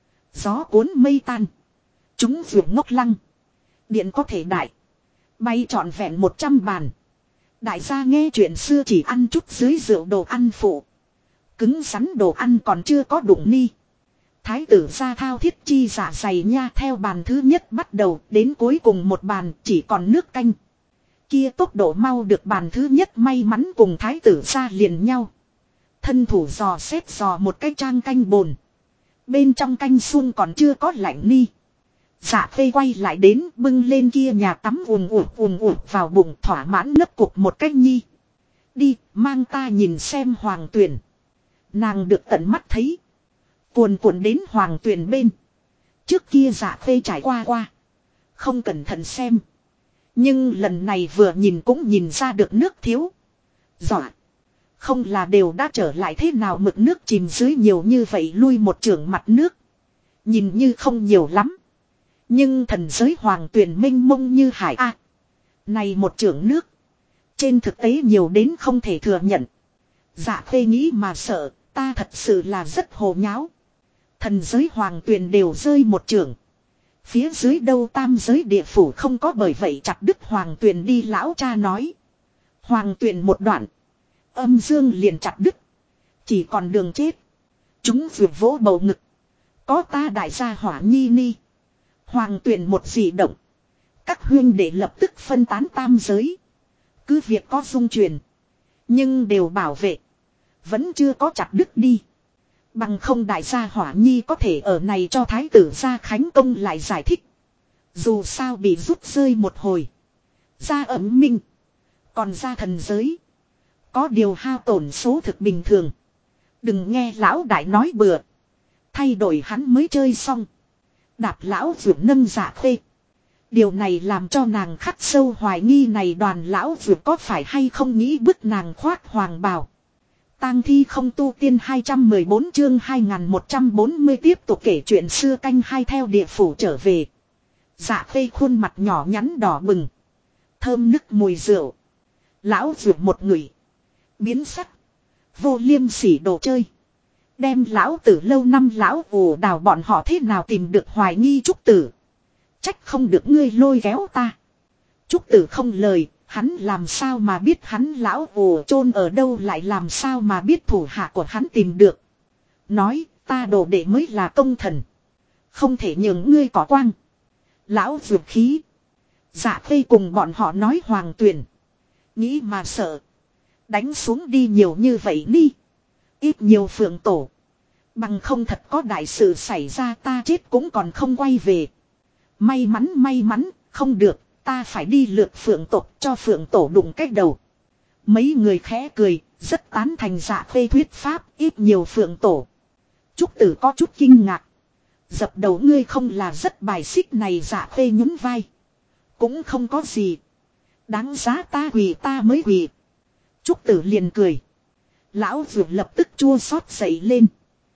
Gió cuốn mây tan. Chúng vừa ngốc lăng. Điện có thể đại. Bay trọn vẹn 100 bàn. Đại gia nghe chuyện xưa chỉ ăn chút dưới rượu đồ ăn phụ. Cứng rắn đồ ăn còn chưa có đụng ni. Thái tử ra thao thiết chi dạ dày nha, theo bàn thứ nhất bắt đầu đến cuối cùng một bàn chỉ còn nước canh. Kia tốc độ mau được bàn thứ nhất may mắn cùng thái tử ra liền nhau. Thân thủ dò xét dò một cái trang canh bồn. Bên trong canh xuông còn chưa có lạnh ni. Dạ Khê quay lại đến bưng lên kia nhà tắm ùn ụt vào bụng, thỏa mãn nấp cục một cách nhi. Đi, mang ta nhìn xem Hoàng Tuyền. Nàng được tận mắt thấy. Cuồn cuộn đến Hoàng Tuyền bên. Trước kia Dạ Khê trải qua. Không cẩn thận xem. Nhưng lần này vừa nhìn cũng nhìn ra được nước thiếu. Dọa. Không là đều đã trở lại thế nào, mực nước chìm dưới nhiều như vậy lui một trường mặt nước. Nhìn như không nhiều lắm. Nhưng thần giới Hoàng Tuyền mênh mông như hải a. Này một trưởng nước. Trên thực tế nhiều đến không thể thừa nhận. Dạ Khê nghĩ mà sợ, ta thật sự là rất hồ nháo. Thần giới Hoàng Tuyền đều rơi một trưởng. Phía dưới đâu tam giới địa phủ không có, bởi vậy chặt đứt Hoàng Tuyền đi, lão cha nói. Hoàng Tuyền một đoạn. Âm dương liền chặt đứt. Chỉ còn đường chết. Chúng vừa vỗ bầu ngực. Có ta đại gia Hỏa Nhi ni. Hoàng Tuyền một dị động. Các huyên đệ lập tức phân tán tam giới. Cứ việc có dung truyền. Nhưng đều bảo vệ. Vẫn chưa có chặt đứt đi. Bằng không đại gia Hỏa Nhi có thể ở này cho thái tử gia Khánh Công lại giải thích. Dù sao bị rút rơi một hồi. Gia ẩm minh. Còn gia thần giới. Có điều hao tổn số thực bình thường. Đừng nghe lão đại nói bừa. Thay đổi hắn mới chơi xong. Đạp lão vượt nâng Dạ Khê. Điều này làm cho nàng khắc sâu hoài nghi này đoàn lão vượt có phải hay không nghĩ bức nàng khoác hoàng bào. Tang thi không tu tiên 214 chương 2140 tiếp tục kể chuyện xưa canh hai theo địa phủ trở về. Dạ Khê khuôn mặt nhỏ nhắn đỏ bừng. Thơm nức mùi rượu. Lão vượt một người. Biến sắc. Vô liêm sỉ đồ chơi. Đem lão tử lâu năm lão ù đào bọn họ thế nào tìm được, hoài nghi Trúc Tử. Trách không được ngươi lôi kéo ta. Trúc Tử không lời, hắn làm sao mà biết hắn lão ù chôn ở đâu, lại làm sao mà biết thủ hạ của hắn tìm được. Nói ta đồ đệ mới là công thần. Không thể nhường ngươi có quang. Lão vượt khí. Dạ Khê cùng bọn họ nói Hoàng Tuyền. Nghĩ mà sợ. Đánh xuống đi nhiều như vậy đi. Ít nhiều phượng tổ. Bằng không thật có đại sự xảy ra ta chết cũng còn không quay về. May mắn, không được, ta phải đi lượt phượng tộc cho phượng tổ đụng cách đầu. Mấy người khẽ cười, rất tán thành Dạ Khê thuyết pháp, ít nhiều phượng tổ. Trúc Tử có chút kinh ngạc. Dập đầu ngươi không là rất bài xích này, Dạ Khê nhún vai. Cũng không có gì. Đáng giá ta quỳ ta mới quỳ. Trúc Tử liền cười. Lão vượt lập tức chua xót dậy lên.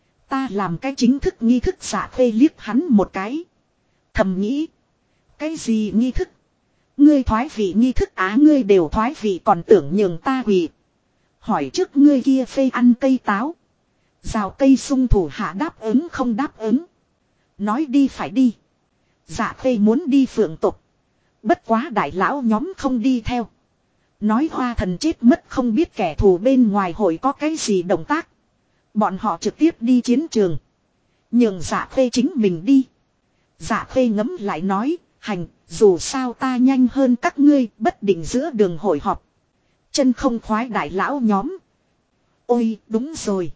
Ta làm cái chính thức nghi thức. Dạ Khê liếc hắn một cái. Thầm nghĩ. Cái gì nghi thức? Ngươi thoái vị nghi thức á, ngươi đều thoái vị còn tưởng nhường ta quỳ. Hỏi trước ngươi kia phê ăn cây táo. Rào cây sung thủ hạ đáp ứng không đáp ứng. Nói đi phải đi. Dạ Khê muốn đi phượng tục. Bất quá đại lão nhóm không đi theo. Nói Hoa Thần chết mất không biết kẻ thù bên ngoài hội có cái gì động tác. Bọn họ trực tiếp đi chiến trường. Nhường Dạ Khê chính mình đi. Dạ Khê ngấm lại nói, hành, dù sao ta nhanh hơn các ngươi, bất định giữa đường hội họp. Chân không khoái đại lão nhóm. Ôi, đúng rồi.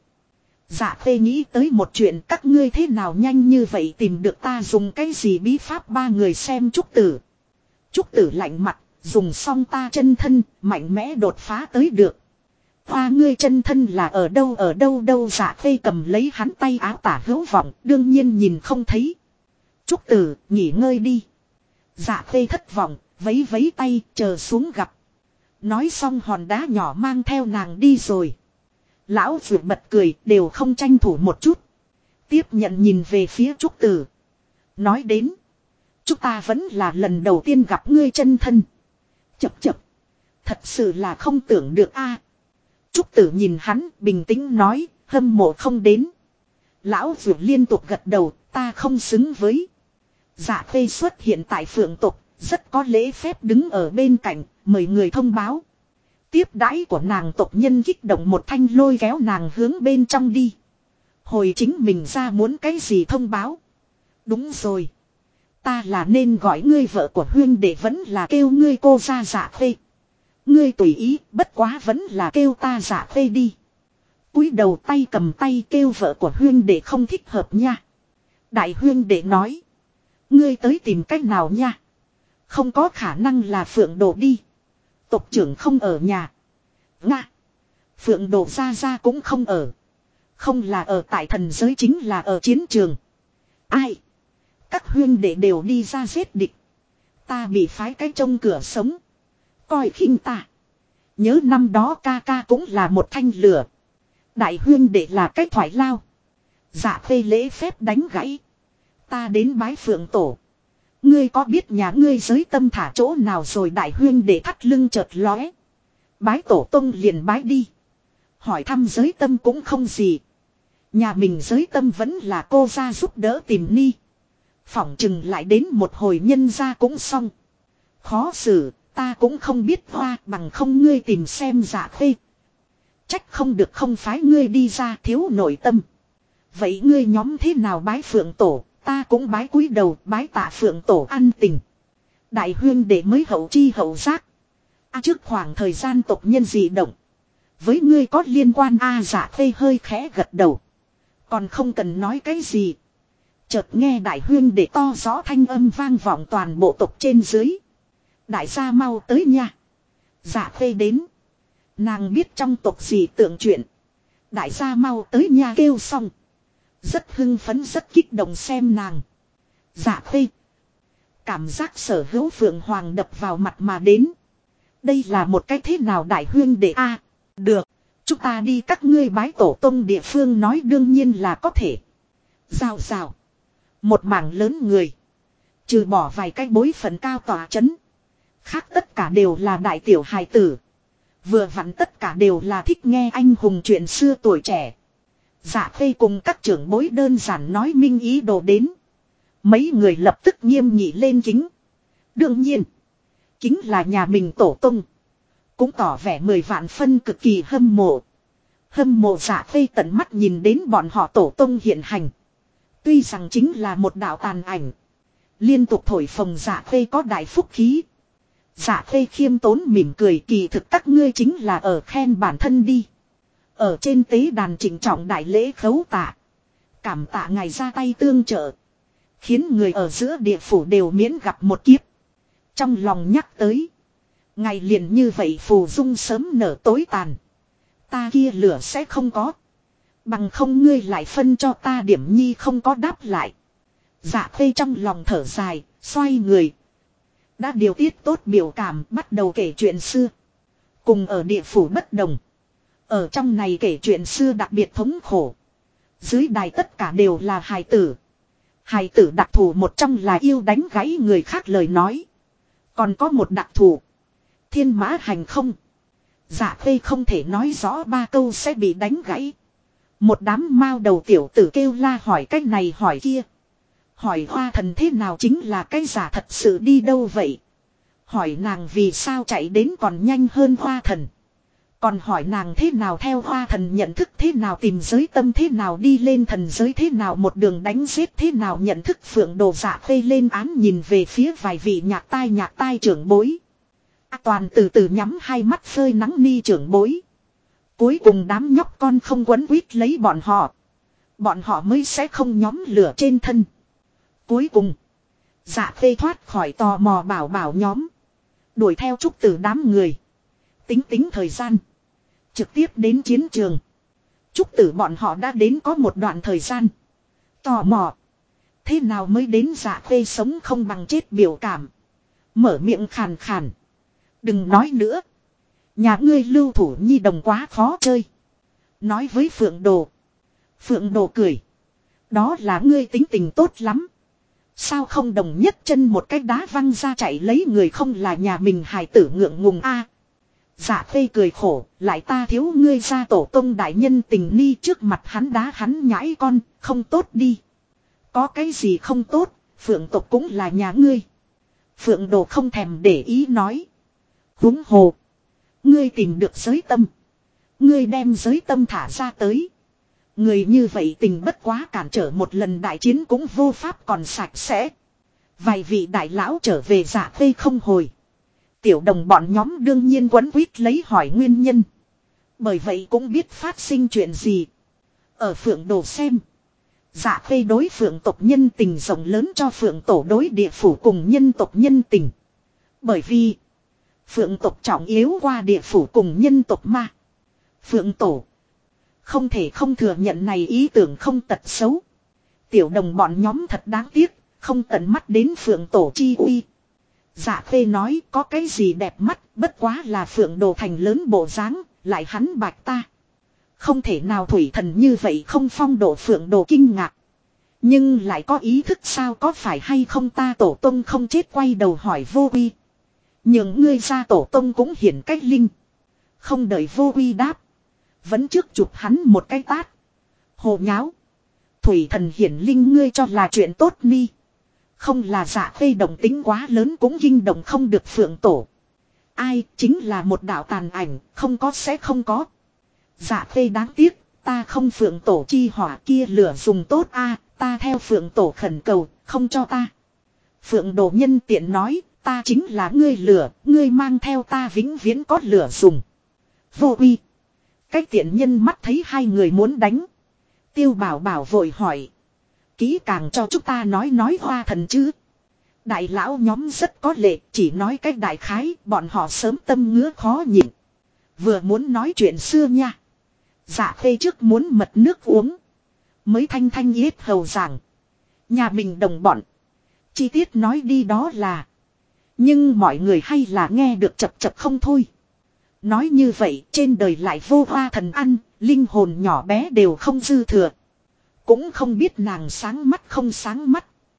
Dạ Khê nghĩ tới một chuyện, các ngươi thế nào nhanh như vậy tìm được ta, dùng cái gì bí pháp, ba người xem Trúc Tử. Trúc Tử lạnh mặt, dùng xong ta chân thân, mạnh mẽ đột phá tới được. Hoa ngươi chân thân là ở đâu. Dạ Khê cầm lấy hắn tay áo tả hữu vọng, đương nhiên nhìn không thấy. Trúc Tử, nghỉ ngơi đi. Dạ Khê thất vọng, vấy tay, chờ xuống gặp. Nói xong hòn đá nhỏ mang theo nàng đi rồi. Lão vượt bật cười đều không tranh thủ một chút. Tiếp nhận nhìn về phía Trúc Tử. Nói đến. Chúng ta vẫn là lần đầu tiên gặp ngươi chân thân. Chập chập. Thật sự là không tưởng được a. Trúc Tử nhìn hắn bình tĩnh nói. Hâm mộ không đến. Lão vượt liên tục gật đầu. Ta không xứng với. Dạ Khê xuất hiện tại phượng tộc. Rất có lễ phép đứng ở bên cạnh. Mời người thông báo. Tiếp đãi của nàng tộc nhân kích động một thanh lôi kéo nàng hướng bên trong đi. Hồi chính mình ra muốn cái gì thông báo. Đúng rồi. Ta là nên gọi ngươi vợ của huyên để vẫn là kêu ngươi cô ra Dạ Khê. Ngươi tùy ý bất quá vẫn là kêu ta Dạ Khê đi. Cúi đầu tay cầm tay kêu vợ của huyên để không thích hợp nha. Đại huyên để nói. Ngươi tới tìm cách nào nha. Không có khả năng là Phượng Đồ đi. Tộc trưởng không ở nhà. Nga. Phượng Đồ ra cũng không ở. Không là ở tại thần giới chính là ở chiến trường. Ai. Các huyên đệ đều đi ra giết địch. Ta bị phái cái trông cửa sống. Coi khinh ta. Nhớ năm đó ca ca cũng là một thanh lửa. Đại huyên đệ là cái thoại lao. Dạ Khê lễ phép đánh gãy. Ta đến bái Phượng Tổ. Ngươi có biết nhà ngươi giới tâm thả chỗ nào rồi đại huyên đệ thắt lưng chợt lóe. Bái Tổ tông liền bái đi. Hỏi thăm giới tâm cũng không gì. Nhà mình giới tâm vẫn là cô ra giúp đỡ tìm ni. Phỏng chừng lại đến một hồi nhân ra cũng xong. Khó xử, ta cũng không biết hoa bằng không ngươi tìm xem Dạ Khê. Trách không được không phái ngươi đi ra thiếu nội tâm. Vậy ngươi nhóm thế nào bái Phượng Tổ, ta cũng bái cúi đầu bái tạ Phượng Tổ ăn tình. Đại huyên để mới hậu chi hậu giác. Trước khoảng thời gian tộc nhân dị động. Với ngươi có liên quan Dạ Khê hơi khẽ gật đầu. Còn không cần nói cái gì. Chợt nghe đại huyên để to rõ thanh âm vang vọng toàn bộ tộc trên dưới. Đại gia mau tới nha. Dạ Khê đến. Nàng biết trong tộc gì tượng chuyện. Đại gia mau tới nha kêu xong. Rất hưng phấn rất kích động xem nàng. Dạ Khê. Cảm giác sở hữu Phượng Hoàng đập vào mặt mà đến. Đây là một cái thế nào đại huyên để được. Chúng ta đi các ngươi bái tổ tông địa phương nói đương nhiên là có thể. Rào rào. Một mảng lớn người. Trừ bỏ vài cái bối phận cao tòa chấn. Khác tất cả đều là đại tiểu hài tử. Vừa vặn tất cả đều là thích nghe anh hùng chuyện xưa tuổi trẻ. Dạ Khê cùng các trưởng bối đơn giản nói minh ý đồ đến. Mấy người lập tức nghiêm nghị lên kính. Đương nhiên. Kính là nhà mình tổ tông. Cũng tỏ vẻ 10 vạn phân cực kỳ hâm mộ. Hâm mộ Dạ Khê tận mắt nhìn đến bọn họ tổ tông hiện hành. Tuy rằng chính là một đạo tàn ảnh. Liên tục thổi phồng Dạ Khê có đại phúc khí. Dạ Khê khiêm tốn mỉm cười kỳ thực các ngươi chính là ở khen bản thân đi. Ở trên tế đàn trịnh trọng đại lễ khấu tạ. Cảm tạ ngài ra tay tương trợ. Khiến người ở giữa địa phủ đều miễn gặp một kiếp. Trong lòng nhắc tới. Ngày liền như vậy phù dung sớm nở tối tàn. Ta kia lửa sẽ không có. Bằng không ngươi lại phân cho ta điểm nhi không có đáp lại. Dạ Khê trong lòng thở dài, xoay người. Đã điều tiết tốt biểu cảm bắt đầu kể chuyện xưa. Cùng ở địa phủ bất đồng. Ở trong này kể chuyện xưa đặc biệt thống khổ. Dưới đài tất cả đều là hài tử. Hài tử đặc thù một trong là yêu đánh gãy người khác lời nói. Còn có một đặc thù. Thiên mã hành không. Dạ Khê không thể nói rõ 3 câu sẽ bị đánh gãy. Một đám mao đầu tiểu tử kêu la hỏi cái này hỏi kia. Hỏi hoa thần thế nào chính là cái giả thật sự đi đâu vậy. Hỏi nàng vì sao chạy đến còn nhanh hơn hoa thần. Còn hỏi nàng thế nào theo hoa thần nhận thức thế nào tìm giới tâm thế nào đi lên thần giới thế nào một đường đánh giết thế nào nhận thức Phượng Đồ. Dạ Khê lên án nhìn về phía vài vị nhạc tai trưởng bối. Toàn từ từ nhắm hai mắt phơi nắng ni trưởng bối. Cuối cùng đám nhóc con không quấn quýt lấy bọn họ. Bọn họ mới sẽ không nhóm lửa trên thân. Cuối cùng. Dạ Khê thoát khỏi tò mò bảo nhóm. Đuổi theo Trúc Tử đám người. Tính thời gian. Trực tiếp đến chiến trường. Trúc Tử bọn họ đã đến có một đoạn thời gian. Tò mò. Thế nào mới đến Dạ Khê sống không bằng chết biểu cảm. Mở miệng khàn khàn. Đừng nói nữa. Nhà ngươi lưu thủ nhi đồng quá khó chơi. Nói với Phượng Đồ. Phượng Đồ cười. Đó là ngươi tính tình tốt lắm. Sao không đồng nhất chân một cái đá văng ra chạy lấy người không là nhà mình hài tử ngượng ngùng a. Dạ Khê cười khổ, lại ta thiếu ngươi ra tổ tông đại nhân tình ni trước mặt hắn đá hắn nhãi con, không tốt đi. Có cái gì không tốt, Phượng tộc cũng là nhà ngươi. Phượng Đồ không thèm để ý nói. Huống hồ. Ngươi tìm được giới tâm. Ngươi đem giới tâm thả ra tới. Người như vậy tình bất quá cản trở một lần đại chiến cũng vô pháp còn sạch sẽ. Vài vị đại lão trở về Dạ Khê không hồi. Tiểu đồng bọn nhóm đương nhiên quấn quýt lấy hỏi nguyên nhân. Bởi vậy cũng biết phát sinh chuyện gì. Ở Phượng Đồ xem. Dạ Khê đối Phượng tộc nhân tình rộng lớn cho Phượng tổ đối địa phủ cùng nhân tộc nhân tình. Bởi vì Phượng tộc trọng yếu qua địa phủ cùng nhân tộc ma. Phượng tổ không thể không thừa nhận này ý tưởng không tật xấu. Tiểu đồng bọn nhóm thật đáng tiếc, không tận mắt đến Phượng tổ chi uy. Dạ Khê nói có cái gì đẹp mắt, bất quá là Phượng đồ thành lớn bộ dáng, lại hắn bạch ta. Không thể nào thủy thần như vậy không phong độ Phượng đồ kinh ngạc. Nhưng lại có ý thức sao có phải hay không ta tổ tông không chết quay đầu hỏi vô uy. Những ngươi ra tổ tông cũng hiển cách linh. Không đợi vô uy đáp. Vẫn trước chụp hắn một cái tát. Hồ nháo. Thủy thần hiển linh ngươi cho là chuyện tốt ni. Không là Dạ Khê động tính quá lớn cũng kinh động không được Phượng tổ. Ai chính là một đạo tàn ảnh, không có sẽ không có. Dạ Khê đáng tiếc, ta không Phượng tổ chi hỏa kia lửa dùng tốt a, ta theo Phượng tổ khẩn cầu, không cho ta. Phượng đồ nhân tiện nói, ta chính là ngươi lửa, ngươi mang theo ta vĩnh viễn có lửa dùng. Vô uy. Cách tiện nhân mắt thấy hai người muốn đánh. Tiêu bảo bảo vội hỏi. Kỹ càng cho chúng ta nói hoa thần chứ. Đại lão nhóm rất có lệ, chỉ nói cách đại khái, bọn họ sớm tâm ngứa khó nhịn. Vừa muốn nói chuyện xưa nha. Dạ Khê trước muốn mật nước uống. Mới thanh thanh yết hầu giảng. Nhà mình đồng bọn. Chi tiết nói đi đó là. Nhưng mọi người hay là nghe được chập chập không thôi. Nói như vậy trên đời lại vô hoa thần ăn, linh hồn nhỏ bé đều không dư thừa. Cũng không biết nàng sáng mắt không sáng mắt.